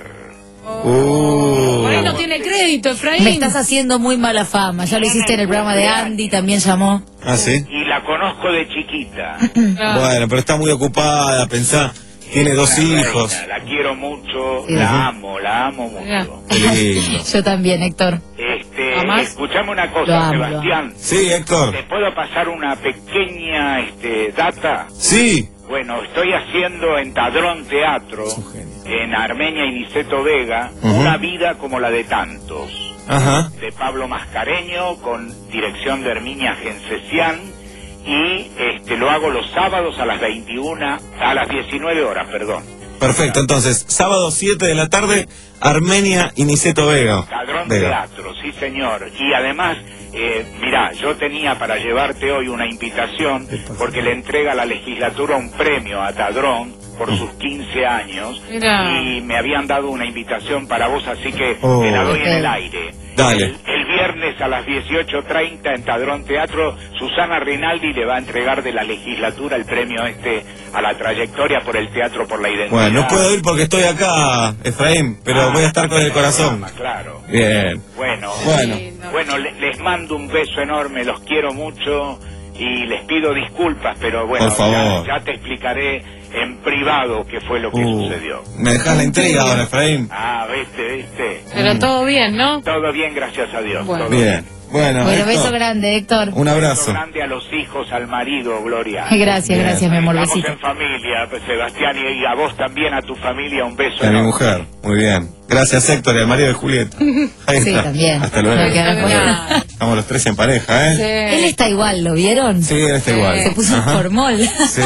uh. Por ahí no tiene crédito, Efraín. Me estás haciendo muy mala fama. Ya lo hiciste en el programa de Andy, también llamó. ¿Ah, sí? Y la conozco de chiquita. Bueno, pero está muy ocupada, pensá. Tiene dos Una hijos. reina, La quiero mucho, Sí. la amo, la amo mucho. Qué lindo. Yo también, Héctor. Este, ¿Amás? escuchame una Lo cosa, amo, lo Sebastián. Sí, Héctor. ¿Te puedo pasar una pequeña este, data? Sí. Bueno, estoy haciendo en Tadrón Teatro, en Armenia y Niceto Vega, Ujú. Una vida como la de tantos, Ajá. de Pablo Mascareño, con dirección de Herminia Gencesián, y este, lo hago los sábados a las veintiuna, a las diecinueve horas, perdón. Perfecto, entonces, sábado siete de la tarde, Armenia y Niceto Vega. Tadrón Vega. Teatro, sí señor. Y además, eh, mirá, yo tenía para llevarte hoy una invitación, porque le entrega la legislatura un premio a Tadrón por sus quince años, Mirá. y me habían dado una invitación para vos, así que Oh. te la doy en Ok. el aire. Dale. El, el viernes a las dieciocho treinta en Tadrón Teatro, Susana Rinaldi le va a entregar de la legislatura el premio este a la trayectoria por el teatro por la identidad. Bueno, no puedo ir porque estoy acá, Efraín, pero Ah, voy a estar con el corazón. Claro. Bien. Bueno, Bueno. bueno, le- les mando un beso enorme, los quiero mucho y les pido disculpas, pero bueno, Por favor. Ya, ya te explicaré en privado qué fue lo que Uh, sucedió. Me dejas la intriga ahora, Efraín. Ah, viste, viste. Pero todo bien, ¿no? Todo bien, gracias a Dios. Bueno. todo Bien. Bueno, Bueno, Héctor, beso grande, Héctor. un abrazo. Beso grande a los hijos, al marido, Gloria. Gracias, Bien. gracias, mi amor, Estamos besito. en familia, pues, Sebastián, y a vos también, a tu familia, un beso. Y a mi enorme. mujer. Muy bien. Gracias, Héctor, y al marido de Julieta. Ahí Sí, está. también. Hasta No luego. me quedará fuera. Estamos los tres en pareja, ¿eh? Él está igual, ¿lo vieron? Sí, él está igual. Se puso Ajá. formol. Sí.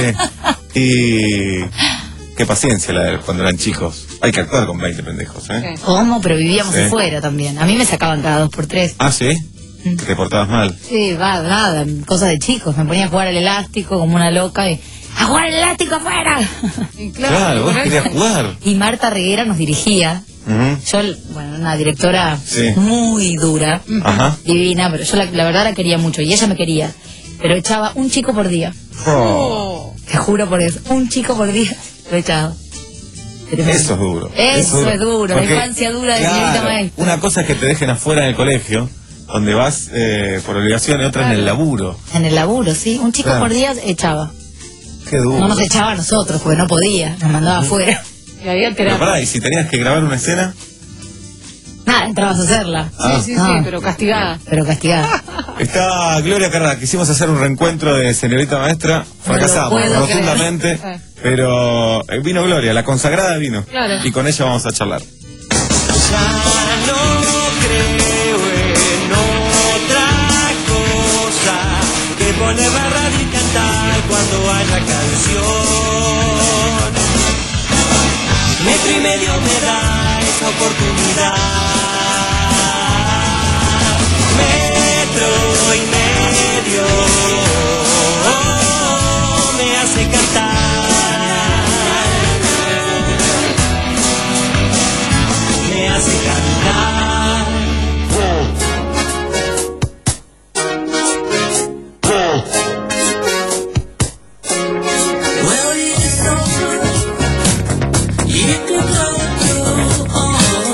Y qué paciencia la de cuando eran chicos. Hay que actuar con veinte pendejos, ¿eh? ¿Cómo? Pero vivíamos Sí. afuera también. A mí me sacaban cada dos por tres. Ah, ¿sí? Que te portabas mal. Sí, va, nada, cosas de chicos. Me ponía a jugar al elástico como una loca y... ¡A jugar al elástico afuera! Claro, vos querías jugar. Y Marta Reguera nos dirigía. Ujú. Yo, bueno, una directora Sí. muy dura, Ajá. divina, pero yo la, la verdad la quería mucho y ella me quería. Pero echaba un chico por día. Oh, Te juro por eso. Un chico por día lo he echado. Tremendo. eso es duro. Eso es duro, la Porque, infancia dura de claro, señorita maestra. una cosa es que te dejen afuera en el colegio, donde vas eh, por obligación, y otra en el laburo. En el laburo, sí. Un chico Claro. por día echaba. Qué duro. No nos echaba a nosotros, porque no podía. Nos mandaba afuera. Y había Pero terapia. pará, y si tenías que grabar una escena, Nada, entrabas a hacerla. Ah. Sí, sí, sí, Ah. pero castigada. Pero castigada. está Gloria Carrá. Quisimos hacer un reencuentro de señorita maestra, fracasamos puedo rotundamente, creer. Eh. pero eh, vino Gloria, la consagrada vino. Claro. Y con ella vamos a charlar. No creo en otra cosa que poner la radio y cantar cuando haya canción. Metro y medio me da esa oportunidad. Metro y medio me hace cantar. Me hace cantar. Well, it's so good. You could go through all.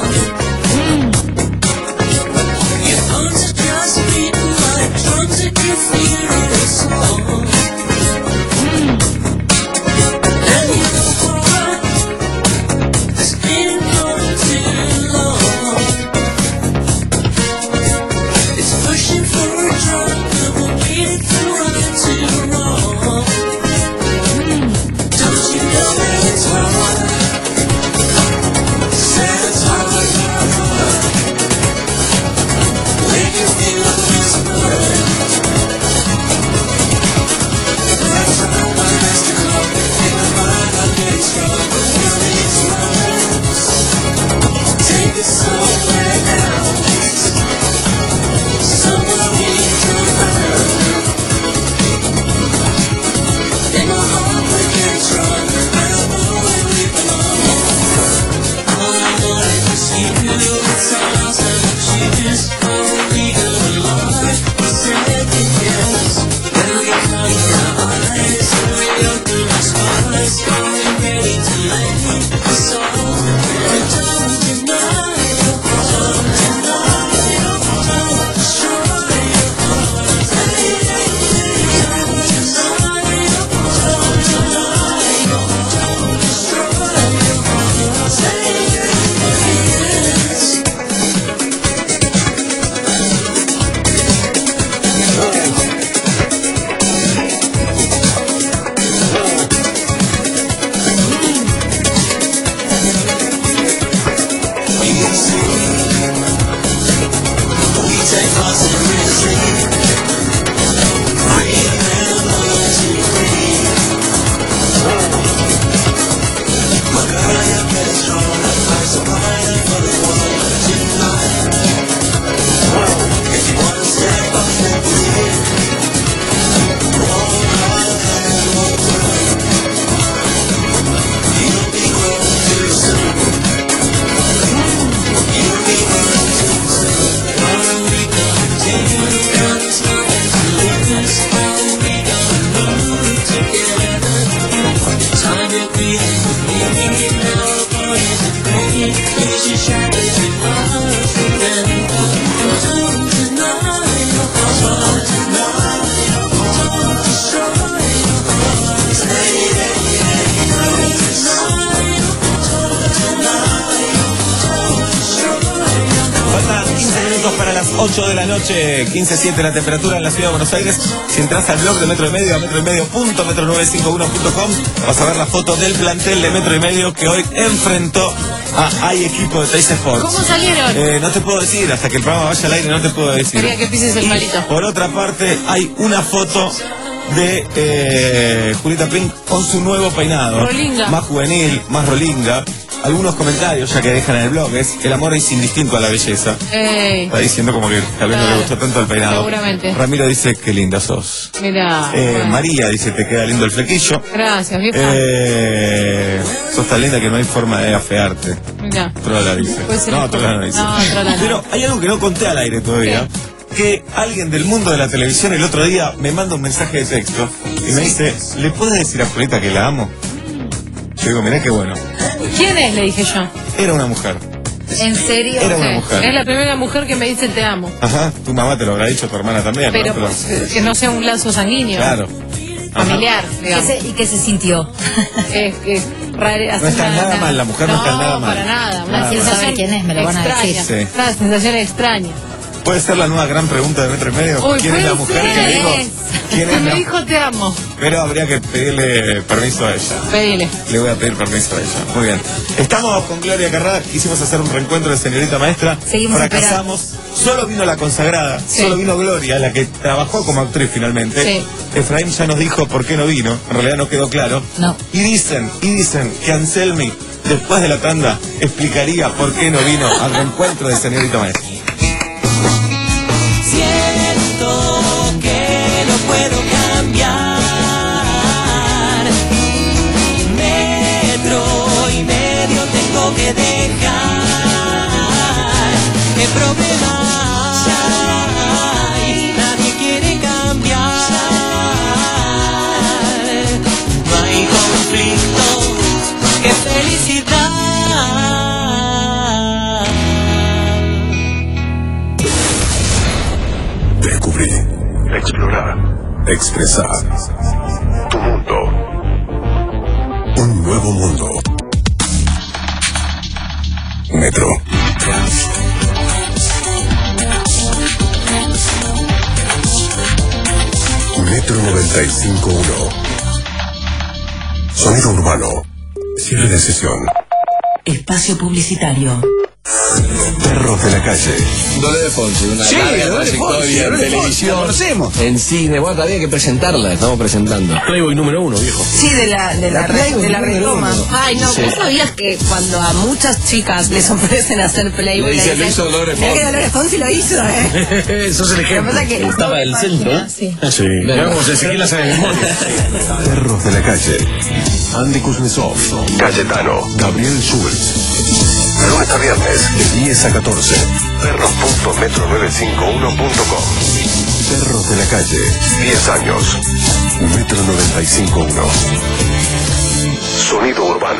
Your bones are just beating like drums that you feel. Para las ocho de la noche, quince siete la temperatura en la ciudad de Buenos Aires. Si entras al blog de Metro y Medio, a metro y medio punto metro novecientos cincuenta y uno punto com, vas a ver la foto del plantel de Metro y Medio que hoy enfrentó a Hay Equipo de Teis Sports. ¿Cómo salieron? Eh, no te puedo decir, hasta que el programa vaya al aire no te puedo decir. Quería que pises el Y, palito. por otra parte, hay una foto de eh, Julieta Pink con su nuevo peinado. Rolinga. Más juvenil, más rolinga. Algunos comentarios ya que dejan en el blog es: el amor es indistinto a la belleza. Ey. Está diciendo como que tal vez no le gustó tanto el peinado. Seguramente. Ramiro dice: qué linda sos. Mirá. Eh, bueno. María dice: te queda lindo el flequillo. Gracias, vieja. Eh, sos tan linda que no hay forma de afearte. Mirá. Trola dice. Puede ser No, un Trola poco. no dice. No, Trola no. Pero hay algo que no conté al aire todavía. Que alguien del mundo de la televisión el otro día me manda un mensaje de texto y me dice: ¿le puedes decir a Julieta que la amo? Yo digo: mirá qué bueno. ¿Quién es? Le dije yo. Era una mujer. ¿En serio? Era una Sí. mujer. Es la primera mujer que me dice te amo. Ajá, tu mamá te lo habrá dicho, tu hermana también, Pero, ¿no? pues, que no sea un lazo sanguíneo. Claro. Familiar, ¿Qué digamos. se- ¿Y qué se sintió? Es, es rara- No está una- nada una- mal, la mujer no está nada mal. para nada. Una Nada sensación mal. ¿Quién es? Me lo van a extraña. decir. Sí. Una sensación extraña. Puede ser la nueva gran pregunta de Metro y Medio. Uy, ¿Quién es la mujer puede que le ser. dijo? ¿Quién es Me la... dijo te amo. Pero habría que pedirle permiso a ella. Pedile. Le voy a pedir permiso a ella. Muy bien. Estamos con Gloria Carrá. Quisimos hacer un reencuentro de Señorita Maestra. Seguimos Fracasamos. Solo vino la consagrada. Sí. Solo vino Gloria, la que trabajó como actriz finalmente. Sí. Efraín ya nos dijo por qué no vino. En realidad no quedó claro. No. Y dicen, y dicen que Anselmi, después de la tanda, explicaría por qué no vino al reencuentro de Señorita Maestra. Siento que no puedo cambiar. Metro y medio tengo que dejar. ¿Qué problema hay? Nadie quiere cambiar. No hay conflicto. ¡Qué felicidad! Descubrí, explorar, expresar. Tu mundo. Un nuevo mundo. Metro. Metro noventa y cinco punto uno. Sonido urbano. Cierre de sesión. Espacio publicitario. Perros de la calle. Dolores Fonsi, una Sí, larga Dolores Fonsi, trayectoria en Dolores Fonsi, televisión, la conocemos. en cine. Bueno, todavía hay que presentarla, estamos presentando. Playboy número uno, viejo. Sí, de la, de la, La re- Playboy de la número retoma. uno. Ay, no, Sí. ¿vos sabías que cuando a muchas chicas les ofrecen hacer Playboy, Le dice, le lo hizo Dolores "Mirá que Fonsi"? Dolores Fonsi lo hizo, ¿eh? Eso es el Lo que ejemplo. pasa es que- Estaba del centro. Sí. Sí. Mirá cómo se Ezequiel la sabe de memoria. Perros de la calle. Andy Kuznetsov. Cayetano. Gabriel Schultz. Lunes a viernes, de diez a catorce. perros punto metro novecientos cincuenta y uno punto com. Perros de la calle. diez años. Metro noventa y cinco punto uno. Sonido urbano.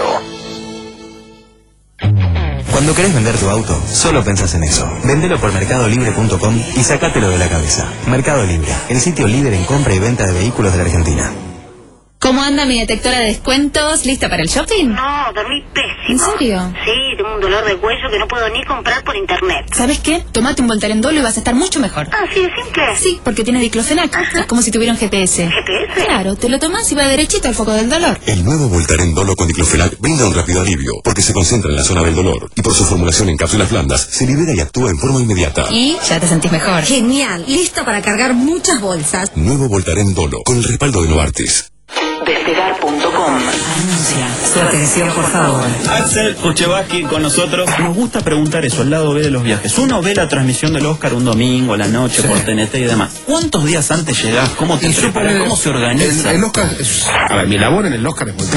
Cuando querés vender tu auto, solo pensás en eso. Vendelo por mercado libre punto com y sacátelo de la cabeza. Mercado Libre, el sitio líder en compra y venta de vehículos de la Argentina. ¿Cómo anda mi detectora de descuentos? ¿Lista para el shopping? No, dormí pésimo. ¿En serio? Sí, tengo un dolor de cuello que no puedo ni comprar por internet. ¿Sabes qué? Tomate un Voltaren Dolo y vas a estar mucho mejor. Ah, sí, es simple. Sí, porque tiene diclofenac. Es como si tuviera un G P S. ¿G P S? Claro, te lo tomas y va derechito al foco del dolor. El nuevo Voltaren Dolo con diclofenac brinda un rápido alivio porque se concentra en la zona del dolor y por su formulación en cápsulas blandas se libera y actúa en forma inmediata. Y ya te sentís mejor. Genial, listo para cargar muchas bolsas. Nuevo Voltaren Dolo con el respaldo de Novartis. Despegar punto com. Anuncia. Su atención, por favor. Axel Kuchevaski con nosotros. Nos gusta preguntar eso, el lado B de los viajes. Uno ve la transmisión del Oscar un domingo, la noche, por T N T y demás. ¿Cuántos días antes llegás? ¿Cómo te preparas? ¿Cómo se organiza? El, el Oscar es- a ver, mi labor en el Oscar es muy clara.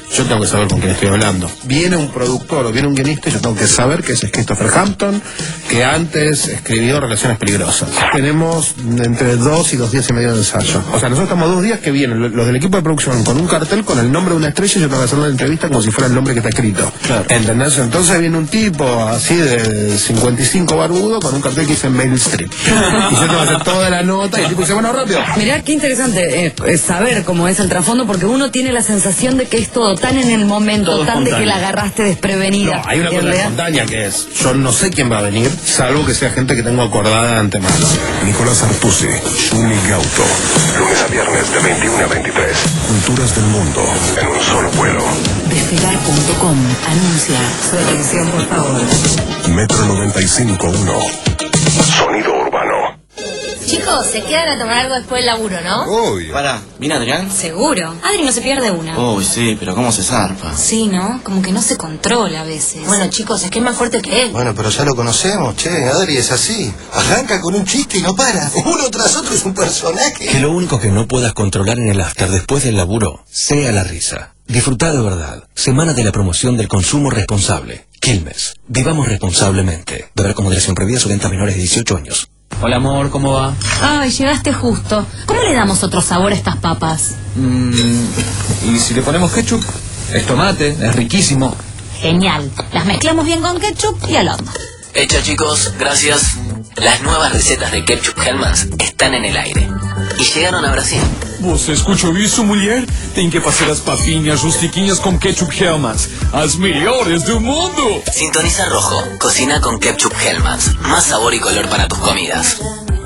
yo tengo que saber con quién estoy hablando. Viene un productor o viene un guionista y yo tengo que saber que es Christopher Hampton, que antes escribió Relaciones Peligrosas. Tenemos entre dos y dos días y medio de ensayo. O sea, nosotros estamos dos días que vienen los del equipo de producción con un cartel con el nombre de una estrella y yo tengo que hacer la entrevista como si fuera el nombre que está escrito. Claro. ¿Entendés? Entonces viene un tipo así de cincuenta y cinco barbudo con un cartel que dice Meryl Streep. Y yo tengo que hacer toda la nota y el tipo dice, bueno, rápido. Mirá qué interesante eh, es saber cómo es el trasfondo, porque uno tiene la sensación de que es todo tan en el momento, Todo tan de espontáneo. que la agarraste desprevenida. No, hay una Y en cosa realidad- espontánea que es, yo no sé quién va a venir, salvo que sea gente que tengo acordada de antemano. Nicolás Artusi, Juni Gauto. Lunes a viernes de veintiuno a veintitrés. Culturas del mundo en un solo vuelo. Despegar punto com anuncia. Su atención, por favor. Metro noventa y cinco punto uno. Sonido urbano. Chicos, se quedan a tomar algo después del laburo, ¿no? Uy. Pará, ¿viene Adrián? Seguro. Adri no se pierde una. Uy, sí, pero ¿cómo se zarpa? Sí, ¿no? Como que no se controla a veces. Bueno, chicos, es que es más fuerte que él. Bueno, pero ya lo conocemos, che, Adri es así. Arranca con un chiste y no para. Uno tras otro es un personaje. Que lo único que no puedas controlar en el after después del laburo sea la risa. Disfrutá de verdad. Semana de la promoción del consumo responsable. Quilmes. Vivamos responsablemente. Beber con moderación prohibida sobre ventas menores de dieciocho años. Hola amor, ¿cómo va? Ay, llegaste justo. ¿Cómo le damos otro sabor a estas papas? Mm, ¿y si le ponemos ketchup? Es tomate, es riquísimo. Genial. Las mezclamos bien con ketchup y al horno. Hecha chicos, gracias. Las nuevas recetas de Ketchup Hellmann's están en el aire. Y llegaron a Brasil. Você escuchou isso, mulher? Tem que fazer as papinhas rustiquinhas com Ketchup Hellmann's. As melhores do mundo! Sintoniza rojo. Cocina con Ketchup Hellmann's. Más sabor y color para tus comidas.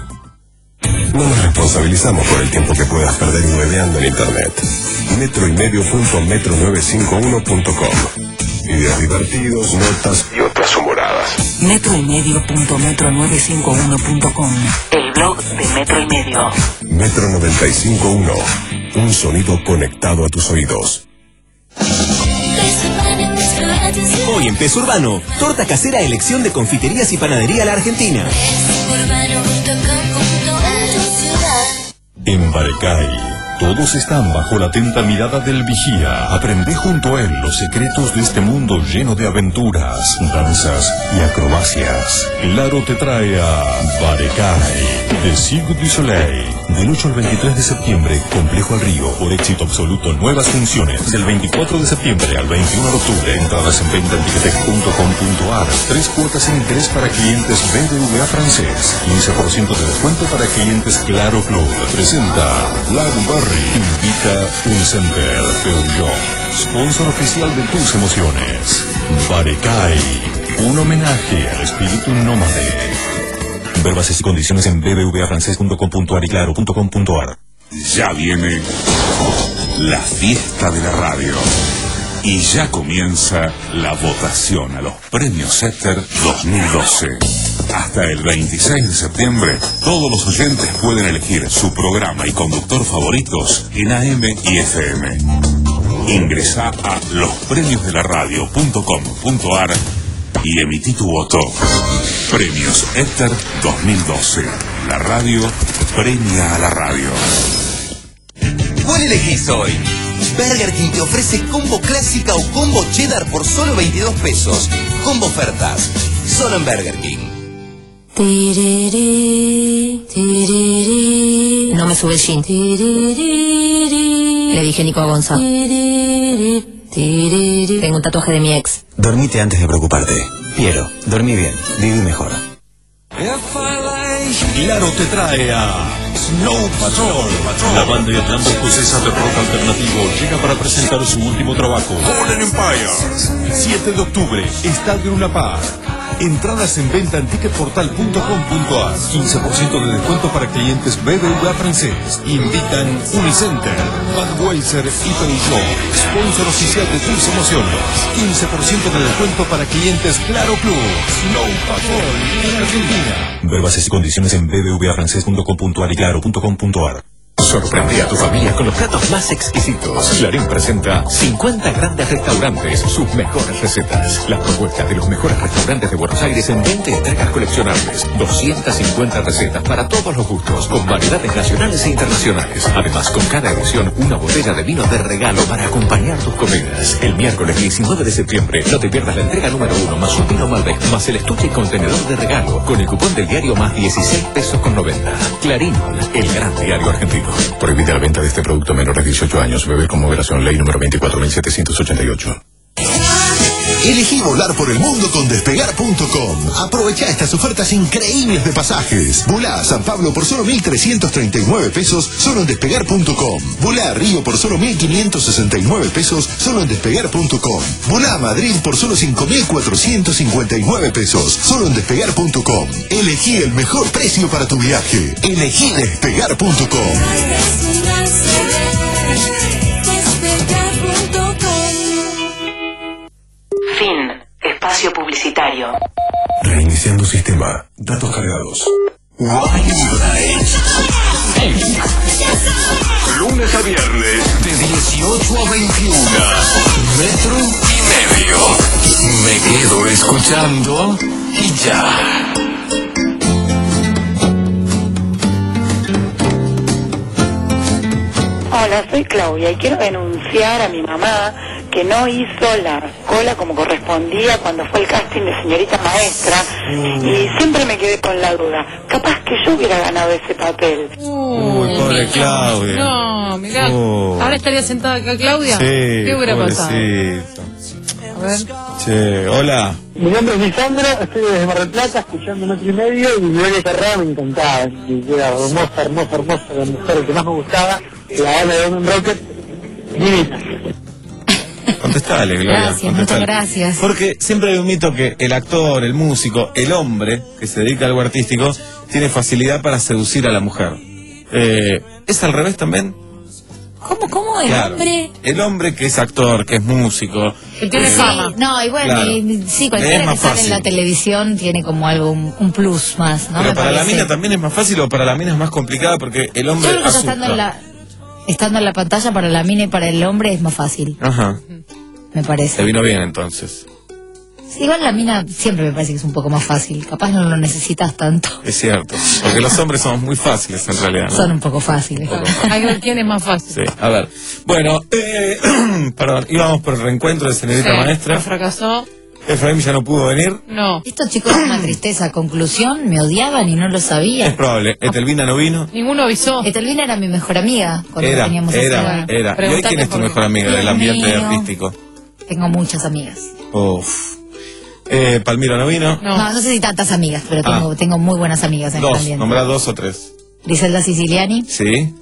No nos responsabilizamos por el tiempo que puedas perder hueveando en internet. Metro y medio punto metro novecientos cincuenta y uno punto com. Videos divertidos, notas y otras humoradas. Metro y medio punto metro novecientos cincuenta y uno punto com. El blog de Metro y Medio. Metro noventa y cinco punto uno. Un sonido conectado a tus oídos. Hoy en Peso Urbano, torta casera elección de confiterías y panadería a la Argentina. En Barecay, todos están bajo la atenta mirada del vigía. Aprende junto a él los secretos de este mundo lleno de aventuras, danzas y acrobacias. Claro te trae a Barecay, de Cirque du Soleil. Del ocho al veintitrés de septiembre, Complejo al Río, por éxito absoluto, nuevas funciones. Del veinticuatro de septiembre al veintiuno de octubre, entradas en venta en ticketek punto com punto ar. Tres cuotas en interés para clientes B B V A francés. quince por ciento de descuento para clientes Claro Club. Presenta Lagubarri. Invita Unicenter. Peugeot. Sponsor oficial de tus emociones. Barecay. Un homenaje al espíritu nómade. Ver bases y condiciones en b b v a francés punto com punto ar y claro punto com punto ar. Ya viene la fiesta de la radio. Y ya comienza la votación a los premios Éter dos mil doce. Hasta el veintiséis de septiembre, todos los oyentes pueden elegir su programa y conductor favoritos en A M y F M. Ingresá a los premios de la radio punto com punto ar y emití tu voto. Premios Éter dos mil doce. La radio premia a la radio. ¿Cuál elegís hoy? Burger King te ofrece combo clásica o combo cheddar por solo veintidós pesos. Combo ofertas. Solo en Burger King. No me sube el jean. Le dije Nico a Gonza. Tengo un tatuaje de mi ex. Dormite antes de preocuparte. Piero, dormí bien, viví mejor. Claro te trae a Snow Patrol. La banda irlandesa escocesa de rock alternativo llega para presentar su último trabajo, Fallen Empires. siete de octubre, Estadio Luna Park. Entradas en venta en ticketportal punto com punto ar. quince por ciento de descuento para clientes B B V A francés. Invitan Unicenter, Budweiser y Peugeot. Sponsor oficial de tus emociones. quince por ciento de descuento para clientes Claro Club. Snow Patrol en Argentina. Ver bases y condiciones en b b v a francés punto com punto ar y claro punto com punto ar. Sorprende a tu familia con los platos más exquisitos. Clarín presenta cincuenta grandes restaurantes, sus mejores recetas. Las propuestas de los mejores restaurantes de Buenos Aires en veinte entregas coleccionables. doscientas cincuenta recetas para todos los gustos, con variedades nacionales e internacionales. Además, con cada edición, una botella de vino de regalo para acompañar tus comidas. El miércoles diecinueve de septiembre, no te pierdas la entrega número uno, más un vino Malbec, más el estuche y contenedor de regalo, con el cupón del diario más dieciséis pesos con noventa. Clarín, el gran diario argentino. Prohibida la venta de este producto a menores de dieciocho años. Beber con moderación. Ley número veinticuatro mil setecientos ochenta y ocho. Elegí volar por el mundo con despegar punto com. Aprovecha estas ofertas increíbles de pasajes. Volá a San Pablo por solo mil trescientos treinta y nueve pesos solo en despegar punto com. Volá a Río por solo mil quinientos sesenta y nueve pesos solo en despegar punto com. Volá a Madrid por solo cinco mil cuatrocientos cincuenta y nueve pesos solo en despegar punto com. Elegí el mejor precio para tu viaje. Elegí despegar punto com. Fin. Espacio publicitario. Reiniciando sistema. Datos cargados. Lunes a viernes de dieciocho a veintiuno. Metro y medio. Me quedo escuchando y ya. Hola, soy Claudia y quiero denunciar a mi mamá que no hizo la cola como correspondía cuando fue el casting de señorita maestra y siempre me quedé con la duda. Capaz que yo hubiera ganado ese papel. Uy, pobre Claudia. No, mirá. Oh. ¿Ahora estaría sentada acá Claudia? Sí, ¿Qué hubiera pasado? pobrecito. A ver. Che, hola. Mi nombre es Lisandro, estoy desde Mar del Plata escuchando Metro y Medio y Gloria Carrá me encantaba, y era hermosa, hermosa, hermosa, la mujer que más me gustaba, la banda de Don Rocket, divina. Contestale, Gloria. Gracias, muchas contestale. gracias. Porque siempre hay un mito que el actor, el músico, el hombre que se dedica a algo artístico tiene facilidad para seducir a la mujer. Eh, ¿Es al revés también? ¿Cómo, cómo el Claro. hombre? El hombre que es actor, que es músico. Que tiene eh, fama. No, y bueno, Claro. y- sí, Es cualquiera más que sale fácil. en la televisión tiene como algo, un, un plus más, ¿no? Pero Me para la parece. mina también es más fácil o para la mina es más complicada porque el Yo hombre creo que ya asusta. estando en la, estando en la pantalla para la mina y para el hombre es más fácil, Ajá. me Te parece. vino bien entonces. Sí, igual la mina siempre me parece que es un poco más fácil. Capaz no lo necesitas tanto. Es cierto. Porque los hombres somos muy fáciles en realidad, ¿no? Son un poco fáciles. Hay que ver quién es más fácil. Sí, a ver. Bueno, eh, perdón, íbamos por el reencuentro de señorita Sí, maestra. fracasó. Efraín ya no pudo venir. No. Estos chicos son una tristeza. Conclusión, me odiaban y no lo Es sabía. probable. Etelvina no vino. Ninguno avisó. Etelvina era mi mejor amiga cuando Era, teníamos esa era, edad. era. ¿Y hoy Preguntate quién es tu por qué. mejor amiga del Dios ambiente mío. artístico? Tengo muchas amigas. Uf. Eh, Palmiro no vino. No. no, sé si tantas amigas, pero Ah. tengo, tengo muy buenas amigas en el Dos. ambiente. Nombrá dos o tres. Griselda Siciliani, Sí.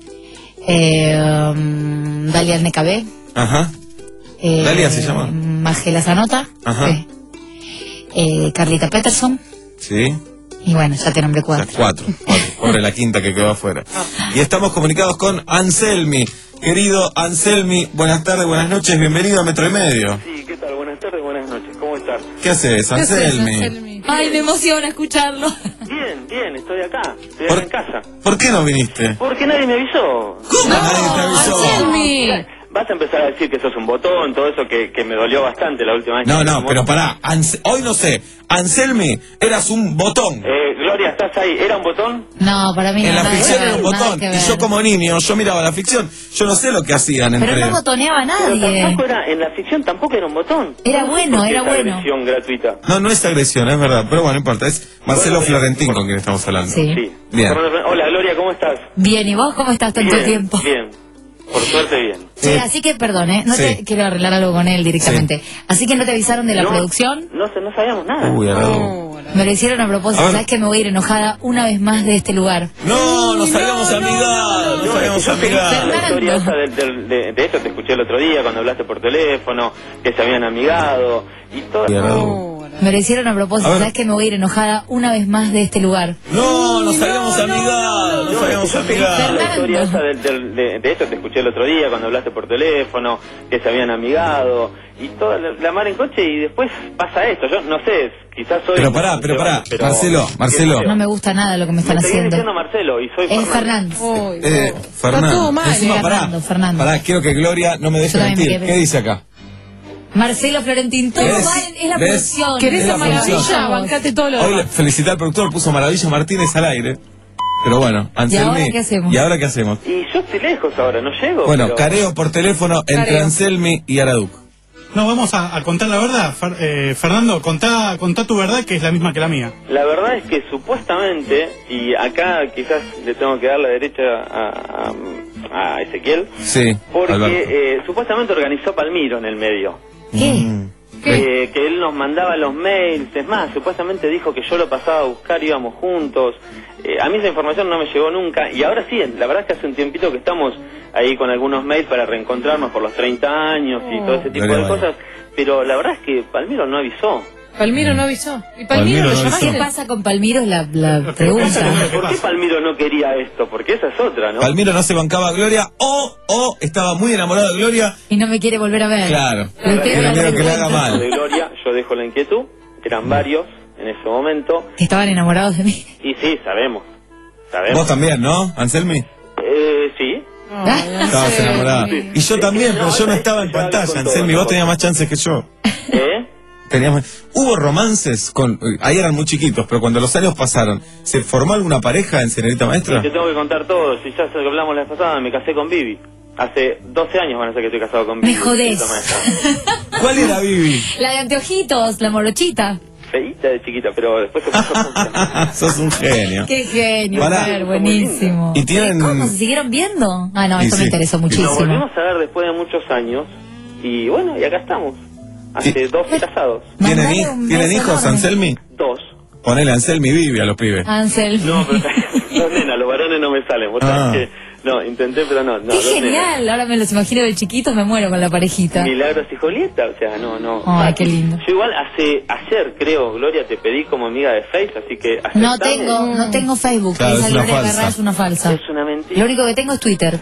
eh, um, Dalia Necabé, Ajá. eh, Dalia se llama. Magela Zanota, Ajá. sí. eh, Carlita Peterson, Sí. y bueno, ya te nombré O sea, cuatro. cuatro. cuatro. Pobre la quinta que quedó afuera. Y estamos comunicados con Anselmi. Querido Anselmi, buenas tardes, buenas noches, bienvenido a Metro y Medio. Sí, ¿qué tal? Buenas tardes, buenas noches. ¿Cómo estás? ¿Qué haces, Anselmi? Ay, me emociona escucharlo. Bien, bien, estoy acá. Estoy ¿Por- acá en casa. ¿Por qué no viniste? Porque nadie me avisó. ¿Cómo nadie te avisó? Anselmi. Vas a empezar a decir que sos un botón, todo eso que, que me dolió bastante la última vez. No, que no, hicimos. pero pará, Anse- hoy no sé, Anselmi, eras un botón. Eh, Gloria, ¿estás ahí? ¿Era un botón? No, para mí En no, la nada ficción que era un ver, nada botón. que Y ver. yo como niño, yo miraba la ficción, yo no sé lo que hacían entre Pero no botoneaba a Pero nadie. tampoco era, en la ficción tampoco era un botón. Era No sé bueno, por qué era esa bueno. agresión gratuita. No, no es agresión, es verdad, pero bueno, no importa, es Marcelo Florentín con quien estamos hablando. Sí. Sí. Bien. Hola, Gloria, ¿cómo estás? Bien, ¿y vos cómo estás tanto Bien, tiempo? Bien. Por suerte, bien. Sí, así que perdón, ¿eh? No Sí. te quiero arreglar algo con él directamente. Así que no te avisaron de la No, producción. No, sé, no sabíamos nada. Uy, Aradu. Me lo hicieron a propósito. A ver. ¿Sabes que me voy a ir enojada una vez más de este lugar? No, nos habíamos amigado, nos habíamos Yo seguí amigado. la historia esa del- del- de, de eso te escuché el otro día cuando hablaste por teléfono, que se habían amigado y todo. Uy, Aradu. Me lo hicieron a propósito. A ver. ¿Sabes que me voy a ir enojada una vez más de este lugar? No, nos habíamos amigado, nos habíamos amigado. La historia esa del- del- de, de eso te escuché el otro día cuando hablaste por teléfono, que se habían amigado y toda la, la mar en coche y después pasa esto. Yo no sé, quizás soy... Pero pará, pero pará, Marcelo, Marcelo. No me gusta nada lo que me están Me seguís haciendo. diciendo Marcelo y soy Es Fernando. Fernández. Eh, Fernando, todo mal, encima eh. pará, Fernando, Fernando. pará, quiero que Gloria no me deje Yo también me mentir. quedé- ¿Qué dice acá? Marcelo Florentín, todo ¿Ves? mal, es la ¿Ves? producción. ¿Querés Es a la producción. Maravilla? Bancate todo lo Hoy le demás. felicité al productor, puso Maravilla Martínez al aire. Pero bueno, Anselmi. ahora qué hacemos? ¿Y ahora qué hacemos? Y yo estoy lejos ahora, no llego. Bueno, pero- careo por teléfono entre Careo. Anselmi y Araduc. No, vamos a, a contar la verdad. Fer- eh, Fernando, contá, contá tu verdad, que es la misma que la mía. La verdad es que supuestamente, y acá quizás le tengo que dar la derecha a, a, a Ezequiel, Sí, porque Alberto. eh, supuestamente organizó Palmiro en el medio. ¿Qué? Eh, que él nos mandaba los mails, es más, supuestamente dijo que yo lo pasaba a buscar, íbamos juntos. Eh, a mí esa información no me llegó nunca, y ahora sí, la verdad es que hace un tiempito que estamos ahí con algunos mails para reencontrarnos por los treinta años y todo ese tipo Gloria de vaya. cosas, pero la verdad es que Palmiro no avisó. Palmiro no avisó. ¿Y Palmiro Palmiro lo no llamaste? ¿Qué pasa con Palmiro? Es la, la pregunta. ¿Por qué Palmiro no quería esto? Porque esa es otra, ¿no? Palmiro no se bancaba a Gloria o, o estaba muy enamorado de Gloria. Y no me quiere volver a ver. Claro. Pero Tiene tiene miedo la que le haga respuesta. mal. De Gloria, yo dejo la inquietud, eran varios en ese momento, Que estaban enamorados de mí. y sí, sabemos, sabemos. Vos también, ¿no, Anselmi? Eh, sí. Estabas enamorada. Y yo también, pero yo no estaba en pantalla, Anselmi. Vos tenías más chances que yo. ¿Eh? Tenías más- Hubo romances con. Ahí eran muy chiquitos, pero cuando los años pasaron, ¿se formó alguna pareja en Señorita Maestra? Te tengo que contar todo, si ya sé que hablamos la vez pasada, me casé con Vivi. Hace doce años van a ser que estoy casado con Vivi. Me jodés. Señorita Maestra. ¿Cuál era Vivi? La de anteojitos, la morochita. Feíta de chiquita, pero después se puso junta. Sos un genio. Qué genio, Pará. Fer, buenísimo. Y tienen. ¿Cómo? ¿Se siguieron viendo? Ah, no, Y esto sí. me interesó Nos muchísimo. volvimos a ver después de muchos años, y bueno, y acá estamos. Hace dos casados. ¿Tienen, Mandale hij- un ¿tienen beso hijos, enorme. Anselmi? Dos. Ponele Anselmi y Vivi a los pibes. Ansel. No, pero dos nenas, los varones no me salen. Vos Ah. sabés que. No, intenté, pero no. no Qué dos nenas. genial. Ahora me los imagino de chiquitos, me muero con la parejita. Milagros y Julieta, o sea, no, no. Ay, qué lindo. Yo igual hace, ayer creo, Gloria, te pedí como amiga de Face, así que... No aceptame. tengo, no tengo Facebook. Claro, Esa es una Gloria falsa. Carrá es una falsa. Es una mentira. Lo único que tengo es Twitter.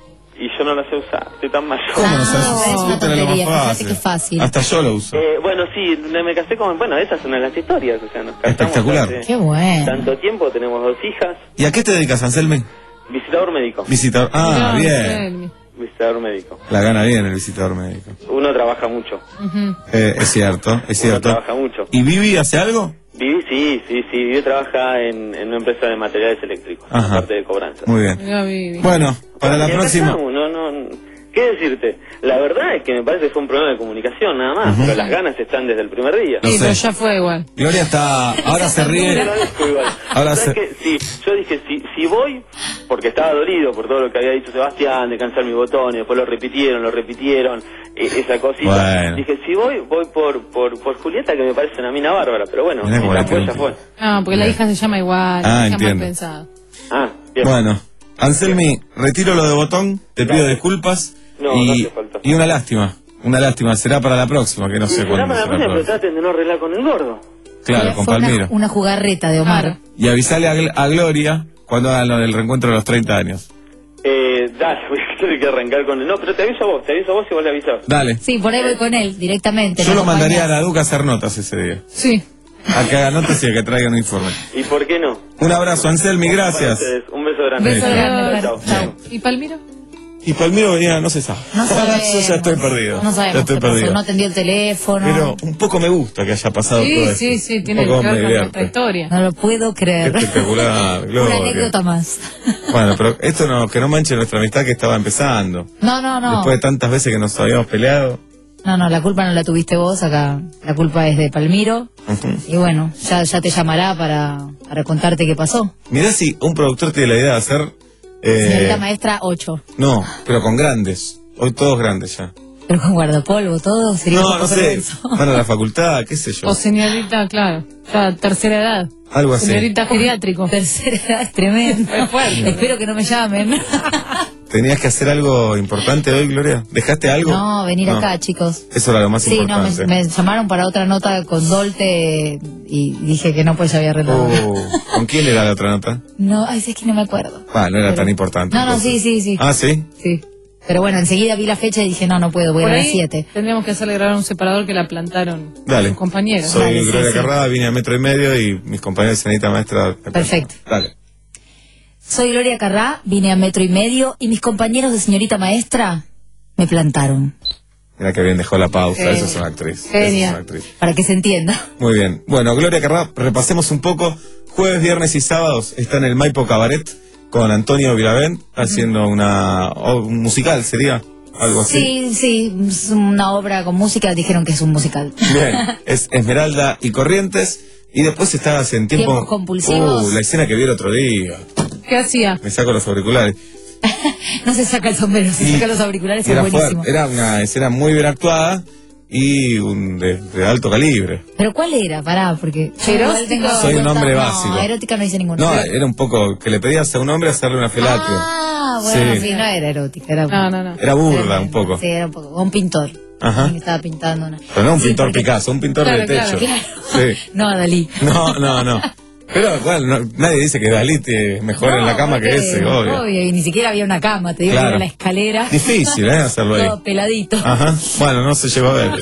Y yo no la sé usar, estoy tan mayor. ¿Cómo no sabes? Ah, es una Twitter es lo más tontería, fíjate fácil. qué fácil. Hasta yo lo uso. Eh, bueno, sí, me casé con... Bueno, esa es una de las historias, o sea, nos casamos Espectacular. hace Qué bueno. tanto tiempo, tenemos dos hijas, ¿Y a qué te dedicas, Anselmi? visitador médico, Visitador. Ah, No, bien. Anselmi. visitador médico. La gana bien el visitador médico. Uno trabaja mucho, Ujú. Eh, es cierto, es uno cierto. trabaja mucho. ¿Y Vivi hace algo? Vivi, sí, sí, sí, Vivi trabaja en, en una empresa de materiales eléctricos, en la Ajá. parte de cobranza. Muy bien. Mirá, Vivi. Bueno, para Y la acá próxima. estamos, no, no, ¿qué decirte? La verdad es que me parece que fue un problema de comunicación nada más, pero las ganas están desde el primer día. Lo Sí, sé. pero ya fue igual. Gloria está. Ahora se Te ríe. agradezco igual. Ahora ¿Sabes se- qué? Sí, yo dije, si, si voy, porque estaba dolido por todo lo que había dicho Sebastián, de cansar mi botón, y después lo repitieron, lo repitieron, eh, esa cosita. Bueno. Dije, si voy, voy por, por, por Julieta, que me parece una mina bárbara, pero bueno, Mirá si cómo ya le fue, tengo ya que- fue. Ah, porque la Bien. hija se llama igual. Ah, hija mal entiendo. pensada. Ah, bien. Bueno, Anselmi, retiro lo de botón, te pido disculpas. No, no y, hace falta. y una lástima. Una lástima, será para la próxima, que no sé Será cuándo para la será. próxima, pero pero- traten de no arreglar con el gordo. Claro, con Fue una, Palmiro. una jugarreta de Omar. Y avisale a, Gl- a Gloria cuando hagan lo del reencuentro de los treinta años. Eh, dale, voy a tener que arrancar con el... No, pero te aviso a vos, te aviso a vos y vos le avisás. Dale. Sí, por ahí voy con él, directamente. Yo me lo mandaría a acompañás. la Duca a hacer notas ese día. Sí. A que haga notas y a que traiga un informe. ¿Y por qué no? Un abrazo, Anselmi, Para gracias. ustedes, un beso grande. Beso grande, Chao, Fer. chao. Chao. ¿Y Palmiro? Y Palmiro venía, no se sabe. No sabemos. Yo ya estoy perdido. No ya sabemos estoy qué pasó, perdido. no atendió el teléfono. Pero un poco me gusta que haya pasado todo Sí, esto. sí, sí, Un tiene que poco ver me con divierte. nuestra historia. No lo puedo creer. Espectacular, Una Gloria. anécdota más. Bueno, pero esto no, que no manche nuestra amistad que estaba empezando. No, no, no. Después de tantas veces que nos habíamos peleado. No, no, la culpa no la tuviste vos acá. La culpa es de Palmiro. Ujú. Y bueno, ya, ya te llamará para, para contarte qué pasó. Mirá si un productor tiene la idea de hacer... eh, Señorita maestra, ocho. no, pero con grandes. Hoy todos grandes ya. Pero con guardapolvo, todo. Sería un No, poco no sé. perverso. Van a la facultad, qué sé yo. O señorita, claro. Ya, tercera edad. Algo así. Señorita geriátrico. Tercera edad es tremendo. Es fuerte. Espero que no me llamen. ¿Tenías que hacer algo importante hoy, Gloria? ¿Dejaste algo? No, venir No. acá, chicos. Eso era lo más Sí, no, importante. me, me llamaron para otra nota con Dolte y dije que no, pues ya había arreglado. Oh, ¿con quién era la otra nota? No, ay, es que no me acuerdo. Ah, no era Pero- tan importante. No, no, entonces. sí, sí, sí. Ah, ¿sí? Sí. Pero bueno, enseguida vi la fecha y dije, no, no puedo, voy a Por ir a las ahí siete. tendríamos que hacerle grabar un separador que la plantaron Dale. sus compañeros. Soy Dale, sí, Gloria sí. Carrada, vine a metro y medio y mis compañeros de Cenita Maestra. me Perfecto. Dale. Soy Gloria Carrá, vine a metro y medio y mis compañeros de señorita maestra me plantaron. Mira que bien dejó la pausa, Genial. eso es una actriz. Eso es Genial. una actriz. Para que se entienda. Muy bien. Bueno, Gloria Carrá, repasemos un poco. Jueves, viernes y sábados está en el Maipo Cabaret con Antonio Viravent haciendo una o un musical, sería algo así. Sí, sí, es una obra con música, dijeron que es un musical. Bien, es Esmeralda y Corrientes. Y después está en tiempo... Tiempos compulsivos. Uh, la escena que vi el otro día. ¿Qué hacía? Me saco los auriculares. No se saca el sombrero, se Y- saca los auriculares, Y es era buenísimo. fuerte, era una escena muy bien actuada y un de, de alto calibre. Pero ¿cuál era? Pará, porque... yo Erótica. igual tengo- Soy un hombre no, básico. erótica no hice ninguna. No, Pero- era un poco que le pedías a un hombre hacerle una felatio. Ah, bueno, Sí. sí. no era erótica, era... No, no, no. Era burda un poco. Sí, era un poco, un pintor. Ajá. Que estaba pintando una... Pero no un Sí, pintor porque- Picasso, un pintor Claro, de techo. claro, Sí. No, Dalí. No, no, no. Pero igual, no- nadie dice que Dalí te mejor en la cama que porque- ese, obvio. Obvio, y ni siquiera había una cama, te digo, Claro. que era la escalera. Difícil, ¿eh? Hacerlo ahí. Todo peladito. Ajá. Bueno, no se llevó a ver.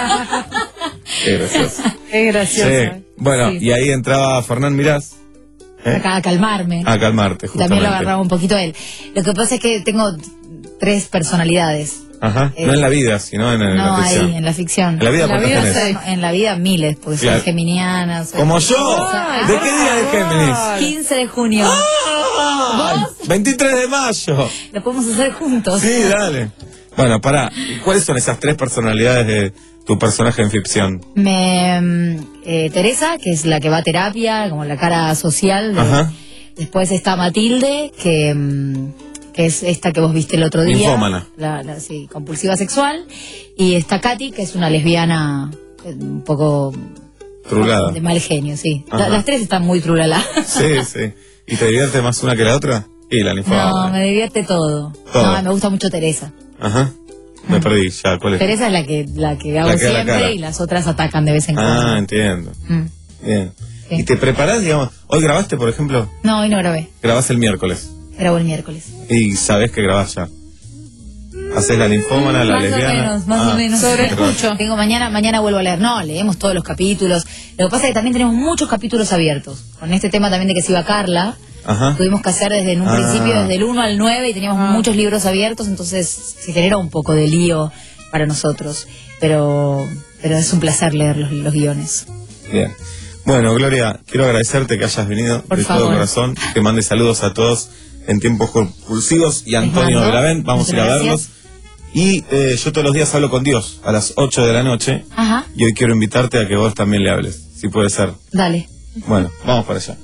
Qué gracioso. Es gracioso. Sí. Bueno, Sí. y ahí entraba Fernán Mirás Acá a calmarme. a calmarte, Y también lo justamente. agarraba un poquito él. Lo que pasa es que tengo tres personalidades. Ajá. Eh, No en la vida, sino en, en No, la ficción. ahí, en la ficción. ¿En la vida cuántas vida tenés? soy- en la vida miles, porque Claro. soy geminiana. soy- Como yo. Ay, ¿De qué día de Géminis? quince de junio. Ay, veintitrés de mayo. Lo podemos hacer juntos. Sí, dale. Bueno, pará. ¿Cuáles son esas tres personalidades de tu personaje en ficción? Me, mm, eh, Teresa, que es la que va a terapia, como la cara social. de- Ajá. Después está Matilde, que, mm, que es esta que vos viste el otro día. Ninfómana. La, la- sí, compulsiva sexual. Y está Katy, que es una lesbiana eh, un poco Trulada. de mal genio, sí. La- Ajá. las tres están muy trulala. Sí, sí. ¿Y te divierte más una que la otra? Y la No, ninfómana. me divierte todo. Todo. No, me gusta mucho Teresa. Ajá. Me perdí ya. ¿Cuál es? Teresa es la que, la que hago La que da la cara. siempre y las otras atacan de vez en cuando. Ah, entiendo. Mm. Bien. Sí. ¿Y te preparás, digamos? Hoy grabaste, por ejemplo. No, hoy no grabé. Grabás el miércoles. Grabo el miércoles. Y sabés que grabás ya. Haces la linfómana, la más lesbiana. o menos, más Ah, o menos. qué raro. Tengo mañana, mañana vuelvo a leer. No, leemos todos los capítulos. Lo que pasa es que también tenemos muchos capítulos abiertos. Con este tema también de que se iba Carla, Ajá. tuvimos que hacer desde en un Ah. principio, desde el uno al nueve, y teníamos muchos libros abiertos, entonces se generó un poco de lío para nosotros. Pero, pero es un placer leer los, los guiones. Bien. Bueno, Gloria, quiero agradecerte que hayas venido Por de favor. todo corazón. Que mande saludos a todos en tiempos compulsivos y a Antonio mando. Viravent. Vamos a ir a Muchas verlos. Y eh, yo todos los días hablo con Dios a las ocho de la noche. Ajá, Y hoy quiero invitarte a que vos también le hables, si puede ser. dale. Bueno, vamos para allá.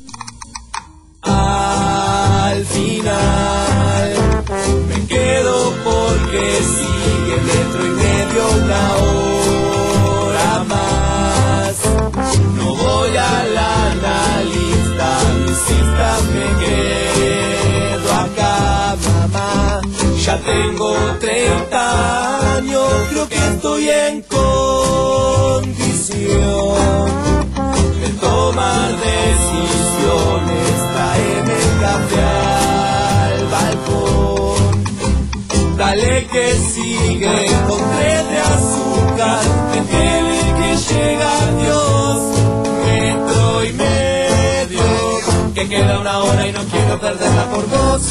Al final me quedo porque sigue metro y medio una hora más. No voy a la analista, insista, me quedo acá, mamá. Ya tengo treinta años, creo que estoy en condición de tomar decisiones. Traeme café al balcón, dale que sigue con tres de azúcar, metele que llega Dios, metro y medio, que queda una hora y no quiero perderla por vos.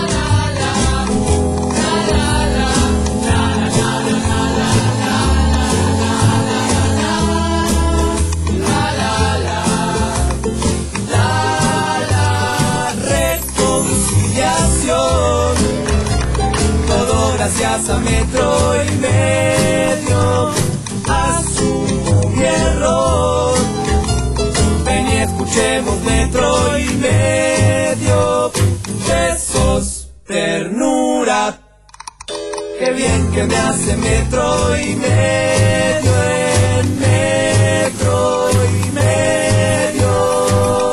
Reconciliación, todo gracias a metro y medio, asumo mi error, ven y escuchemos metro y medio, besos, ternura, qué bien que me hace metro y medio, en metro y medio.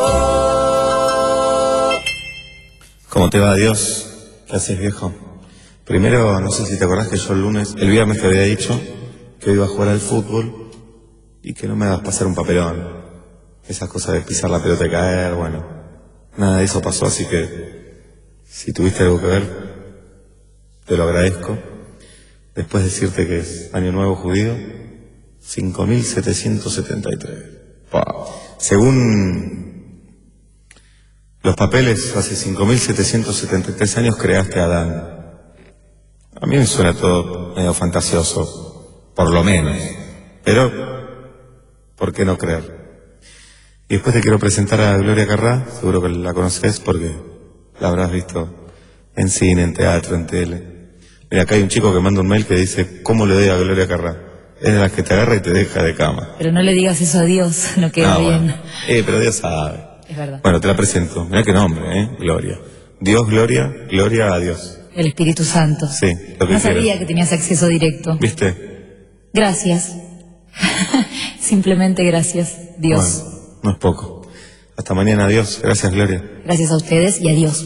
¿Cómo te va, Dios? ¿Qué haces, viejo? Primero, no sé si te acordás que yo el lunes, el viernes te había dicho que iba a jugar al fútbol y que no me hagas pasar un papelón. Esas cosas de pisar la pelota y caer, bueno, nada de eso pasó, así que si tuviste algo que ver, te lo agradezco. Después decirte que es Año Nuevo Judío, cinco mil setecientos setenta y tres. Wow. Según los papeles, hace cinco mil setecientos setenta y tres años creaste a Adán. A mí me suena todo medio fantasioso, por lo menos. Pero, ¿por qué no creer? Y después te quiero presentar a Gloria Carrá, seguro que la conoces porque la habrás visto en cine, en teatro, en tele. Mira, acá hay un chico que manda un mail que dice, ¿cómo le doy a Gloria Carrá? Es de las que te agarra y te deja de cama. Pero no le digas eso a Dios, no queda Ah, bien. bueno. Eh, pero Dios sabe. Es verdad. Bueno, te la presento. Mira qué nombre, ¿eh? Gloria. Dios, Gloria, Gloria a Dios. El Espíritu Santo. Sí, lo que No quieras. sabía que tenías acceso directo. ¿Viste? Gracias. Simplemente gracias, Dios. Bueno, no es poco. Hasta mañana, adiós. Gracias, Gloria. Gracias a ustedes y adiós.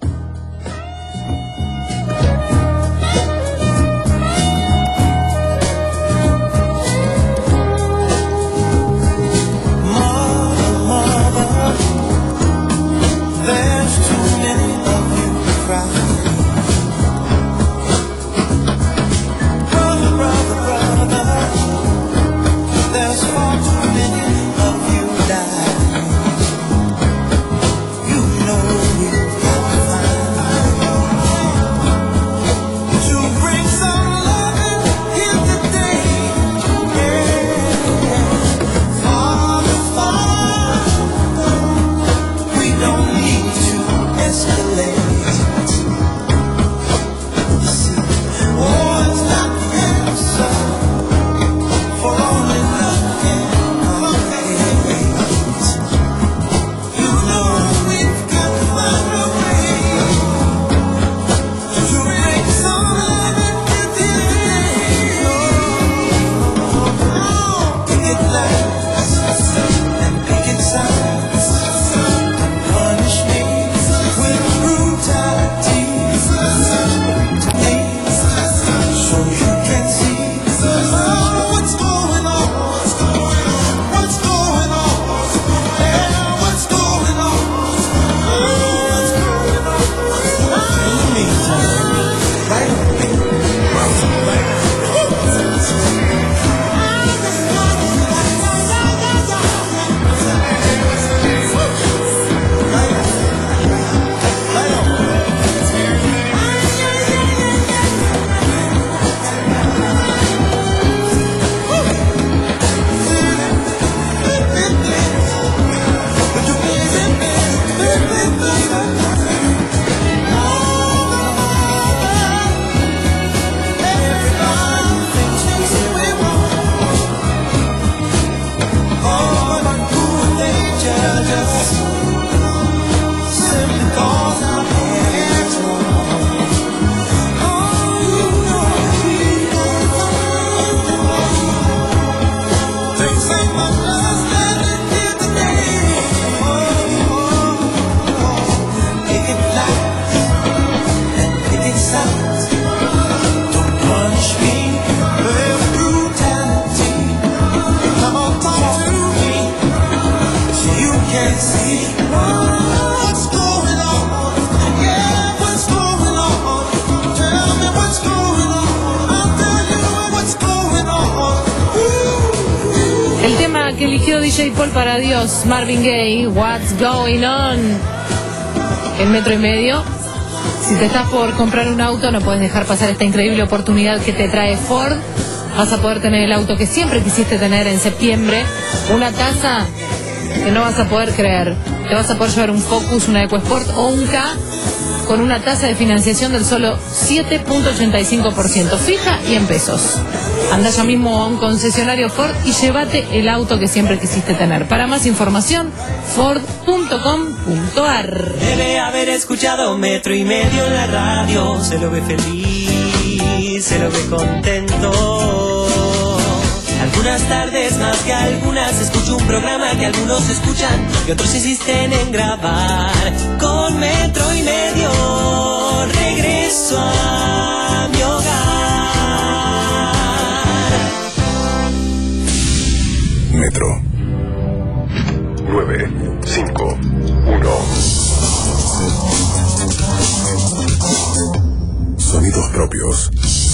Que eligió D J Paul para Dios, Marvin Gaye, What's Going On, en Metro y Medio. Si te estás por comprar un auto, no puedes dejar pasar esta increíble oportunidad que te trae Ford. Vas a poder tener el auto que siempre quisiste tener en septiembre, una tasa que no vas a poder creer. Te vas a poder llevar un Focus, una EcoSport o un K con una tasa de financiación del solo siete punto ochenta y cinco por ciento, fija y en pesos. Anda ya mismo a un concesionario Ford y llévate el auto que siempre quisiste tener. Para más información, ford punto com punto a r. Debe haber escuchado Metro y Medio en la radio. Se lo ve feliz, se lo ve contento. Algunas tardes más que algunas escucho un programa que algunos escuchan y otros insisten en grabar. Con metro y medio regreso a mi hogar. Metro. nueve, cinco, uno. Sonidos propios.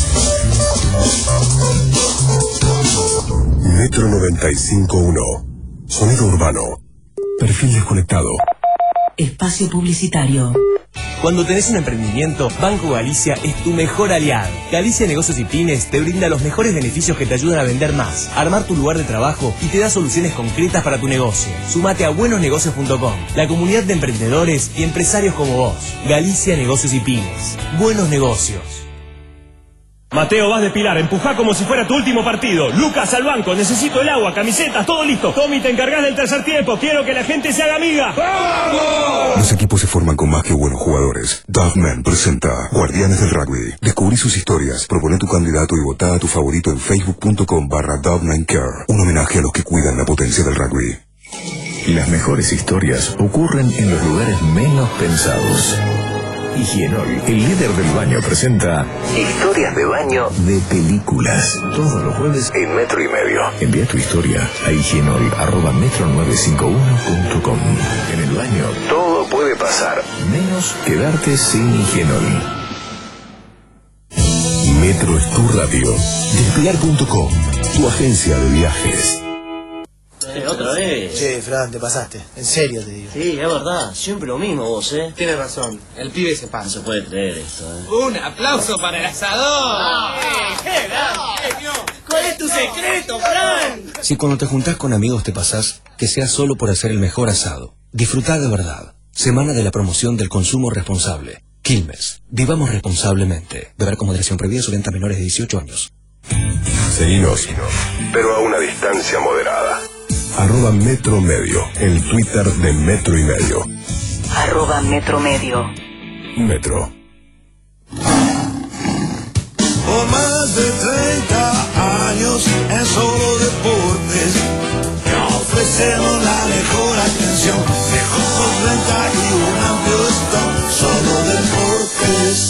Metro noventa y cinco punto uno. Sonido urbano. Perfil desconectado. Espacio publicitario. Cuando tenés un emprendimiento, Banco Galicia es tu mejor aliado. Galicia Negocios y Pymes te brinda los mejores beneficios que te ayudan a vender más, armar tu lugar de trabajo y te da soluciones concretas para tu negocio. Sumate a buenos negocios punto com, la comunidad de emprendedores y empresarios como vos. Galicia Negocios y Pymes. Buenos negocios. Mateo, vas de Pilar, empujá como si fuera tu último partido. Lucas, al banco, necesito el agua, camisetas, todo listo. Tommy, te encargás del tercer tiempo, quiero que la gente se haga amiga. ¡Vamos! Los equipos se forman con más que buenos jugadores. Duffman presenta Guardianes del Rugby. Descubrí sus historias, propone tu candidato y votá a tu favorito en facebook punto com barra Duffman Care. Un homenaje a los que cuidan la potencia del rugby. Las mejores historias ocurren en los lugares menos pensados. Higienol, el líder del baño, presenta Historias de baño de películas. Todos los jueves en Metro y Medio. Envía tu historia a higienol arroba metro nueve cinco uno punto com. En el baño todo puede pasar, menos quedarte sin Higienol. Metro es tu radio. Despegar punto com, tu agencia de viajes. Eh, otra vez. Che, Fran, te pasaste. En serio te digo. Sí, es verdad. Siempre lo mismo vos, ¿eh? Tienes razón. El pibe se pasa. No se puede creer esto, ¿eh? Un aplauso para el asador. Ah, ¡Qué gran! ¿Cuál es tu secreto, Fran? Si cuando te juntás con amigos te pasás, que sea solo por hacer el mejor asado. Disfrutá de verdad. Semana de la promoción del consumo responsable. Quilmes. Vivamos responsablemente. Beber con moderación, prohibida su venta a menores de dieciocho años. Seguinos, pero a una distancia moderada. Arroba Metro Medio, el Twitter de Metro y Medio. Arroba Metro Medio. Metro. Por más de treinta años en Solo Deportes te ofrecemos la mejor atención, mejor renta y un amplio stock. Solo Deportes.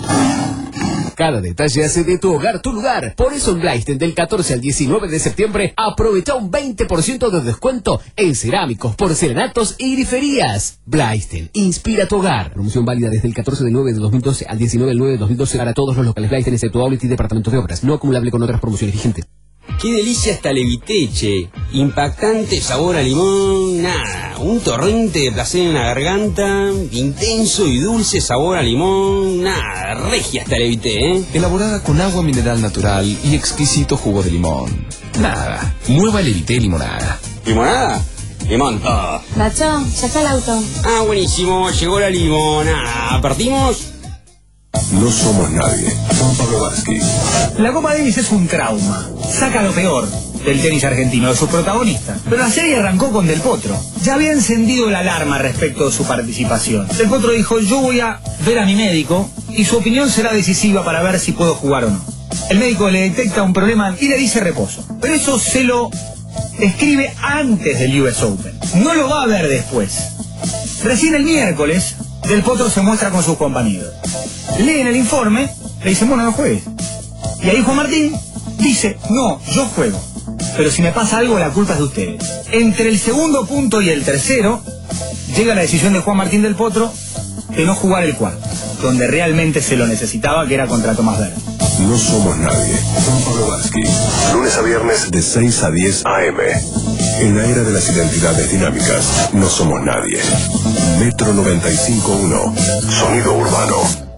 Cada detalle hace de tu hogar tu lugar. Por eso en Blaisten del catorce al diecinueve de septiembre aprovecha un veinte por ciento de descuento en cerámicos, porcelanatos y griferías. Blaisten, inspira tu hogar. Promoción válida desde el catorce del nueve de dos mil doce al diecinueve del nueve de dos mil doce para todos los locales Blaisten excepto Outlet y Departamento de Obras. No acumulable con otras promociones vigentes. ¡Qué delicia esta leviteche! Impactante sabor a limón, nada, un torrente de placer en la garganta, intenso y dulce sabor a limón, nada, regia esta levité, ¿eh? Elaborada con agua mineral natural y exquisito jugo de limón. Nada, nueva levité limonada. ¿Limonada? Limón todo. Nacho, ya está el auto. Ah, buenísimo, llegó la limonada. ¿Partimos? No somos nadie. Juan Pablo Varsky. La Copa Davis es un trauma. Saca lo peor del tenis argentino, de sus protagonistas. Pero la serie arrancó con Del Potro. Ya había encendido la alarma respecto de su participación. Del Potro dijo, yo voy a ver a mi médico y su opinión será decisiva para ver si puedo jugar o no. El médico le detecta un problema y le dice reposo. Pero eso se lo escribe antes del U S Open. No lo va a ver después. Recién el miércoles, Del Potro se muestra con sus compañeros. Leen el informe, le dicen, bueno, no juegues. Y ahí Juan Martín dice, no, yo juego. Pero si me pasa algo, la culpa es de ustedes. Entre el segundo punto y el tercero, llega la decisión de Juan Martín Del Potro de no jugar el cuarto, donde realmente se lo necesitaba, que era contra Tomás Verde. No somos nadie. Juan Pablo Varsky. Lunes a viernes de seis a diez a eme. En la era de las identidades dinámicas, no somos nadie. Metro noventa y cinco punto uno. Sonido urbano.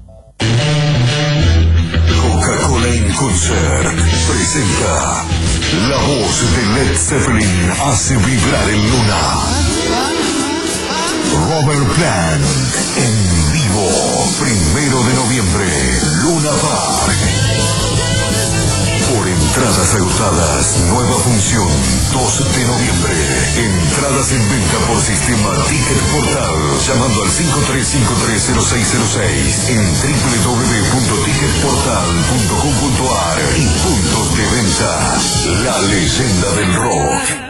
Coca-Cola en Concert presenta la voz de Led Zeppelin hace vibrar el Luna. Robert Plant en vivo, primero de noviembre, Luna Park. Por entradas agotadas, nueva función, dos de noviembre. Entradas en venta por sistema Ticket Portal, llamando al cinco tres cinco tres cero seis cero seis en doble u doble u doble u punto ticket portal punto com punto a r y puntos de venta. La leyenda del rock.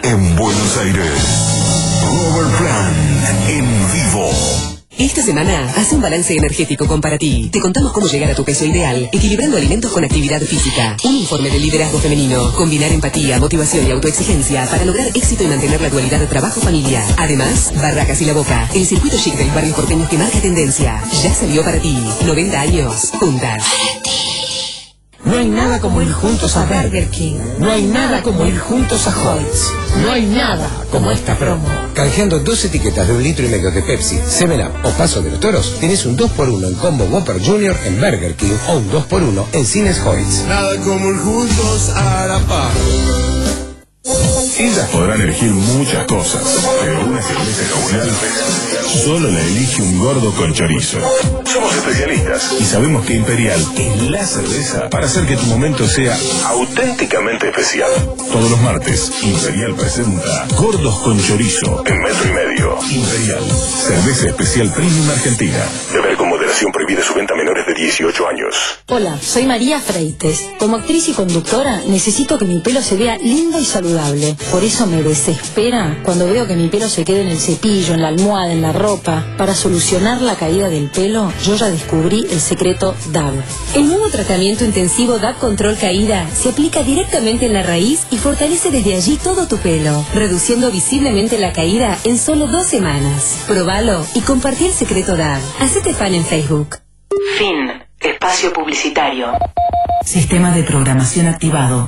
en Buenos Aires. Robert Plant en vivo. Esta semana, hace un balance energético con Para Ti. Te contamos cómo llegar a tu peso ideal, equilibrando alimentos con actividad física. Un informe del liderazgo femenino. Combinar empatía, motivación y autoexigencia para lograr éxito y mantener la dualidad de trabajo-familia. Además, Barracas y La Boca, el circuito chic del barrio porteño que marca tendencia. Ya salió Para Ti. noventa años. Juntas. No hay nada como ir juntos a Burger King. No hay nada como ir juntos a Hoyts. No hay nada como esta promo. Canjeando dos etiquetas de un litro y medio de Pepsi, seven up o Paso de los Toros, tenés un dos por uno en Combo Whopper Junior en Burger King o un dos por uno en Cines Hoyts. Nada como ir juntos a la par. Ellas podrán elegir muchas cosas, pero una cerveza especial solo la elige un gordo con chorizo. Somos especialistas y sabemos que Imperial es la cerveza para hacer que tu momento sea auténticamente especial. Todos los martes, Imperial presenta Gordos con Chorizo en metro y medio. Imperial, cerveza especial premium argentina. Beber con moderación, prohibida su venta a menores de dieciocho años. Hola, soy María Freites. Como actriz y conductora, necesito que mi pelo se vea lindo y saludable. Por eso me desespera cuando veo que mi pelo se queda en el cepillo, en la almohada, en la ropa. Para solucionar la caída del pelo, yo ya descubrí el secreto D A B. El nuevo tratamiento intensivo D A B Control Caída se aplica directamente en la raíz y fortalece desde allí todo tu pelo, reduciendo visiblemente la caída en solo dos semanas. Probalo y compartí el secreto D A B. Hacete fan en Facebook. Fin. Espacio publicitario. Sistema de programación activado.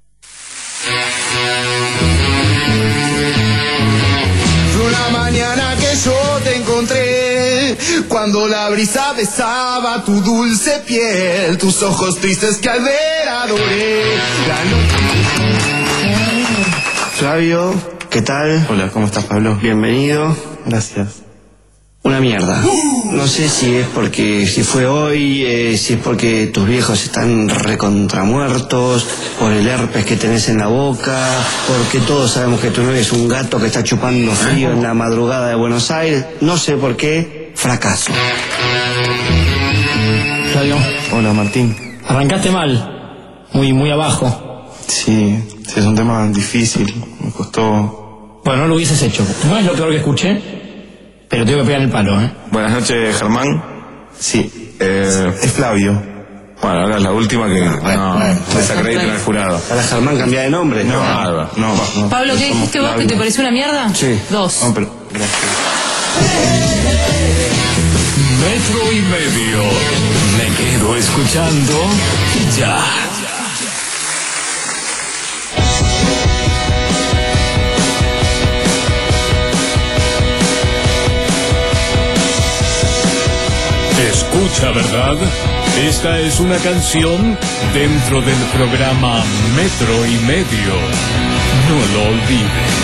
Una mañana que yo te encontré, cuando la brisa besaba tu dulce piel, tus ojos tristes que al ver adoré. La noche... Flavio, ¿qué tal? Hola, ¿cómo estás, Pablo? Bienvenido. Gracias. Una mierda. No sé si es porque, si fue hoy, eh, si es porque tus viejos están recontramuertos, por el herpes que tenés en la boca, porque todos sabemos que tu novio es un gato que está chupando frío en la madrugada de Buenos Aires. No sé por qué, fracaso. Flavio. Hola, Martín. Arrancaste mal, muy, muy abajo. Sí, sí, es un tema difícil, me costó... Bueno, no lo hubieses hecho. No es lo peor que escuché, pero tengo que pegar el palo, ¿eh? Buenas noches, Germán. Sí, eh, es Flavio. Bueno, ahora es la última que no, desacrediten al jurado. ¿Para Germán cambiar de nombre? No, no, no, no. Pablo, ¿qué dijiste vos? ¿Que te pareció una mierda? Sí. Dos. No, pero, gracias. Metro y medio. Me quedo escuchando ya. Escucha, ¿verdad? Esta es una canción dentro del programa Metro y Medio. No lo olvides.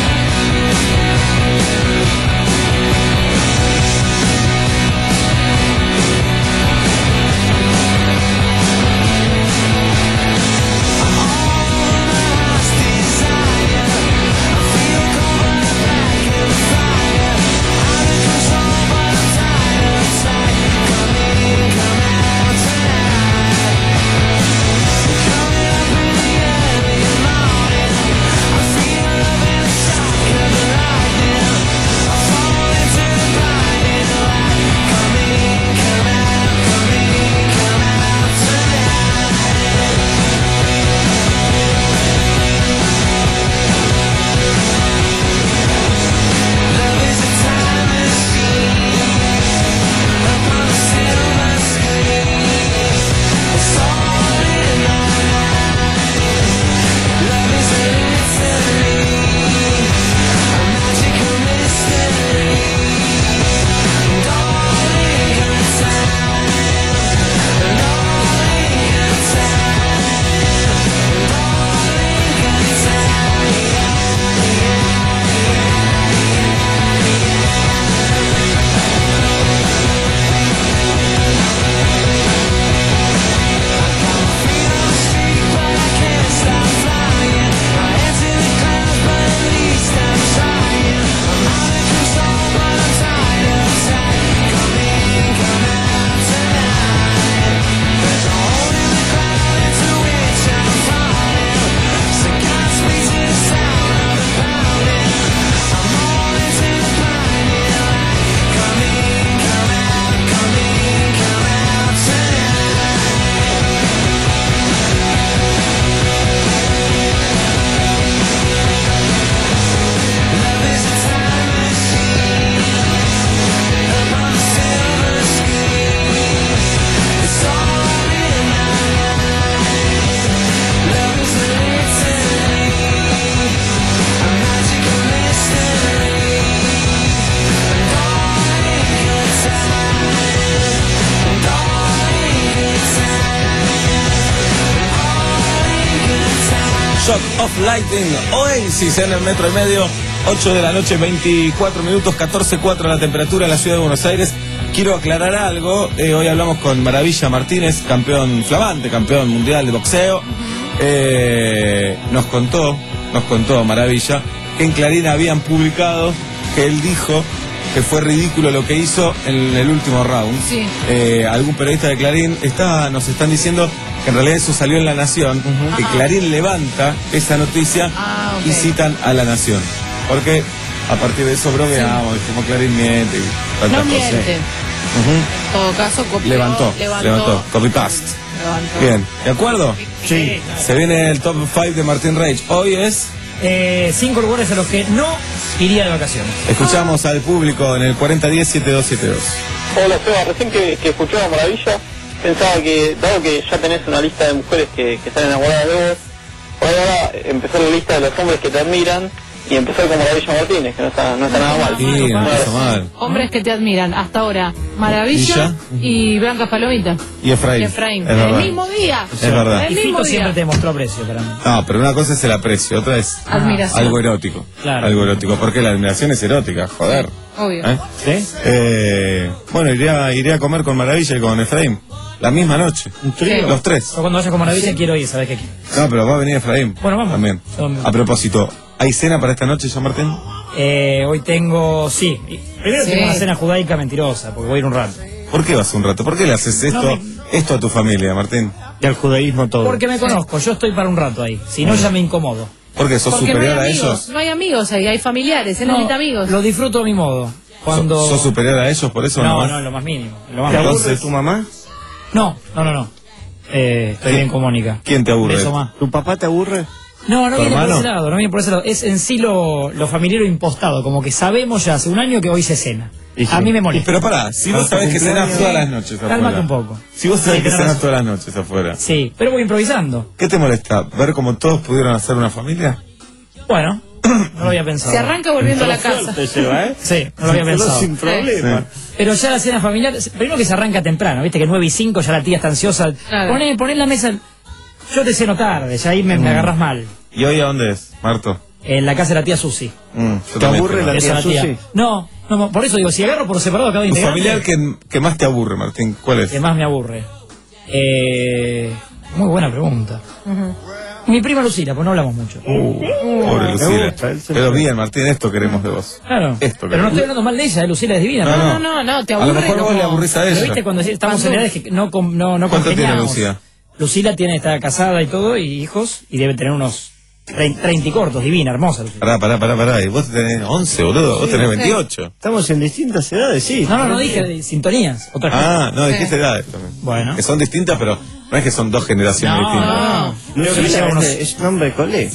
Shock of Lightning, Oasis en el metro y medio, ocho de la noche, veinticuatro minutos, catorce punto cuatro la temperatura en la ciudad de Buenos Aires. Quiero aclarar algo, eh, hoy hablamos con Maravilla Martínez, campeón flamante, campeón mundial de boxeo. Eh, nos contó, nos contó Maravilla, que en Clarín habían publicado que él dijo que fue ridículo lo que hizo en el último round. Sí. Eh, algún periodista de Clarín está, nos están diciendo que en realidad eso salió en La Nación, uh-huh. que Clarín levanta esa noticia ah, okay. y citan a La Nación. Porque a partir de eso bromeamos, sí. dijimos Clarín miente y tantas no cosas. miente. Uh-huh. En todo caso, copió, levantó, levantó, levantó, copy paste. Levantó. Bien, ¿de acuerdo? Sí. Se viene el top cinco de Martín Reich. Hoy es... Eh, cinco lugares a los que no iría de vacaciones. Escuchamos al público en el cuarenta diez siete dos siete dos. Hola Seba, recién que, que escuchaba Maravilla, pensaba que, dado que ya tenés una lista de mujeres que, que están enamoradas de vos, por ahí ahora empezar la lista de los hombres que te admiran y empezar con Maravilla Martínez, que no está, no está nada mal. Sí, no está mal. Hombres que te admiran hasta ahora, Maravilla y Blanca Palomita. Y Efraín. Y Efraín. Es el mismo día. Es verdad. El mismo día. Siempre te demostró aprecio para mí. No, pero una cosa es el aprecio, otra es admiración. Algo erótico. Claro. Algo erótico, porque la admiración es erótica, joder. Obvio. ¿Eh? ¿Sí? Eh, bueno, iría, iría a comer con Maravilla y con Efraín. La misma noche. Sí. Los tres. Yo cuando vaya con Maravilla sí. quiero ir, ¿sabes qué quiero? No, pero va a venir Efraín. Bueno, vamos. También. Son... A propósito, ¿hay cena para esta noche, Jean Martín? Eh, hoy tengo, sí. Primero sí. tengo una cena judaica mentirosa, porque voy a ir un rato. ¿Por qué vas un rato? ¿Por qué le haces esto, no me... esto a tu familia, Martín? Y al judaísmo todo. Porque me conozco, yo estoy para un rato ahí. Si no, ya me incomodo. ¿Por qué? ¿Sos Porque superior no a amigos, ellos? No hay amigos ahí, hay familiares, él no, necesita amigos. Lo disfruto a mi modo. Cuando... ¿Sos, sos superior a ellos por eso? No, no, no, en lo más mínimo. Lo más ¿Te mínimo. aburre tu mamá? No, no, no, no. Eh, estoy bien con Mónica. ¿Quién te aburre? Beso más. ¿Tu papá te aburre? No, no ¿Tu viene hermano? por ese lado, no viene por ese lado. Es en sí lo, lo familiar impostado, como que sabemos ya hace un año que hoy se cena. Sí. A mí me molesta. Pero pará, si vos sabés que cenás todas las noches afuera. Cálmate un poco. Si vos sabés sí, que cenás todas las noches afuera. Sí, pero voy improvisando. ¿Qué te molesta? ¿Ver cómo todos pudieron hacer una familia? Bueno, no lo había pensado. Se arranca volviendo a la casa. Lleva, ¿eh? Sí, no lo había pensado. Sin problema. Sí. Pero ya la cena familiar, primero que se arranca temprano, viste que nueve y cinco ya la tía está ansiosa. Claro. Poné, poné en la mesa, yo te ceno tarde, ya ahí me, mm. me agarras mal. ¿Y hoy a dónde es, Marto? En la casa de la tía Susi. Mm, ¿Te aburre la tía, tía Susi? No, no, por eso digo, si agarro por separado a cada ¿Tu integrante... familiar que, que más te aburre, Martín? ¿Cuál es? Que más me aburre. Eh, muy buena pregunta. Uh-huh. Mi prima Lucila, pues no hablamos mucho. Uh, pobre Lucila. Pero bien, Martín, esto queremos de vos. Claro. Esto pero no estoy hablando mal de ella, Lucila es divina. No, no, no, no, te aburre. A lo mejor como... vos le aburrís a ella. Pero viste cuando estamos en edades que no, no, no ¿Cuánto tiene congeniamos. Lucila? Lucila tiene, está casada y todo, y hijos, y debe tener unos treinta y cortos, divina, hermosa Lucila. Pará, pará, pará, pará. Y vos tenés once, boludo. Vos tenés veintiocho. Estamos en distintas edades, sí. No, no, no dije de sintonías. Otra cosa. Ah, no, dijiste edades también. Bueno. Que son distintas, pero no es que son dos generaciones no, distintas. No, no. Lucila unos... es un nombre de colegio.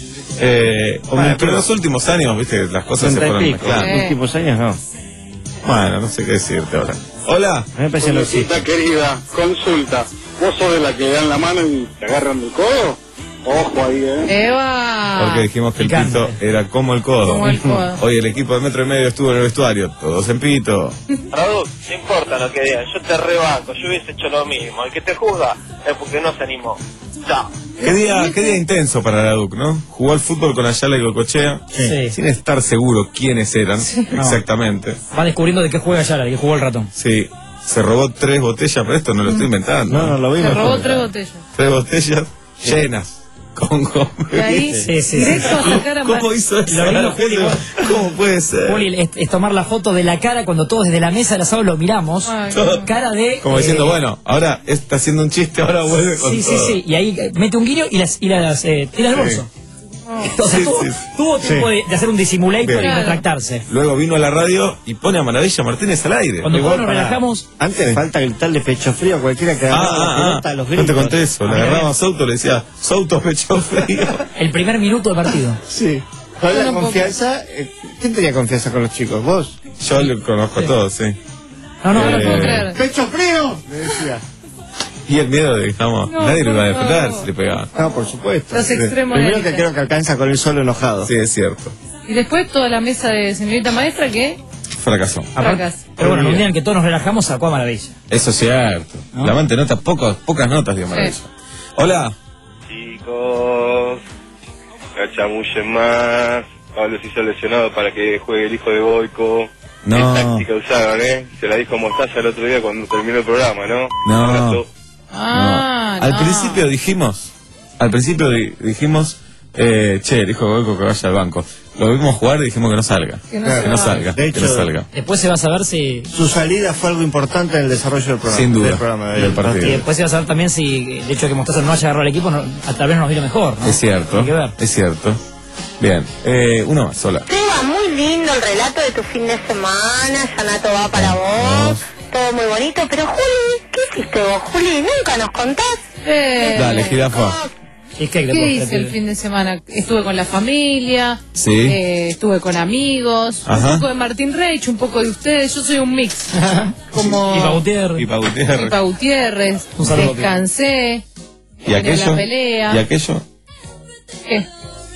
Eh, bueno, pero en los últimos años, viste, las cosas se fueron mezclando. En los últimos años no. Bueno, no sé qué decirte ahora. Hola. Me parece lo que querida, consulta. ¿Vos sos de la que dan la mano y te agarran del codo? Ojo ahí, ¿eh? ¡Eva! Porque dijimos que el pito era como el codo. Como el codo. Hoy el equipo de Metro y Medio estuvo en el vestuario, todos en pito. Raúl, no importa lo que digan, yo te rebanco, yo hubiese hecho lo mismo. El que te juzga es porque no se animó. Chao. Qué día, qué día intenso para la D U C, ¿no? Jugó al fútbol con Ayala y Goicoechea, sí. sin estar seguro quiénes eran, sí. exactamente. Va descubriendo de qué juega Ayala, de qué jugó el ratón. Sí, se robó tres botellas, pero esto no lo estoy inventando. No, no lo vimos. Se robó tres botellas. Tres botellas sí. llenas. Con goma. Y ahí, sí, sí, directo sí. a sacar a ¿Cómo hizo eso? Lo vimos, Juli, ¿Cómo puede ser? Juli, es, es tomar la foto de la cara cuando todos desde la mesa del asado lo miramos. Ay, cara de... Como eh, diciendo, bueno, ahora está haciendo un chiste, ahora vuelve con sí, todo. Sí, sí, y ahí eh, mete un guiño y las, y las eh, tira al bolso. Oh. O sea, sí, tuvo, sí. tuvo tiempo sí. de, de hacer un disimulator Bien. y retractarse. Luego vino a la radio y pone a Maravilla Martínez al aire. Cuando todos nos relajamos... Antes sí. falta gritarle pecho frío a cualquiera que agarraba ah, la pelota ah, a los gritos. gritos. No te conté eso, le agarraba a Souto, le decía, Souto pecho frío. El primer minuto del partido. Sí. Con la confianza, eh, ¿quién tenía confianza con los chicos? ¿Vos? Yo lo conozco sí. a todos, sí. No, no, eh, no lo puedo creer. ¡Pecho frío! Me decía. Y el miedo de, digamos, no, nadie lo iba a no. defender si le pegaban. No, por supuesto. Los extremos Primero de que creo que alcanza con el solo enojado. Sí, es cierto. Y después toda la mesa de señorita maestra que... Fracasó. Fracasó. Pero bueno, un día en que todos nos relajamos sacó a Maravilla. Eso es cierto. ¿No? La amante nota pocas, pocas notas dio Maravilla. Sí. Hola. Chicos, la chamullen más. Pablo se hizo lesionado para que juegue el hijo de Boico. No. ¿Qué táctica usaron, eh? Se la dijo Mostaza el otro día cuando terminó el programa, ¿no? No. Ah, no. Al no. principio dijimos, al principio di- dijimos, eh, che, el hijo de Boico que vaya al banco. Lo vimos jugar y dijimos que no salga. Que no Que no salga. salga. De que no hecho, salga. Después se va a saber si... Su salida fue algo importante en el desarrollo del programa. Sin duda, Del programa del partido. Y después se va a saber también si el hecho de que Mostaza no haya agarrado al equipo, no, a tal vez no nos vino mejor, ¿no? Es cierto, Hay que ver. es cierto. Bien, eh, uno más, sola. Seba, muy lindo el relato de tu fin de semana, Yanato va para vos, todo muy bonito, pero Juli, ¿qué hiciste vos, Juli? Nunca nos contás. Eh, Dale, jirafa. ¿Y qué, ¿Qué hice el fin de semana? Estuve con la familia, Sí. eh, estuve con amigos, Ajá. un poco de Martín Reich, un poco de ustedes, yo soy un mix. Como Y Pautier. Y pa' Gutiérrez. Pipa Gutiérrez, Un saludo, descansé, ¿Y terminé aquello? la pelea. ¿Y aquello? ¿Qué?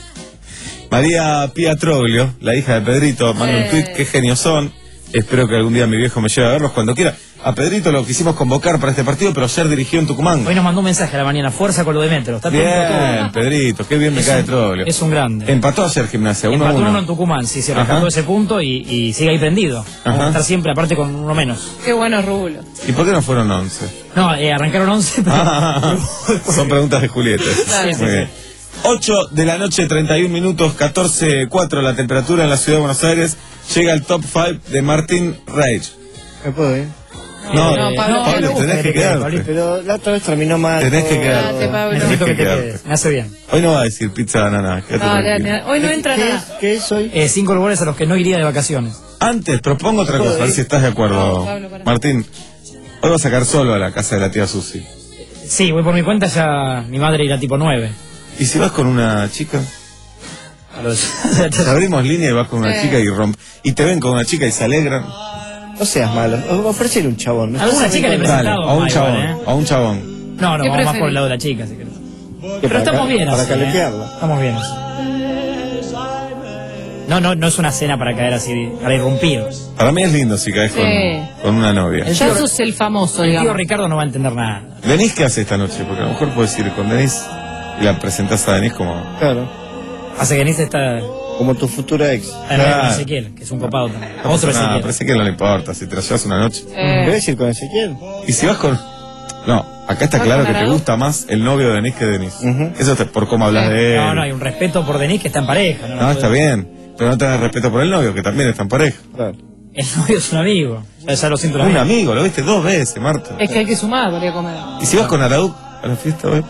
María Pía Troglio, la hija de Pedrito, mandó un Eh. tuit, qué genios son. Espero que algún día mi viejo me lleve a verlos cuando quiera. A Pedrito lo quisimos convocar para este partido, pero ayer dirigió en Tucumán. Hoy nos mandó un mensaje a la mañana, fuerza con lo de Metro. Está atento a Bien, todo. Pedrito, qué bien me Es cae un- Troglio. Es un grande. Empató ayer Gimnasia, uno a Empató uno uno. en Tucumán, sí, se Ajá. rescató ese punto y, y sigue ahí prendido. Vamos Ajá. a estar siempre, aparte con uno menos. Qué bueno Rulo. ¿Y por qué no fueron once? No, eh, arrancaron once, pero... Ah, son preguntas de Julieta. Claro. Muy bien. ocho de la noche, treinta y un minutos, catorce cuatro la temperatura en la ciudad de Buenos Aires. Llega el top cinco de Martín Reich. ¿Me puedo ir? No, no, Pablo, Pablo, me gusta tenés que que te quedes, quedarte. Pero la otra vez terminó mal. Tenés que todo. quedarte. Quédate, Pablo. Tenés Necesito que que te quedarte. quedes. Me hace bien. Hoy no va a decir pizza de ananá. quédate No, tranquilo. dale, hoy no entra ¿Qué nada. es? ¿Qué es hoy? Eh, cinco lugares a los que no iría de vacaciones. Antes, propongo otra cosa, a ver si estás de acuerdo. No, Pablo, pará. Martín, hoy vas a sacar solo a la casa de la tía Susi. Sí, voy por mi cuenta, ya mi madre irá tipo nueve. ¿Y si vas con una chica? A los... Abrimos línea y vas con una Sí. chica y romp y te ven con una chica y se alegran. No seas malo. Ofrecele un chabón. ¿no? Alguna Estás chica le bien presentaba Dale, a un más chabón, igual, ¿eh? a un chabón. No, no, ¿Qué vamos más preferís? por el lado de la chica, si querés. ¿Qué, Pero para estamos ca- bien Para así, ¿eh? caletearla. Estamos bien así. No, no, no es una cena para caer así, para irrumpir. Para mí es lindo si caes con, Sí. con una novia. El Ya tío- sos el famoso, El tío digamos. Ricardo no va a entender nada. ¿Denise qué hace esta noche? Porque a lo mejor puedes ir con Denise y la presentás a Denise como... Claro. Hace que Denise está Como tu futura ex. en Claro. con Ezequiel, que es un copado también. No Otro pasa nada, Ezequiel. pero Ezequiel no le importa, si te la llevas una noche. Eh, ¿Querés ir con Ezequiel? Y si vas con... No, acá está ¿Vas claro con que te Arauz? gusta más el novio de Denise que Denise. Ujú. Eso es por cómo hablas Sí. de él. No, no, hay un respeto por Denise que está en pareja. No, No, está bien. Pero no tenés respeto por el novio, que también está en pareja. Claro. El novio es un amigo. Ya, ya lo siento la Un amigo. amigo, lo viste dos veces, Marta. es que hay que sumar para ir a comer. ¿Y si vas con Araúz a la fiesta hoy?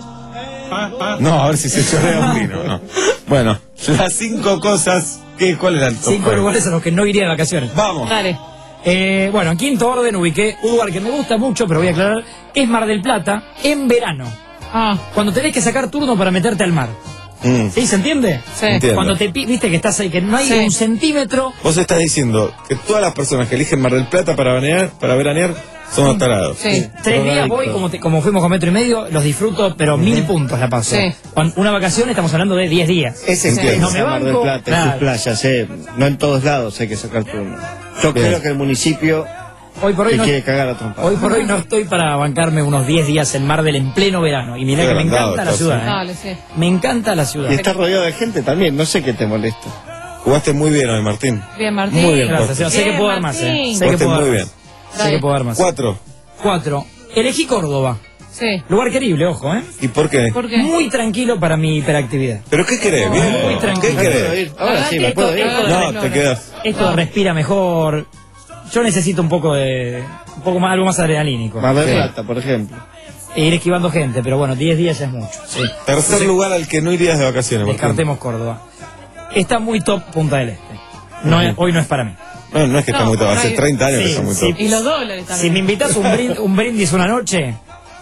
No, a ver si se chorea un vino, no. Bueno, las cinco cosas. ¿Qué, ¿Cuál era el top Cinco five? lugares a los que no iría de vacaciones. Vamos. Dale. Eh, bueno, en quinto orden ubiqué un lugar que me gusta mucho, pero voy a aclarar, es Mar del Plata, en verano. Ah, Cuando tenés que sacar turno para meterte al mar. Mm. ¿Sí? ¿Se entiende? sí. Entiendo. Cuando te pi- viste que estás ahí, que no hay Sí. un centímetro. Vos estás diciendo que todas las personas que eligen Mar del Plata para veranear, para veranear son los tarados. Sí. Tres días voy, como, te- como fuimos con metro y medio, los disfruto, pero mil puntos la paso. Sí. Cuando una vacación estamos hablando de diez días. Ese Entiendo. es No me Mar del banco, Plata, en claro. sus playas, eh. No en todos lados hay que sacar turno. Yo Bien. creo que el municipio Hoy por hoy te no, quiere cagar a trompar. hoy por hoy no estoy para bancarme unos diez días en Mar del en pleno verano. Y mirá Qué que me agrandado encanta la estás, ciudad. ¿eh? ¿eh? Dale, sí. Me encanta la ciudad. Y está rodeado de gente también, no sé qué te molesta. Jugaste muy bien hoy, Martín. Bien, Martín. Muy bien, Gracias. Sé que Bien, puedo dar más, ¿eh? Martín. Sé que Jugaste puedo dar muy más. bien. Sé Dale. que puedo dar más. Cuatro. Cuatro. Elegí Córdoba. Sí. Lugar querible, ojo, ¿eh? ¿Y por qué? ¿Por qué? Muy tranquilo para mi hiperactividad. ¿Pero qué querés? Bien. Muy ¿Qué tranquilo. ¿Me puedo querés? ir? Ahora sí, me Esto- puedo ir. esto de No, re- te quedas. Esto respira mejor. Yo necesito un poco de. Un poco más, algo más adrenalínico. Mar del Sí. Plata, por ejemplo. E ir esquivando gente, pero bueno, diez días ya es mucho. Sí. Tercer lugar al que no irías de vacaciones, Martín. Descartemos Córdoba. Está muy top Punta del Este. No es- hoy no es para mí. No, no es que está No, muy top. no Hace hay- treinta años que Sí, está muy sí. top. Y los dólares también. Si me invitas un, brind- un brindis una noche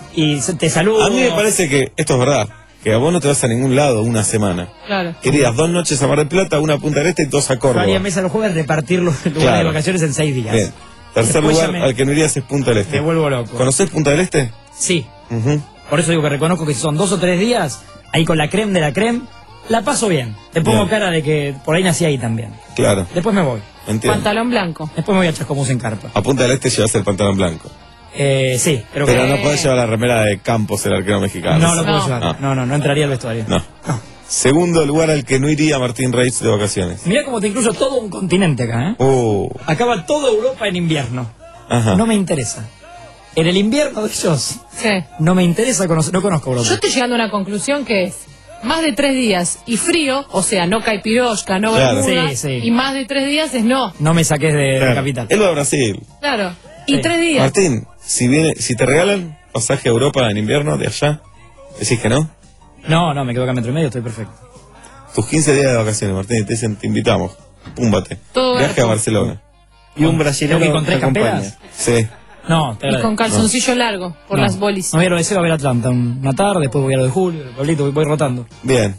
y se- te saludo. A mí me parece que esto es verdad. Que a vos no te vas a ningún lado una semana. Claro. Querías dos noches a Mar del Plata, una a Punta del Este y dos a Córdoba. Haría mesa los jueves repartir los lugares Claro. de vacaciones en seis días. Bien. Tercer Después ya lugar me- al que no irías es Punta del Este. Me vuelvo loco. ¿Conocés Punta del Este? Sí. Ujú. Por eso digo que reconozco que si son dos o tres días, ahí con la creme de la creme, la paso bien. Te pongo Bien. cara de que por ahí nací ahí también. Claro, Después me voy. entiendo. Pantalón blanco. Después me voy a Chascomús en carpa. A Punta del Este llevas el pantalón blanco. Eh, sí, pero, Pero que- no podés llevar la remera de Campos, el arquero mexicano. No lo puedo No. llevar. Ah. No, no, no entraría al vestuario. No. Segundo lugar al que no iría Martín Reitz de vacaciones. Mirá cómo te incluyo todo un continente acá, ¿eh? Oh. Acaba toda Europa en invierno. Ajá. No me interesa. En el invierno de ellos, Sí. no me interesa conocer, no conozco Europa. Yo estoy llegando a una conclusión que es más de tres días y frío, o sea, no caipirosca, no Claro. bermuda, Sí, sí. y más de tres días es no. No me saques de Claro. la capital. Él va a Brasil. Claro. Y Sí. tres días. Martín, si viene, si te regalan pasaje a Europa en invierno de allá, ¿decís que no? No, no, me quedo acá metro y medio, estoy perfecto. Tus quince días de vacaciones, Martín, te dicen, te invitamos. Púmbate. Todo Viaje gato. a Barcelona. Y un brasileño ¿Tengo que ir con tres te acompaña. camperas? Sí. No, te Y agradezco. con calzoncillo largo, por No. las bolis. No voy a lo de Seba a ver Atlanta una tarde, después voy a lo de Julio, de Pablito, voy, voy rotando. Bien.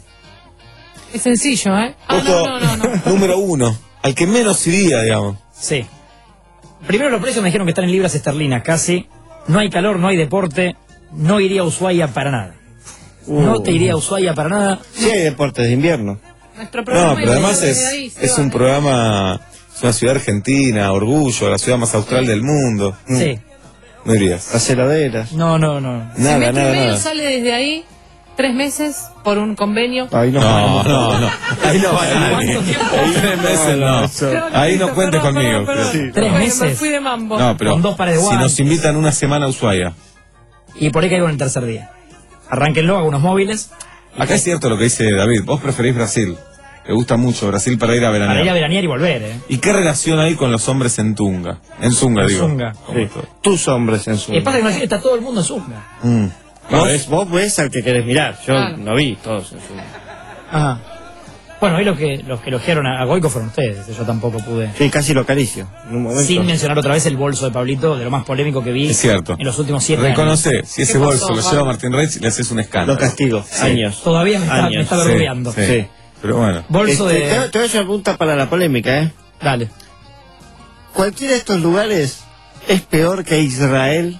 Es sencillo, ¿eh? Ah, Puesto no, no, no, no. número uno. Al que menos iría, digamos. Sí. Primero los precios me dijeron que están en libras esterlinas casi. No hay calor, no hay deporte. No iría a Ushuaia para nada. Uh. No te iría a Ushuaia para nada. Sí hay deportes de invierno. Nuestro programa No, pero además desde es, ahí, se es va. un programa, es una ciudad argentina, orgullo, la ciudad más austral del mundo. Sí. No irías. Las heladeras. No, no, no. Nada, Si metro nada, y medio nada. sale desde ahí tres meses por un convenio. Ahí no. No, no, no. Ahí no va ¿Cuánto nadie. tiempo? Ahí tres meses no. Ahí no cuentes Perdón, conmigo. perdón, perdón. pero- Tres Bueno, meses. me fui de mambo. No, pero Con dos pares de si guantes. nos invitan una semana a Ushuaia. Y por ahí caigo en el tercer día. Arránquenlo, hago unos móviles. Acá es cierto lo que dice David. Vos preferís Brasil. Te gusta mucho Brasil para ir a veranear. Para ir a veranear y volver, ¿eh? ¿Y qué relación hay con los hombres en Tunga? En Zunga, En digo. Zunga. Como Sí. todo. Tus hombres en su. Y pasa que no, está todo el mundo en Zunga. Mm. Vos, ves, vos ves al que querés mirar. Yo Claro. no vi todos en su. Ajá. Bueno, hoy los que, los que elogiaron a, a Goico fueron ustedes. Yo tampoco pude. Sí, casi lo acaricio. En un momento. Sin mencionar otra vez el bolso de Pablito, de lo más polémico que vi Es cierto. en los últimos siete Reconoce, años. si ese ¿Qué bolso pasó, lo Juan? lleva Martín Reitz, le haces un escándalo. Lo castigo. Sí. Años. Todavía me está, me Años. está Sí, verdugueando. sí. Sí. Pero bueno. Bolso Este, de... te, te voy a hacer una pregunta para la polémica, ¿eh? Dale. ¿Cualquiera de estos lugares es peor que Israel?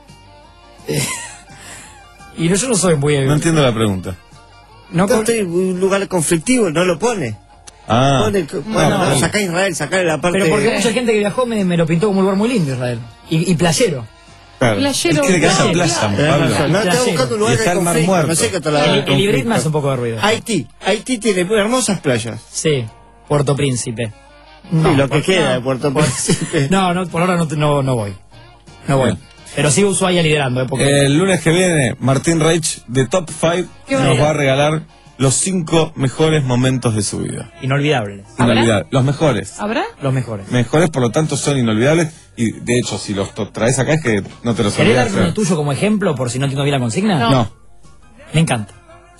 Y no, yo no soy muy... No entiendo la pregunta. no con- Entonces, un lugar conflictivo, no lo pone. Ah. Pone que- bueno, no, no, no. sacá Israel, sacá la parte. Pero porque mucha gente que viajó me, me lo pintó como un lugar muy lindo, Israel. Y, y playero. Claro. Playero. Él quiere que haya claro, playa, claro. Tenés Pablo. razón. No, estoy Playero. buscando un Y lugar está de el Mar conflicto. Muerto. No sé qué te la El, el Ibrid me hace un poco de ruido. Haití. Haití tiene hermosas playas. Sí, Puerto Príncipe. y lo que por- queda no. de Puerto Príncipe. No, no, por ahora no, no, no voy. No voy. Bien. Pero sí Ushuaia liderando, ¿eh? Porque El lunes que viene, Martín Reitz, de Top cinco, Qué nos bonito. va a regalar los cinco mejores momentos de su vida. inolvidable. ¿Habrá? Inolvidables. Los mejores. ¿Habrá? Los mejores. Mejores, por lo tanto, son inolvidables. Y de hecho, si los to- traes acá es que no te los ¿Querés olvidas. darme uno tuyo como ejemplo por si no entiendo bien la consigna? No. No. Me encanta.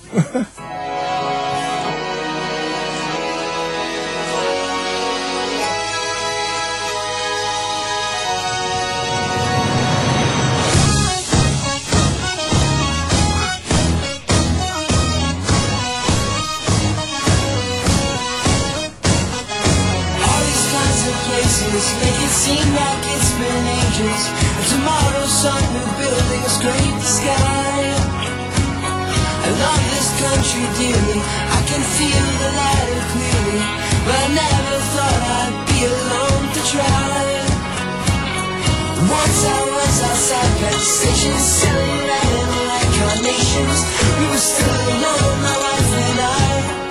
All these kinds of places make it seem like it's been ages. And tomorrow some new building scrape the sky. I love this country dearly, I can feel the light clearly, but I never thought I'd be alone to try. Once I was outside Penn Station, silhouetted like carnations. We were still alone, my wife and I.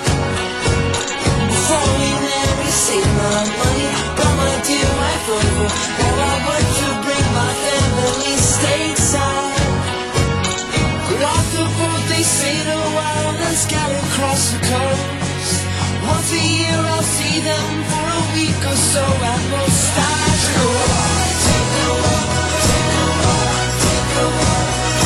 Before we met, we saved my money, brought my dear wife over. Now I work to bring my family stateside. But off the boat they sail a while and scout across the coast. Once a year I'll see them for a week or so at most. I go on, take a walk, take a walk, take a walk.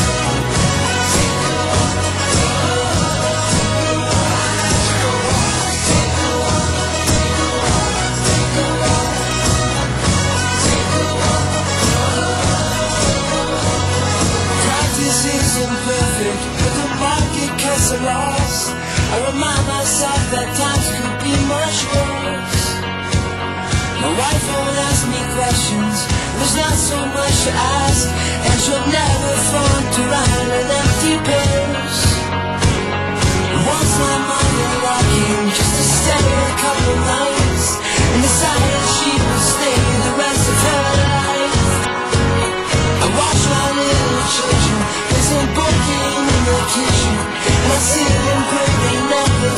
Practice isn't perfect, but the market cuts a loss. I remind myself that times could be much worse. My wife won't ask me questions, there's not so much to ask, and she'll never front around an empty purse. Once my mother walking just to stay a couple nights, and decided she would stay the rest of her life. I watch my little children, there's a broken in the kitchen, and I sit and pray they never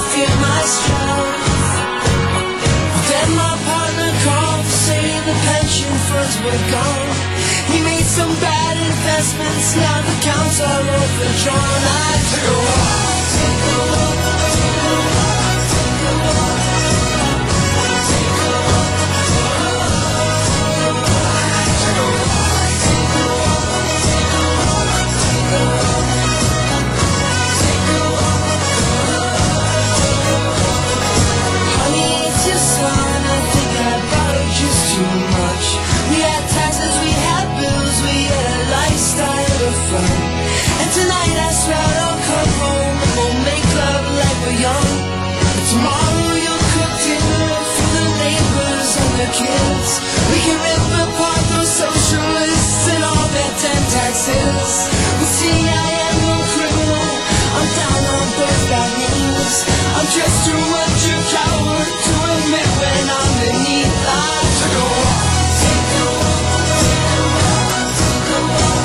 friends were gone. We made some bad investments, now the accounts are overdrawn. I took a walk, took a walk, took a walk, took a walk. And tonight I swear I'll come home and we'll make love like we're young. But tomorrow you'll cook dinner for the neighbors and the kids. We can rip apart those socialists and all their ten taxes. We'll see I am no criminal, I'm down on both bad names. I'm just too much a coward to admit when I'm beneath. I took a walk, take a walk, take a walk, take a walk.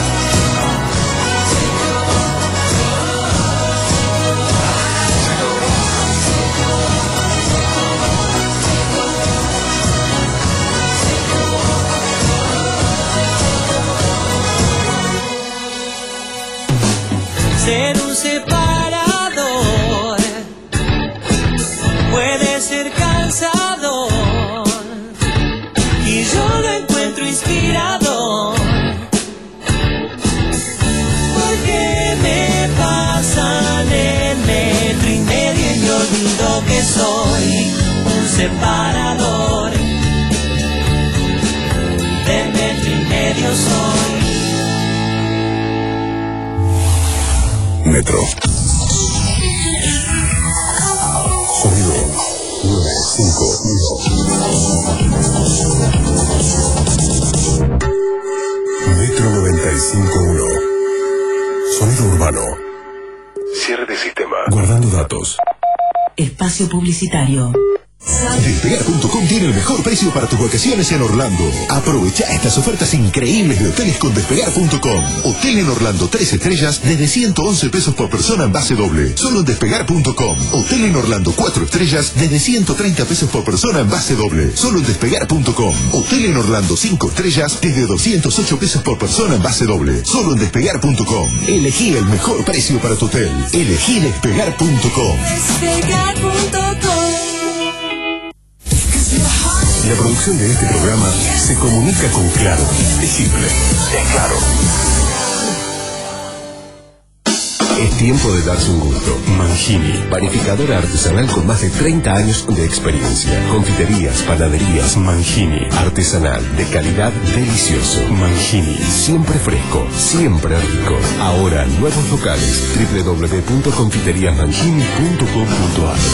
Ser un separador puede ser cansador y yo lo encuentro inspirador, porque me pasan el metro y medio y me olvido que soy un separador. De metro y medio soy. Metro. Sonido nueve cinco uno. Metro noventa y cinco uno. Sonido urbano. Cierre de sistema. Guardando datos. Espacio publicitario. Despegar punto com tiene el mejor precio para tus vacaciones en Orlando. Aprovecha estas ofertas increíbles de hoteles con Despegar punto com. Hotel en Orlando tres estrellas desde ciento once pesos por persona en base doble. Solo en Despegar punto com. Hotel en Orlando cuatro estrellas desde ciento treinta pesos por persona en base doble. Solo en Despegar punto com. Hotel en Orlando cinco estrellas desde doscientos ocho pesos por persona en base doble. Solo en Despegar punto com. Elegí el mejor precio para tu hotel. Elegí Despegar punto com. Despegar punto com. La producción de este programa se comunica con Claro. Es simple, es claro. Es tiempo de darse un gusto. Mangini, panificadora artesanal con más de treinta años de experiencia. Confiterías, panaderías. Mangini, artesanal, de calidad, delicioso. Mangini, siempre fresco, siempre rico. Ahora, nuevos locales. doble u doble u doble u punto confiterías mangini punto com punto a r.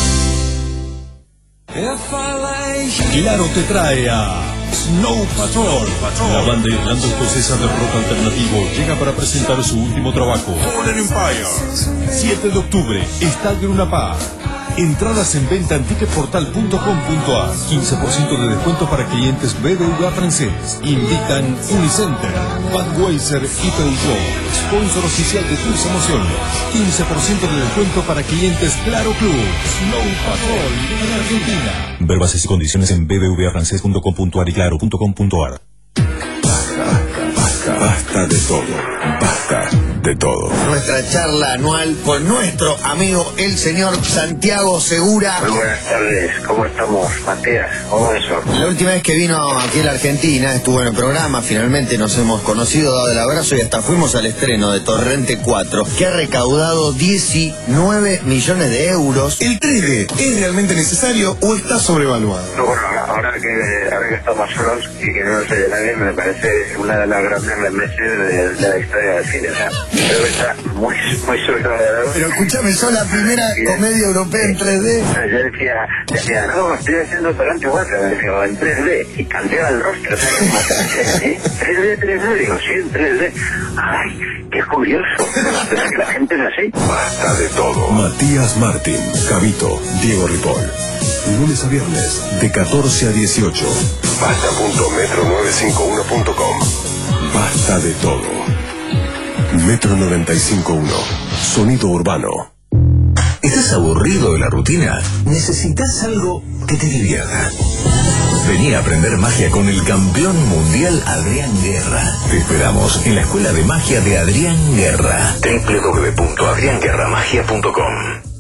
Claro te trae a Snow Patrol. La banda irlanda escocesa de rock alternativo llega para presentar su último trabajo, Fallen Empire. siete de octubre, Estadio Luna Park. Entradas en venta en ticketportal punto com punto a r. quince por ciento de descuento para clientes B B V A francés. Invitan Unicenter, Budweiser y Peugeot. Sponsor oficial de tus emociones. quince por ciento de descuento para clientes Claro Club. Snow Patrol en Argentina. Ver bases y condiciones en b b v a francés punto com punto a r y claro punto com punto a r. Basta, basta, basta de todo. Basta de todo. Nuestra charla anual con nuestro amigo el señor Santiago Segura. Muy buenas tardes, ¿cómo estamos, Matías? ¿Cómo es eso? La última vez que vino aquí a la Argentina estuvo en el programa, finalmente nos hemos conocido, dado el abrazo y hasta fuimos al estreno de Torrente cuatro, que ha recaudado diecinueve millones de euros. ¿El tres D es realmente necesario o está sobrevaluado? No, bueno, ahora que, ahora que estamos solos y que no se llena bien, me parece una de las grandes remesas de, de la historia del cine. O sea, creo que está muy, muy sobrevalorado. Pero escúchame, ¿sos la primera comedia europea en tres D? Yo decía, decía, no, estoy haciendo Torrente cuatro, decía, en tres D, y cambiaba el rostro, o sea, como, ¿eh? tres D, tres D, digo, sí, en tres D. Ay, qué curioso, pero que la gente es así. Basta de todo. Matías Martín, Javito, Diego Ripoll. Lunes a viernes, de catorce a dieciocho. Basta punto metro nueve cinco uno punto com. Basta de todo. Metro noventa y cinco punto uno. Sonido urbano. ¿Estás aburrido de la rutina? ¿Necesitas algo que te divierta? Vení a aprender magia con el campeón mundial Adrián Guerra. Te esperamos en la Escuela de Magia de Adrián Guerra. doble u doble u doble u punto adrián guerra magia punto com.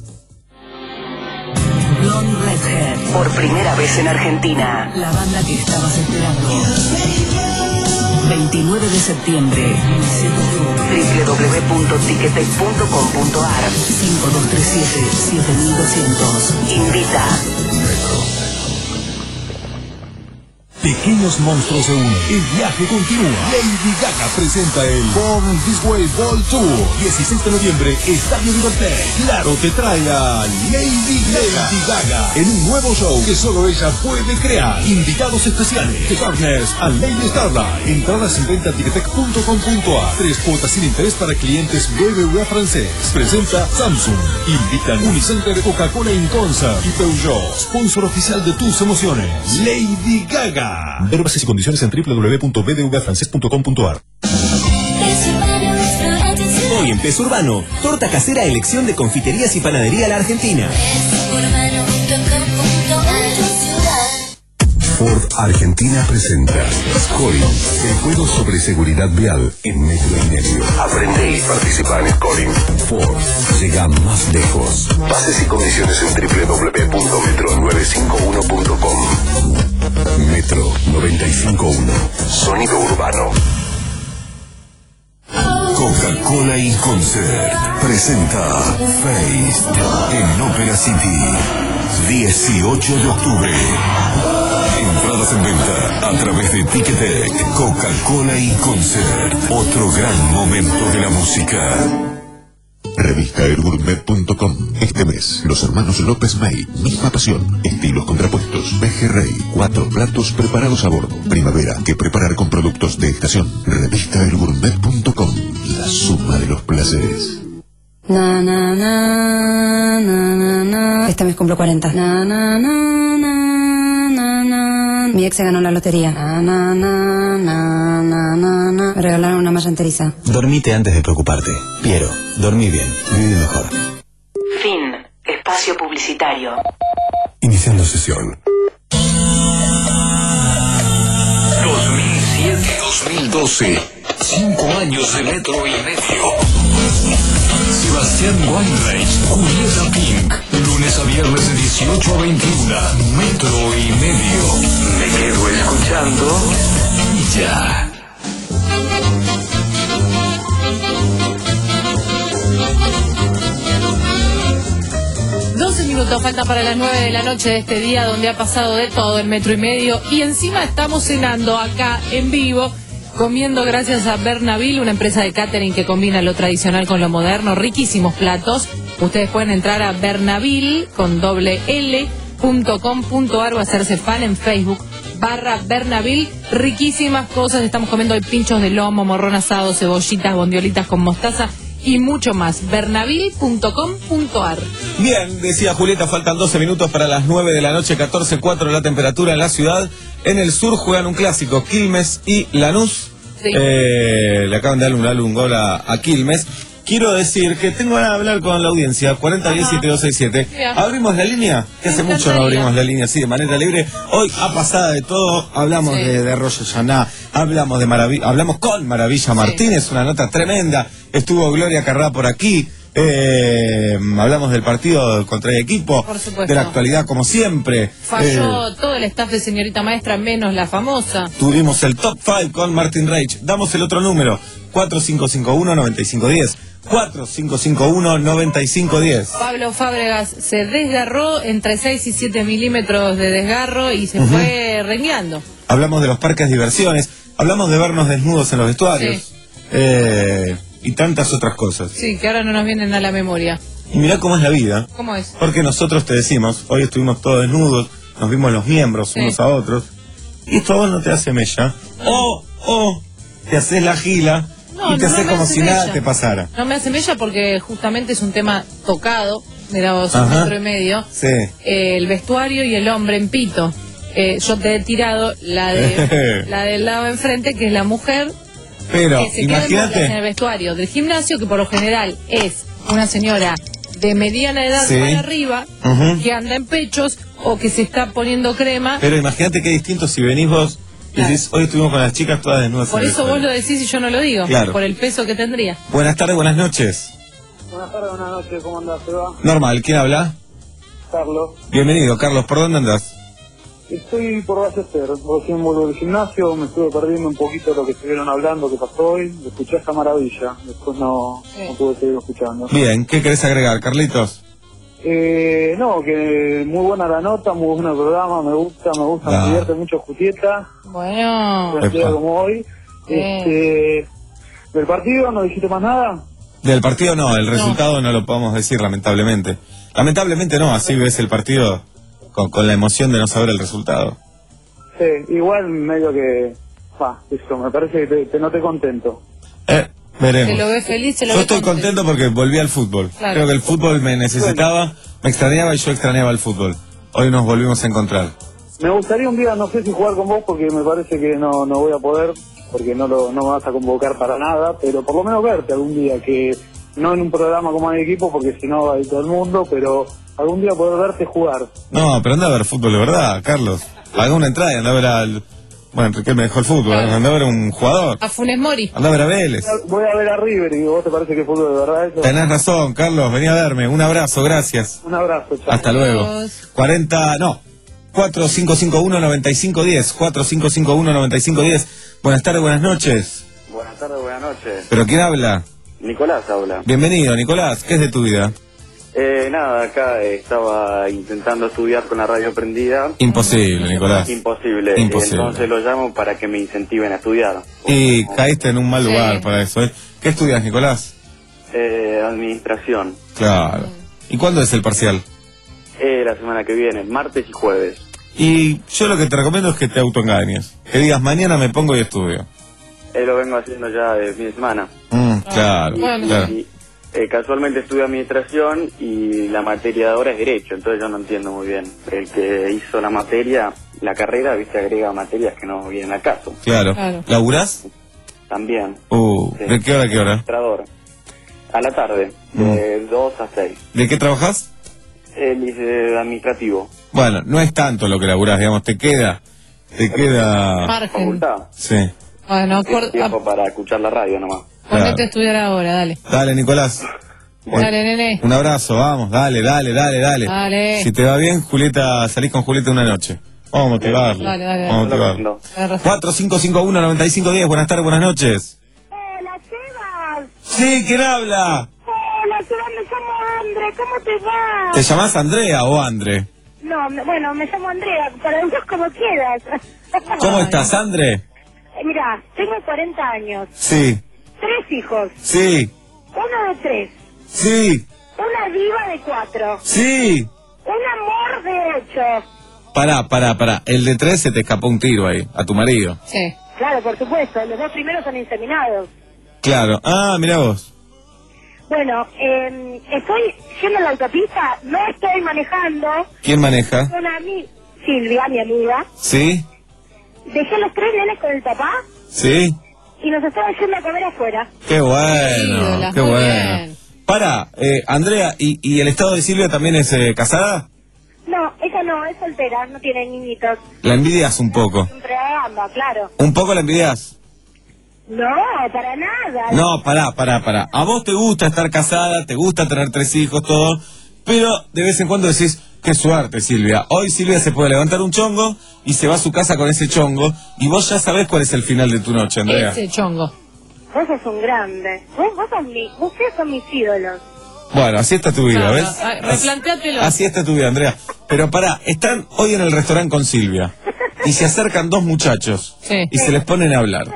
Blonde Redhead. Por primera vez en Argentina. La banda que estabas esperando. veintinueve de septiembre. doble u doble u doble u punto ticketek punto com punto ar. cinco dos tres siete siete mil doscientos. Invita. Pequeños monstruos se unen. El viaje continúa. Lady Gaga presenta el Born This Way Ball Tour. dieciséis de noviembre, Estadio Liberté. Claro, te trae a Lady Gaga. Lady Gaga en un nuevo show que solo ella puede crear. Invitados especiales. The Partners and Lady Starlight. Entradas en venta ticketek punto com punto ar. Tres cuotas sin interés para clientes B B V A francés. Presenta Samsung. Invitan Unicenter, Coca-Cola en Concert y Peugeot. Sponsor oficial de tus emociones. Lady Gaga. Ver bases y condiciones en doble u doble u doble u punto b d v a francés punto com punto ar. Hoy en Peso Urbano, torta casera elección de confiterías y panadería La Argentina. Ford Argentina presenta Scoring, el juego sobre seguridad vial en metro y medio. Aprende y participa en Scoring. Ford llega más lejos. Bases y condiciones en doble u doble u doble u punto metro novecientos cincuenta y uno punto com. Metro noventa y cinco punto uno. Sonido urbano. Coca-Cola y Concert presenta Face en Ópera City. dieciocho de octubre. Entradas en venta a través de Ticketek. Coca-Cola y Concert. Otro gran momento de la música. Revista el gourmet punto com. Este mes, los hermanos López May, misma pasión, estilos contrapuestos. Pejerrey, cuatro platos preparados a bordo. Primavera, que preparar con productos de estación. Revista el gourmet punto com. La suma de los placeres. Na, na, na, na, na, na. Este mes cumplo cuarenta. Na, na, na, na, na, na. Mi ex se ganó la lotería. Na, na, na, na, na, na, na. Me regalaron una malla enteriza. Dormite antes de preocuparte. Piero, dormí bien, viví mejor. Fin. Espacio publicitario. Iniciando sesión. dos mil siete a dos mil doce. Cinco años de metro y medio. Sebastián Weinreich, Julieta Pink. Lunes a viernes de dieciocho a veintiuno. Metro y medio. Me quedo escuchando y ya. doce minutos falta para las nueve de la noche de este día donde ha pasado de todo el metro y medio y encima estamos cenando acá en vivo, comiendo gracias a Bernaville, una empresa de catering que combina lo tradicional con lo moderno, riquísimos platos. Ustedes pueden entrar a Bernaville con doble L punto com punto ar o hacerse fan en Facebook barra Bernaville. Riquísimas cosas, estamos comiendo hoy pinchos de lomo, morrón asado, cebollitas, bondiolitas con mostaza y mucho más. Bernaville punto com punto ar. Bien, decía Julieta, faltan doce minutos para las nueve de la noche, catorce punto cuatro la temperatura en la ciudad. En el sur juegan un clásico, Quilmes y Lanús. Sí. Eh, le acaban de dar un, darle un gol a, a Quilmes. Quiero decir que tengo ganas de hablar con la audiencia, cuarenta diez siete dos seis siete. ¿Abrimos la línea? Que hace mucho no abrimos la línea así de manera libre. Hoy, a pasada de todo, hablamos sí. de, de Roger Llaná, hablamos de Maravilla, hablamos con Maravilla Martínez, sí. una nota tremenda. Estuvo Gloria Carrá por aquí. Eh, hablamos del partido contra el equipo, de la actualidad como siempre. Falló eh, todo el staff de señorita maestra, menos la famosa. Tuvimos el top cinco con Martin Reich. Damos el otro número, cuatro cinco cinco uno nueve cinco uno cero. cuatro cinco cinco uno nueve cinco uno cero. Pablo Fábregas se desgarró entre seis y siete milímetros de desgarro y se uh-huh. fue rengueando. Hablamos de los parques de diversiones, hablamos de vernos desnudos en los vestuarios. Sí. Eh... y tantas otras cosas. Sí, que ahora no nos vienen a la memoria. Y mirá cómo es la vida. ¿Cómo es? Porque nosotros te decimos, hoy estuvimos todos desnudos, nos vimos los miembros sí. unos a otros, y esto a vos no te hace mella. O, o, te haces la gila no, y te no haces como si mella. Nada te pasara. No me hace mella porque justamente es un tema tocado, de los un metro y medio. Sí. Eh, el vestuario y el hombre en pito. Eh, yo te he tirado la de la del lado de enfrente, que es la mujer. Pero, que se imagínate en el vestuario del gimnasio, que por lo general es una señora de mediana edad sí. para arriba, uh-huh. que anda en pechos, o que se está poniendo crema. Pero imagínate qué distinto si venís vos y Claro. decís, hoy estuvimos con las chicas todas desnudas. Por en el eso vos vestuario. lo decís y yo no lo digo, Claro. por el peso que tendría. Buenas tardes, buenas noches. Buenas tardes, buenas noches, ¿cómo andás, Seba? Normal, ¿quién habla? Carlos. Bienvenido, Carlos, ¿por dónde andás? Estoy por Ballester, recién vuelvo del gimnasio, me estuve perdiendo un poquito lo que estuvieron hablando, que pasó hoy, escuché esta maravilla, después no, no pude seguir escuchando. Bien, ¿qué querés agregar, Carlitos? Eh, no, que muy buena la nota, muy bueno el programa, me gusta, me gusta, Ah. me divierte mucho Julieta, Bueno. un día como hoy. Este, ¿del partido no dijiste más nada? Del partido no, el resultado no lo podemos decir, lamentablemente. Lamentablemente no, así ves el partido con, con la emoción de no saber el resultado. Sí, igual medio que, pa, eso, me parece que te, te noté contento. Eh, veremos. Se lo ve feliz, se lo Yo ve estoy contento porque volví al fútbol. Claro. Creo que el fútbol me necesitaba, me extrañaba y yo extrañaba el fútbol. Hoy nos volvimos a encontrar. Me gustaría un día, no sé si jugar con vos porque me parece que no, no voy a poder, porque no, lo, no me vas a convocar para nada, pero por lo menos verte algún día, que no en un programa como hay equipo, porque si no va a ir todo el mundo, pero algún día poder verte jugar. No, pero anda a ver fútbol de verdad, Carlos. Paga una entrada y anda a ver al... Bueno, Enrique me dejó el fútbol, anda a ver a un jugador. A Funes Mori. Anda a ver a Vélez. Voy a ver a River y vos te parece que es fútbol de verdad eso. Tenés razón, Carlos, vení a verme. Un abrazo, gracias. Un abrazo, chao. Hasta luego. cuarenta, no. cuatro cinco cinco uno, nueve cinco uno cero. cuatro cinco cinco uno, nueve cinco uno cero. Buenas tardes, buenas noches. Buenas tardes, buenas noches. ¿Pero quién habla? Nicolás habla. Bienvenido, Nicolás. ¿Qué es de tu vida? Eh, nada, acá eh, estaba intentando estudiar con la radio prendida. Imposible, Nicolás. Imposible. Imposible. Entonces lo llamo para que me incentiven a estudiar. Y caíste en un mal Sí. lugar para eso, ¿eh? ¿Qué estudias, Nicolás? Eh, administración. Claro. ¿Y cuándo es el parcial? Eh, la semana que viene, martes y jueves. Y yo lo que te recomiendo es que te autoengañes. Que digas, mañana me pongo y estudio. Eh, lo vengo haciendo ya de fin de semana. Mm, claro, Y- claro. y, eh, casualmente estudio administración y la materia de ahora es derecho, entonces yo no entiendo muy bien. El que hizo la materia, la carrera, viste, agrega materias que no vienen al caso. Claro. Claro. ¿Laburás? También. Uh, Sí. ¿de qué hora a qué hora? Administrador. A la tarde, de dos a seis. ¿De qué trabajás? El eh, administrativo. Bueno, no es tanto lo que laburás, digamos, te queda, te queda... Margen. Facultad. Sí. Bueno, Tengo cor- tiempo para escuchar la radio nomás. ponete a estudiar ahora, dale. Dale, Nicolás. Dale, nene. Un abrazo, vamos, dale, dale, dale, dale. Dale. Si te va bien, Julieta, salís con Julieta una noche. Vamos a motivarlo. Dale, dale, dale. Vamos a motivarlo. cuatro cinco cinco uno, nueve cinco uno cero, buenas tardes, buenas noches. Hola, Sebas. Sí, ¿quién habla? Hola, Sebas, me llamo Andre, ¿cómo te va? ¿Te llamás Andrea o Andre? No, me- bueno, me llamo Andrea, para vos como quieras. ¿Cómo estás, Andre? Eh, Mirá, tengo cuarenta años, Sí, tres hijos, sí, uno de tres, sí, una diva de cuatro, sí. un amor de ocho. Pará, pará, pará. El de tres se te escapó un tiro ahí, a tu marido. Sí. Claro, por supuesto, los dos primeros son inseminados. Claro. Ah, mira vos. Bueno, eh, estoy yendo a la autopista, no estoy manejando. ¿Quién maneja? Una amiga, Silvia, mi amiga, ¿Sí? dejé los tres nenes con el papá ¿Sí? y nos estaban yendo a comer afuera. Qué bueno, ídolas, qué muy bueno. bien. Para, eh, Andrea, ¿y, ¿y el estado de Silvia también es eh, casada? No, ella no, es soltera, no tiene niñitos. La envidias un poco. Entre ambas, claro. ¿Un poco la envidias? No, para nada. No, pará, pará, pará. A vos te gusta estar casada, te gusta tener tres hijos, todo, pero de vez en cuando decís, qué suerte, Silvia. Hoy Silvia se puede levantar un chongo y se va a su casa con ese chongo y vos ya sabés cuál es el final de tu noche, Andrea. Ese chongo. Vos sos un grande. Vos, vos sos mi, ustedes son mis ídolos. Bueno, así está tu vida, Claro, ¿ves? ay, replantéatelo. Así está tu vida, Andrea. Pero pará, están hoy en el restaurante con Silvia y se acercan dos muchachos Sí. y se les ponen a hablar.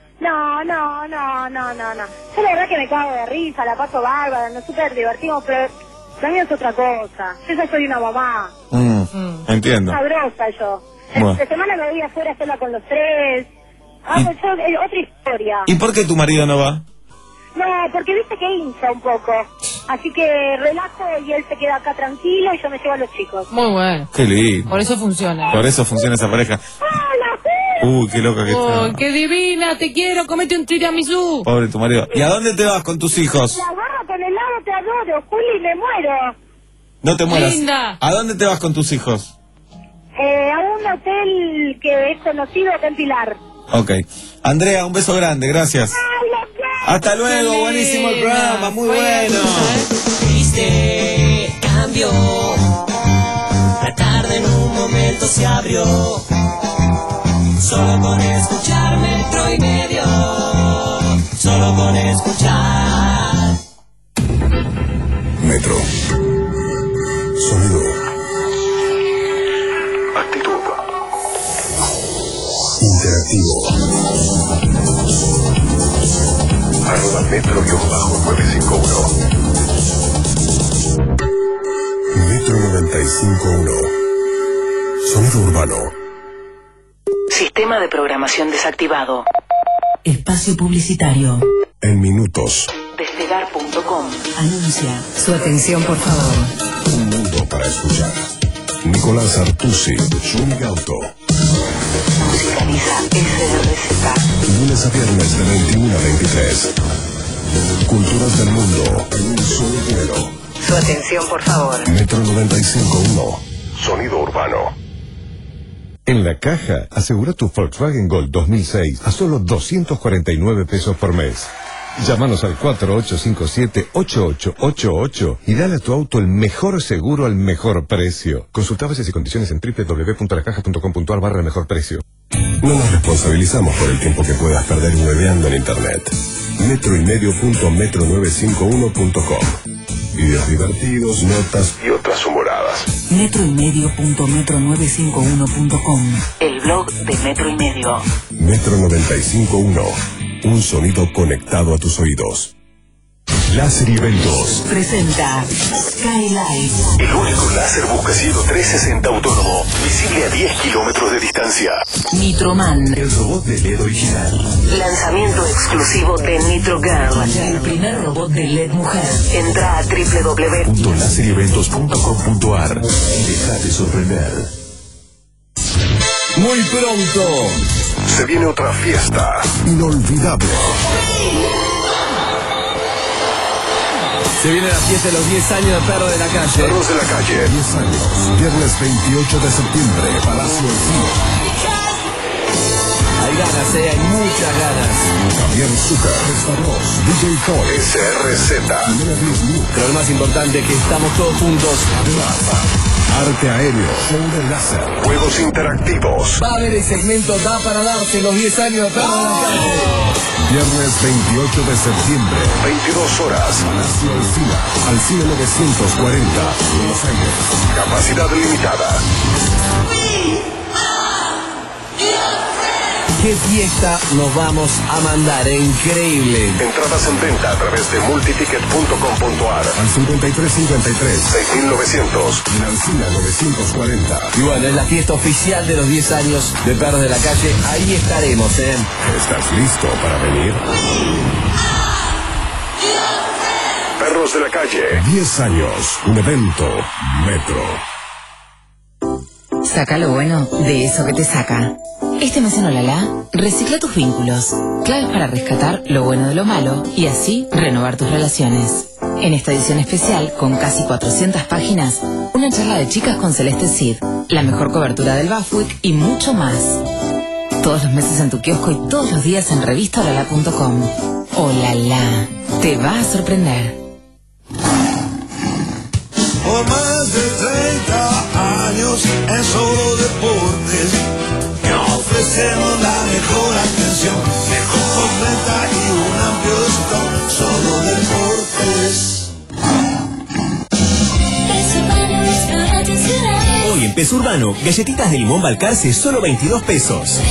No, no, no, no, no, no. Yo la verdad que me cago de risa, la paso bárbara, nos súper divertimos, pero también es otra cosa. Yo ya soy una mamá, Mm, entiendo. sabrosa yo. Bueno. Esta semana me voy afuera sola con los tres. Ah, pues yo, eh, otra historia. ¿Y por qué tu marido no va? No, porque viste que hincha un poco. Así que relajo y él se queda acá tranquilo y yo me llevo a los chicos. Muy bueno. Qué lindo. Por eso funciona. Por eso funciona esa pareja. Uy, qué loca que Oh, está. qué divina, te quiero, comete un tiramisú. Pobre tu marido. ¿Y a dónde te vas con tus hijos? La agarro con helado, te adoro, Juli, me muero. No te mueras. Linda. ¿A dónde te vas con tus hijos? Eh, a un hotel que es conocido acá en Pilar. Ok. Andrea, un beso grande, gracias. Hasta luego, buenísimo el programa, muy bueno. Viste, cambió. La tarde en un momento se abrió. Solo con escuchar metro y medio. Solo con escuchar. Metro. Sonido. Actitud. Interactivo. Arroba metro nueve cinco uno. Metro noventa y cinco punto uno. Sonido urbano. Sistema de programación desactivado. Espacio publicitario. En minutos. Despegar punto com. Anuncia. Su atención, por favor. Un mundo para escuchar. Nicolás Artusi, Zúñiga Auto. Musicaliza S R Z. Lunes a viernes de veintiuno a veintitrés. Culturas del mundo en un solo vuelo. Su atención, por favor. Metro noventa y cinco punto uno. Sonido urbano. En La Caja, asegura tu Volkswagen Gol dos mil seis a solo doscientos cuarenta y nueve pesos por mes. Llámanos al cuatro ocho cinco siete, ocho ocho ocho ocho y dale a tu auto el mejor seguro al mejor precio. Consulta bases y condiciones en doble u doble u doble u punto la caja punto com punto a r barra el mejor precio. No nos responsabilizamos por el tiempo que puedas perder hueveando en internet. Metro y medio punto metro novecientos cincuenta y uno punto com. Videos divertidos, notas y otras humoradas. Metro y medio punto metro novecientos cincuenta y uno punto com. El blog de Metro y Medio. Metro noventa y cinco punto uno. Un sonido conectado a tus oídos. Láser y Eventos Presenta Skylight. El único láser busca cielo trescientos sesenta autónomo, visible a diez kilómetros de distancia. Nitroman. El robot de L E D original. Lanzamiento exclusivo de Nitro Girl. El primer robot de L E D mujer. Entra a doble u doble u doble u punto láser y eventos punto com punto a r y déjate sorprender. Muy pronto se viene otra fiesta inolvidable. Se viene la fiesta de los diez años de Perros de la Calle. Perros de la Calle. diez años. Viernes veintiocho de septiembre. Palacio del Cine. Hay ganas, eh, hay muchas ganas. Javier Zucker, Estados, D J Paul, S R Z. Pero lo más importante es que estamos todos juntos. Arte aéreo, show de láser, juegos interactivos. Va a haber el segmento Da para darse los diez años de Perros de la Calle. Viernes veintiocho de septiembre, veintidós horas. Palacio del Cine, al Cine novecientos cuarenta, Buenos Aires. Capacidad limitada. ¡Qué fiesta nos vamos a mandar! ¡Eh! Increíble. Entradas en venta a través de multiticket punto com punto a r al cincuenta y tres cincuenta y tres, seis mil novecientos y al Cine novecientos cuarenta. Y bueno, es la fiesta oficial de los diez años de Perros de la Calle. Ahí estaremos, ¿eh? ¿Estás listo para venir? Perros de la Calle, diez años, un evento Metro. Saca lo bueno de eso que te saca. Este mes en Olala, recicla tus vínculos. Claves para rescatar lo bueno de lo malo y así renovar tus relaciones. En esta edición especial, con casi cuatrocientas páginas, una charla de chicas con Celeste Cid, la mejor cobertura del Bafwick y mucho más. Todos los meses en tu kiosco y todos los días en revista olala punto com. Olala, te va a sorprender. Por más de treinta años en Solo Deportes, que ofrecemos la mejor atención, mejor renta y un amplio stock. Solo Deportes. Hoy en Peso Urbano, galletitas de limón Balcarce, solo veintidós pesos.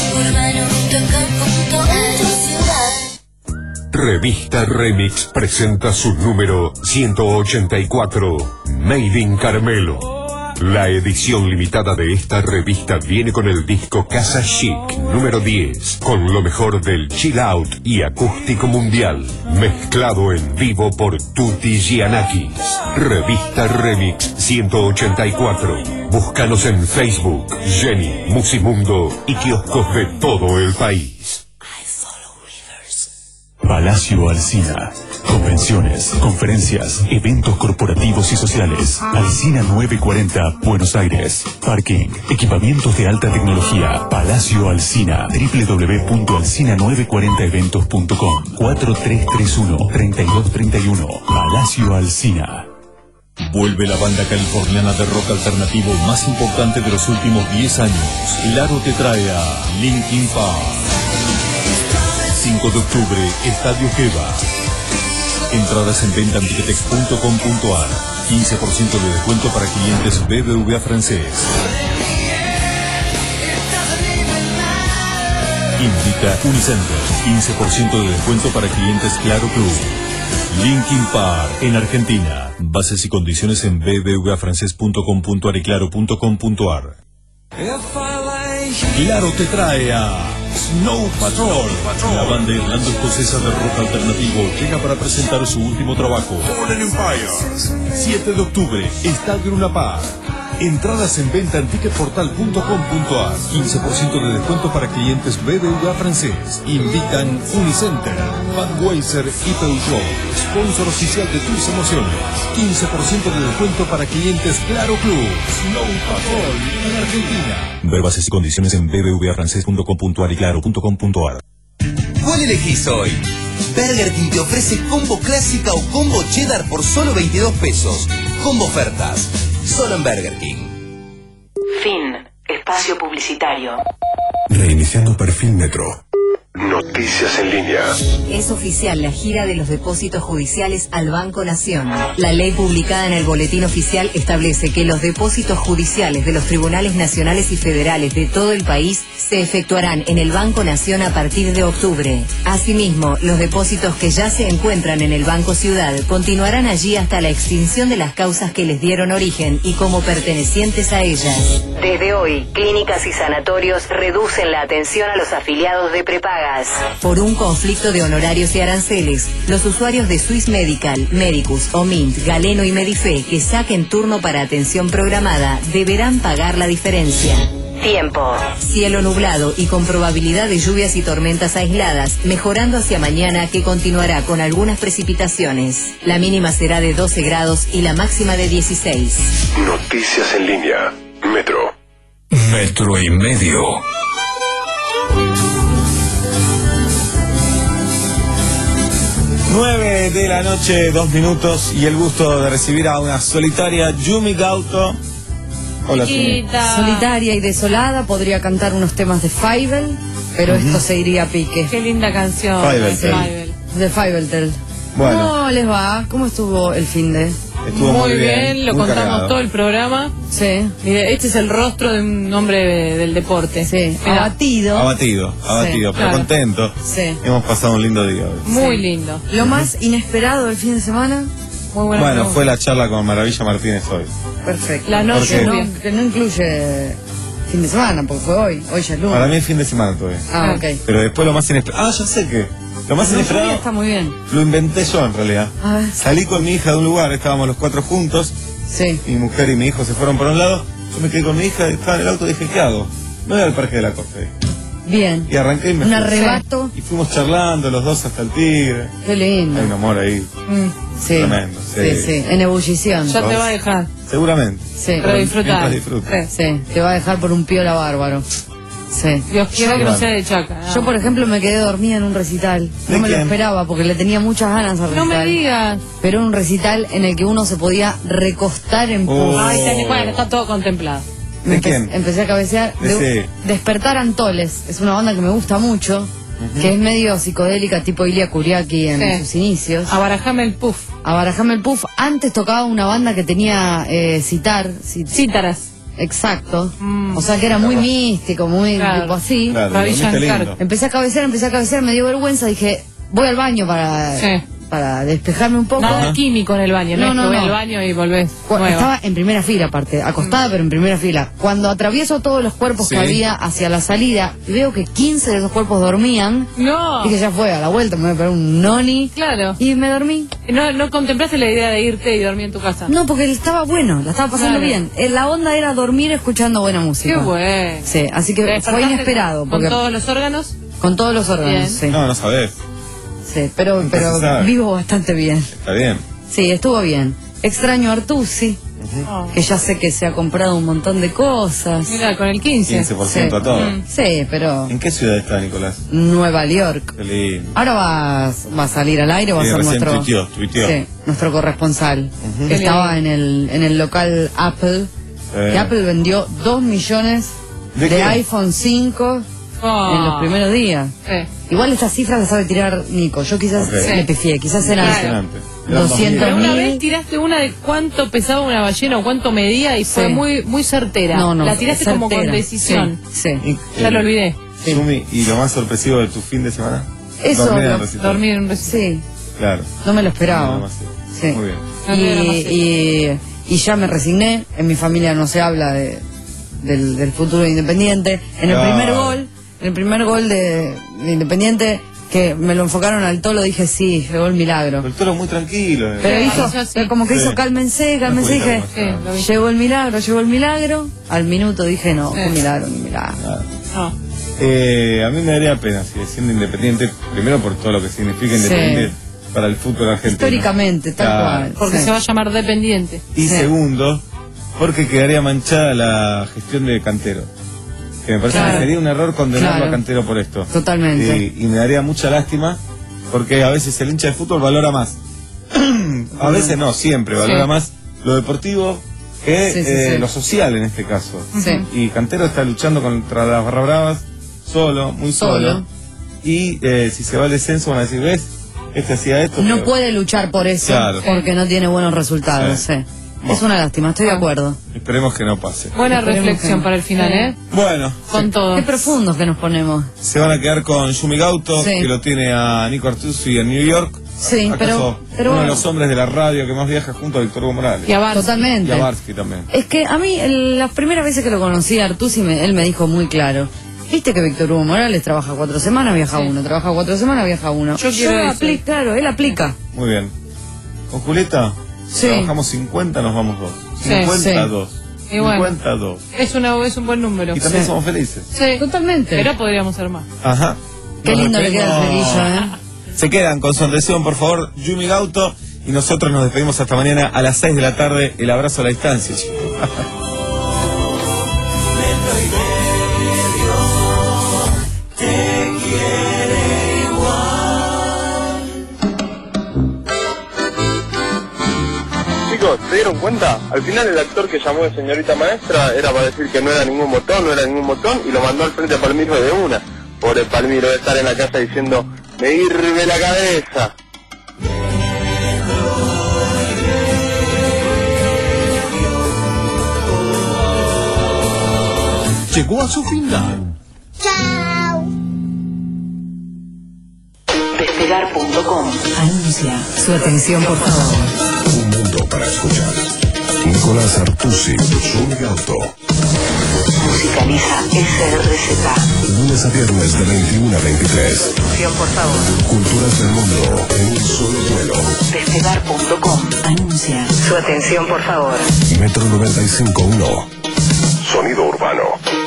Revista Remix presenta su número ciento ochenta y cuatro, Made in Caramelo. La edición limitada de esta revista viene con el disco Casa Chic número diez, con lo mejor del chill out y acústico mundial, mezclado en vivo por Tutti Giannakis. Revista Remix ciento ochenta y cuatro. Búscanos en Facebook, Jenny, Musimundo y kioscos de todo el país. Palacio Alsina, convenciones, conferencias, eventos corporativos y sociales. Alsina novecientos cuarenta, Buenos Aires. Parking, equipamientos de alta tecnología. Palacio Alsina. w w w punto alsina novecientos cuarenta eventos punto com. cuatro tres tres uno, tres dos tres uno. Palacio Alsina. Vuelve la banda californiana de rock alternativo más importante de los últimos diez años. Claro te trae a Linkin Park. cinco de octubre, Estadio Geva. Entradas en venta en ticketex punto com punto a r. quince por ciento de descuento para clientes B B V A francés. Invita Unicenter. quince por ciento de descuento para clientes Claro Club. Linkin Park en Argentina. Bases y condiciones en b b v a francés punto com punto a r y claro punto com punto a r. Claro te trae a Snow Patrol. La banda irlando-escocesa de rock alternativo llega para presentar su último trabajo, Fallen Empires. siete de octubre, Estadio Luna Park. Entradas en venta en ticketportal punto com punto a r. quince por ciento de descuento para clientes B B V A francés. Invitan Unicenter, Budweiser y Peugeot. Sponsor oficial de tus emociones. quince por ciento de descuento para clientes Claro Club. Snow Patrol en Argentina. Ver bases y condiciones en b b v a francés punto com punto a r y claro punto com punto a r. ¿Cuál elegís hoy? Burger King te ofrece combo clásica o combo cheddar por solo veintidós pesos. Combo ofertas. Solo en Burger King. Fin. Espacio publicitario. Reiniciando perfil Metro. Noticias en línea. Es oficial la gira de los depósitos judiciales al Banco Nación. La ley publicada en el Boletín Oficial establece que los depósitos judiciales de los tribunales nacionales y federales de todo el país se efectuarán en el Banco Nación a partir de octubre. Asimismo, los depósitos que ya se encuentran en el Banco Ciudad continuarán allí hasta la extinción de las causas que les dieron origen y como pertenecientes a ellas. Desde hoy, clínicas y sanatorios reducen la atención a los afiliados de prepaga. Por un conflicto de honorarios y aranceles, los usuarios de Swiss Medical, Medicus, Omint, Galeno y Medife que saquen turno para atención programada deberán pagar la diferencia. Tiempo. Cielo nublado y con probabilidad de lluvias y tormentas aisladas, mejorando hacia mañana que continuará con algunas precipitaciones. La mínima será de doce grados y la máxima de dieciséis. Noticias en línea. Metro. Metro y medio. nueve de la noche, dos minutos, y el gusto de recibir a una solitaria Yumi Gauto. Hola, Yumi. Solitaria y desolada, podría cantar unos temas de Fievel, pero uh-huh. esto se iría a pique. Qué linda canción. Fievel. De Fievel. Bueno. ¿Cómo les va? ¿Cómo estuvo el fin de...? Estuvo muy, muy bien, bien, lo muy contamos cargado. todo el programa. Sí. Mire, este es el rostro de un hombre del deporte. Sí, Mirá. abatido. Abatido, abatido, Sí, pero claro. contento. Sí. Hemos pasado un lindo día hoy. Muy Sí. lindo. Lo más inesperado del fin de semana. Muy buena Bueno, pregunta. fue la charla con Maravilla Martínez hoy. Perfecto. La noche Que no, bien. que no incluye fin de semana, porque fue hoy. Hoy ya es lunes. Para mí es fin de semana todavía. Ah, ok. Pero después lo más inesperado. Ah, ya sé que. Lo más La inesperado lluvia está muy bien. lo inventé yo en realidad. A ver. Salí con mi hija de un lugar, estábamos los cuatro juntos. Sí. Mi mujer y mi hijo se fueron por un lado. Yo me quedé con mi hija, estaba en el auto y dije, ¿qué hago? Me voy al Parque de la Costa. dije. Bien. Y arranqué y me Un fui. arrebato. Y fuimos charlando los dos hasta el Tigre. Qué lindo. Hay un amor ahí. Mm, sí. Tremendo, sí. Sí, sí. En ebullición. Ya te va a dejar. Seguramente. Sí. Pero disfrutar. Mientras disfruta. Sí. Te va a dejar por un piola bárbaro. Sí. Dios quiera que no Bueno. sea de Chaca. no. Yo, por ejemplo, me quedé dormida en un recital. ¿De No me lo quién? esperaba porque le tenía muchas ganas al No recital. me digas. Pero un recital en el que uno se podía recostar en Oh. pos. Ay, está- bueno, está todo contemplado. Me ¿De empe- quién? Empecé a cabecear. De De- ese. Despertar Antoles. Es una banda que me gusta mucho. Que es medio psicodélica, tipo Ilia Kuriaki en Sí. sus inicios. Abarajame el puff. A Barajame el Puff. Antes tocaba una banda que tenía eh, citar. cit- Cítaras. Exacto. Mm. O sea que era muy místico, muy Claro. tipo así. Claro, Maravilla dormiste en lindo. Empecé a cabecear, empecé a cabecear, me dio vergüenza. Dije, voy al baño para, Sí. para despejarme un poco. Nada químico en el baño. No, No, es no, que voy no. al baño y volvés. Cu- nueva. Estaba en primera fila, aparte, acostada, pero en primera fila. Cuando atravieso todos los cuerpos Sí. que había hacia la salida, y veo que quince de esos cuerpos dormían. No. Dije, ya fue, a la vuelta me voy a pegar un noni. Claro. Y me dormí. No, no contemplaste la idea de irte y dormir en tu casa. No, porque estaba bueno, la estaba pasando Claro. bien. Eh, La onda era dormir escuchando buena música. Qué bueno. Sí, así que ¿Te fue despertaste inesperado. ¿Con Porque todos los órganos? con todos los órganos, Bien. sí. No, no sabés. Sí, pero, Nunca se pero sabe. vivo bastante bien. Está bien. Sí, estuvo bien. Extraño a Artusi, Oh. que ya sé que se ha comprado un montón de cosas. Mira, con el quince. quince por ciento Sí. a todo. Mm. Sí, pero ¿En qué ciudad está, Nicolás? Nueva York. Qué lindo. Ahora va, va a salir al aire, va a Sí, ser recién nuestro, tuiteó, tuiteó. sí, nuestro corresponsal. Ujú. Que estaba en el, en el local Apple. Eh. Que Apple vendió dos millones ¿De de, qué? iPhone cinco Oh. en los primeros días. Sí. Igual estas cifras las sabe tirar Nico. Yo quizás Ok. le pifié, quizás eran Impresionante. Eran dos mil. doscientos Pero una mil. vez tiraste una de cuánto pesaba una ballena o cuánto medía y fue Sí. muy muy certera. No, no, La tiraste como con certera. decisión. Sí, sí. Y- Ya lo olvidé. Yumi, ¿y lo más sorpresivo de tu fin de semana? Eso, Dormir en el lo- recital. Dormir en un recital. Sí, Claro. no me lo Nada esperaba. más, sí. Sí. Muy bien. No tiene nada más Y, y, y ya me resigné. En mi familia no se habla de, del, del futuro de Independiente. En el Claro. primer gol, en el primer gol de, de Independiente, que me lo enfocaron al Tolo, dije sí, llegó el milagro. El Tolo muy tranquilo. eh. Pero Sí, hizo, hizo así. como que Sí. hizo cálmense, cálmense, No dije, pudiste Sí, lo vi. llegó el milagro, llegó el milagro. Al minuto dije no, Sí. qué milagro, ni milagro. Nada. No. Eh, a mí me daría pena sigue siendo Independiente, primero por todo lo que significa Sí. Independiente para el fútbol argentino. Históricamente, tal Claro. cual. Porque Sí. se va a llamar dependiente. Y Sí. segundo, porque quedaría manchada la gestión de Cantero. Que me parece Claro. que sería un error condenarlo Claro. a Cantero por esto. Totalmente. Y, y me daría mucha lástima, porque a veces el hincha de fútbol valora más. A veces no, siempre valora Sí. más lo deportivo que Sí, sí, eh, sí. lo social en este caso. Sí. Y Cantero está luchando contra las barra bravas solo, muy solo. Solo. Y eh, si se va al descenso van a decir, ¿ves? Este hacía esto. No pero- puede luchar por eso Claro. porque no tiene buenos resultados. Sí. Sí. Es una lástima, estoy de acuerdo. Esperemos que no pase. Buena Esperemos reflexión que- para el final, Sí. ¿eh? Bueno, Con todo. Qué profundos que nos ponemos. se van a quedar con Yumi Gauto, Sí. que lo tiene a Nico Artusi en New York. Sí, ¿Acaso pero, pero uno de bueno, los hombres de la radio que más viaja junto a Víctor Hugo Morales. Y a Barsky. Y totalmente. a Barsky también. Es que a mí, el- las primeras veces que lo conocí a Artusi, me- él me dijo muy claro. Viste que Víctor Hugo Morales trabaja cuatro semanas, viaja Sí. uno, trabaja cuatro semanas, viaja uno. Yo quiero eso. aplico, claro, él aplica. Muy bien. Con Julieta, Sí. trabajamos cincuenta, nos vamos dos. Sí, cincuenta sí. dos. Y bueno. cincuenta dos. Es, una, es un buen número. Y también Sí. somos felices. Sí. Totalmente. Pero podríamos ser más. Ajá. Qué Nos lindo le queda el despedimos. flequillo, ¿eh? Se quedan con sonrisión, por favor, Yumi Gauto. Y nosotros nos despedimos hasta mañana a las seis de la tarde. El abrazo a la distancia. Chicos, ¿se dieron cuenta? Al final el actor que llamó de señorita maestra era para decir que no era ningún botón, no era ningún botón, y lo mandó al frente a Palmiro de una. Pobre Palmiro de estar en la casa diciendo, me hirve la cabeza. Llegó a su final. Despegar punto com anuncia. Su atención, por favor. Un mundo para escuchar. Nicolás Artusi, Yumi Gauto. Musicaliza S R Z. Lunes a viernes de veintiuno a veintitrés. Atención, por favor. Culturas del mundo en un solo duelo. Despegar punto com anuncia. Su atención, por favor. Metro noventa y cinco punto uno. Sonido urbano.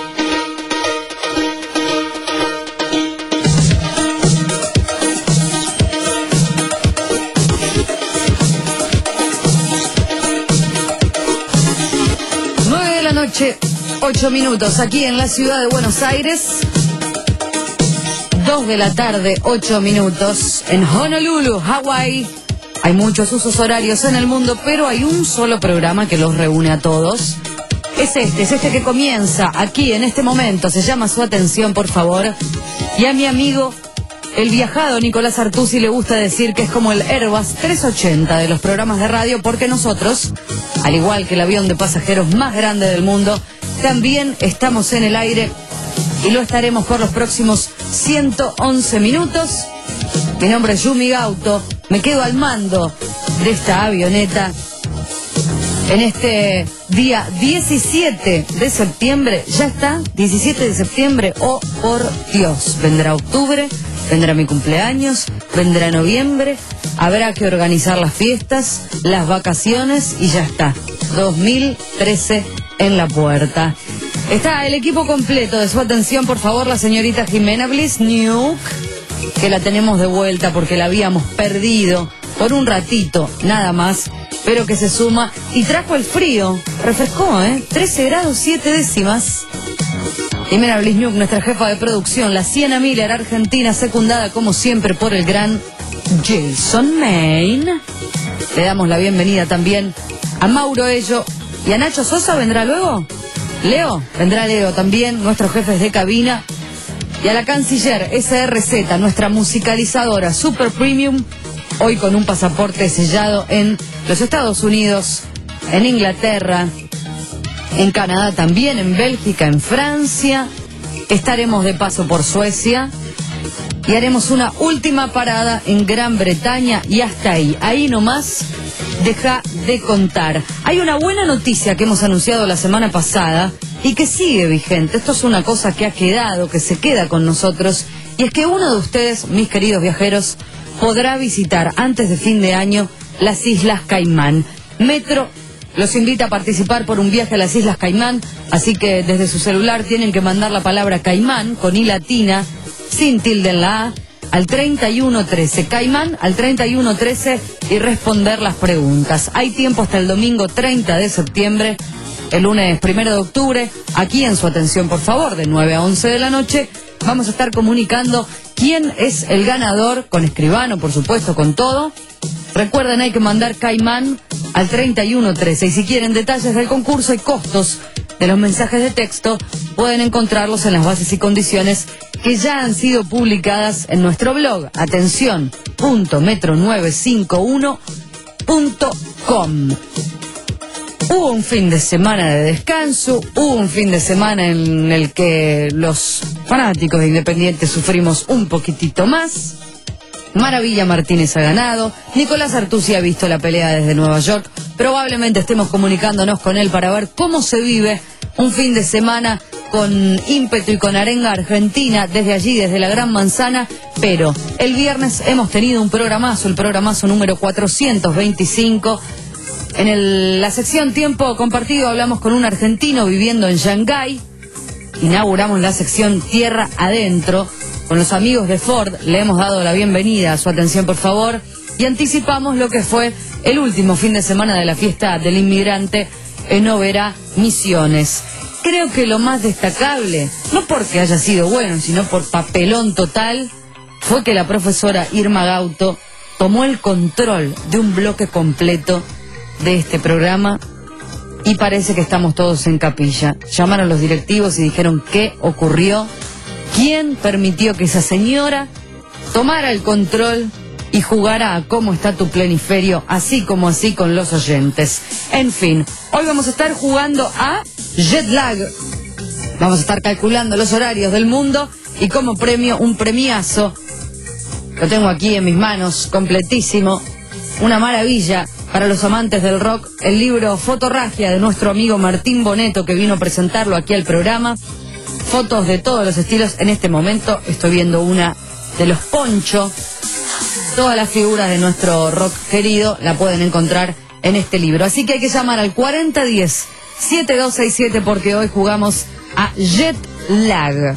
nueve de la noche, ocho minutos, aquí en la ciudad de Buenos Aires. dos de la tarde, ocho minutos, en Honolulu, Hawái. Hay muchos usos horarios en el mundo, pero hay un solo programa que los reúne a todos. Es este, es este que comienza aquí en este momento. Se llama Su Atención, por favor. Y a mi amigo, el viajado Nicolás Artusi, le gusta decir que es como el Airbus trescientos ochenta de los programas de radio, porque nosotros, al igual que el avión de pasajeros más grande del mundo, también estamos en el aire y lo estaremos por los próximos ciento once minutos. Mi nombre es Yumi Gauto, me quedo al mando de esta avioneta en este día diecisiete de septiembre. Ya está, diecisiete de septiembre, oh por Dios, vendrá octubre, vendrá mi cumpleaños, vendrá noviembre, habrá que organizar las fiestas, las vacaciones y ya está, dos mil trece en la puerta. Está el equipo completo de Su Atención, por favor, la señorita Jimena Bliss Nuke. que la tenemos de vuelta porque la habíamos perdido por un ratito, nada más, pero que se suma y trajo el frío. Refrescó, ¿eh? trece grados siete décimas. Jimena Blizniuk, nuestra jefa de producción, la Siena Miller, argentina, secundada como siempre por el gran Jason Main. Le damos la bienvenida también a Mauro Ello y a Nacho Sosa. ¿Vendrá luego? Leo, vendrá Leo también, nuestros jefes de cabina. Y a la canciller S R Z, nuestra musicalizadora super premium, hoy con un pasaporte sellado en los Estados Unidos, en Inglaterra, en Canadá también, en Bélgica, en Francia. Estaremos de paso por Suecia y haremos una última parada en Gran Bretaña y hasta ahí, ahí nomás, deja de contar. Hay una buena noticia que hemos anunciado la semana pasada y que sigue vigente. Esto es una cosa que ha quedado, que se queda con nosotros, y es que uno de ustedes, mis queridos viajeros, podrá visitar antes de fin de año las Islas Caimán. Metro los invita a participar por un viaje a las Islas Caimán, así que desde su celular tienen que mandar la palabra Caimán con I latina, sin tilde en la A, al treinta y uno trece. Caimán al treinta y uno trece y responder las preguntas. Hay tiempo hasta el domingo treinta de septiembre. El lunes primero de octubre, aquí en su atención por favor, de nueve a once de la noche, vamos a estar comunicando quién es el ganador, con escribano por supuesto, con todo. Recuerden, hay que mandar Caimán al treinta y uno trece, y si quieren detalles del concurso y costos de los mensajes de texto, pueden encontrarlos en las bases y condiciones que ya han sido publicadas en nuestro blog, atención punto metro novecientos cincuenta y uno punto com. Hubo un fin de semana de descanso, hubo un fin de semana en el que los fanáticos de Independiente sufrimos un poquitito más. Maravilla Martínez ha ganado, Nicolás Artusi ha visto la pelea desde Nueva York, probablemente estemos comunicándonos con él para ver cómo se vive un fin de semana con ímpetu y con arenga argentina desde allí, desde la Gran Manzana, pero el viernes hemos tenido un programazo, el programazo número cuatrocientos veinticinco. En el, la sección Tiempo Compartido hablamos con un argentino viviendo en Shanghái. Inauguramos la sección Tierra Adentro con los amigos de Ford. Le hemos dado la bienvenida, a su atención por favor, y anticipamos lo que fue el último fin de semana de la fiesta del inmigrante en Oberá, Misiones. Creo que lo más destacable, no porque haya sido bueno, sino por papelón total, fue que la profesora Irma Gauto tomó el control de un bloque completo de este programa y parece que estamos todos en capilla. Llamaron los directivos y dijeron qué ocurrió, quién permitió que esa señora tomara el control y jugara a cómo está tu pleniferio, así como así con los oyentes. En fin, hoy vamos a estar jugando a Jet Lag. Vamos a estar calculando los horarios del mundo y como premio, un premiazo. Lo tengo aquí en mis manos, completísimo. Una maravilla para los amantes del rock, el libro Fotorragia de nuestro amigo Martín Boneto, que vino a presentarlo aquí al programa. Fotos de todos los estilos. En este momento estoy viendo una de los Poncho. Todas las figuras de nuestro rock querido la pueden encontrar en este libro. Así que hay que llamar al cuarenta diez, setenta y dos sesenta y siete porque hoy jugamos a Jet Lag.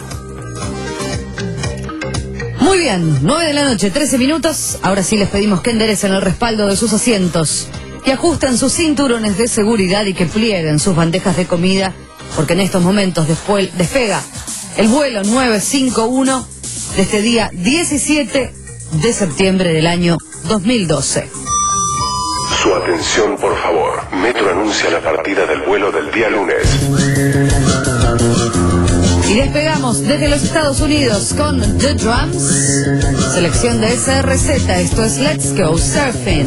Muy bien, nueve de la noche, trece minutos. Ahora sí les pedimos que enderecen el respaldo de sus asientos, que ajusten sus cinturones de seguridad y que plieguen sus bandejas de comida, porque en estos momentos después despega el vuelo nueve cinco uno de este día diecisiete de septiembre del año dos mil doce. Su atención, por favor. Metro anuncia la partida del vuelo del día lunes. Y despegamos desde los Estados Unidos con The Drums, selección de S R Z. Esto es Let's Go Surfing.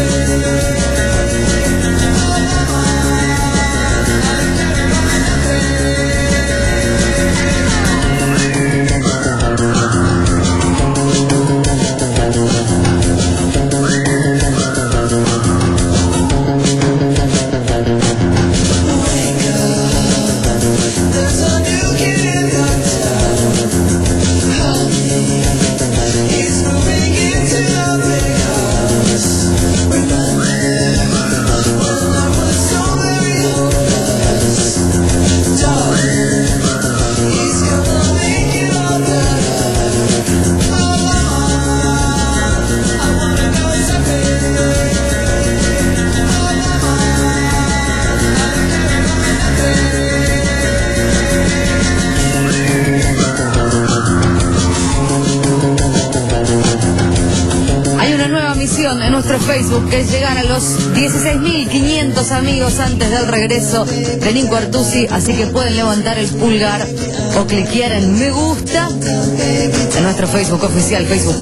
We'll be right back. nuestro Facebook, que llegan a los dieciséis mil quinientos amigos antes del regreso de Nico Artusi, así que pueden levantar el pulgar o cliquear en me gusta en nuestro Facebook oficial, Facebook.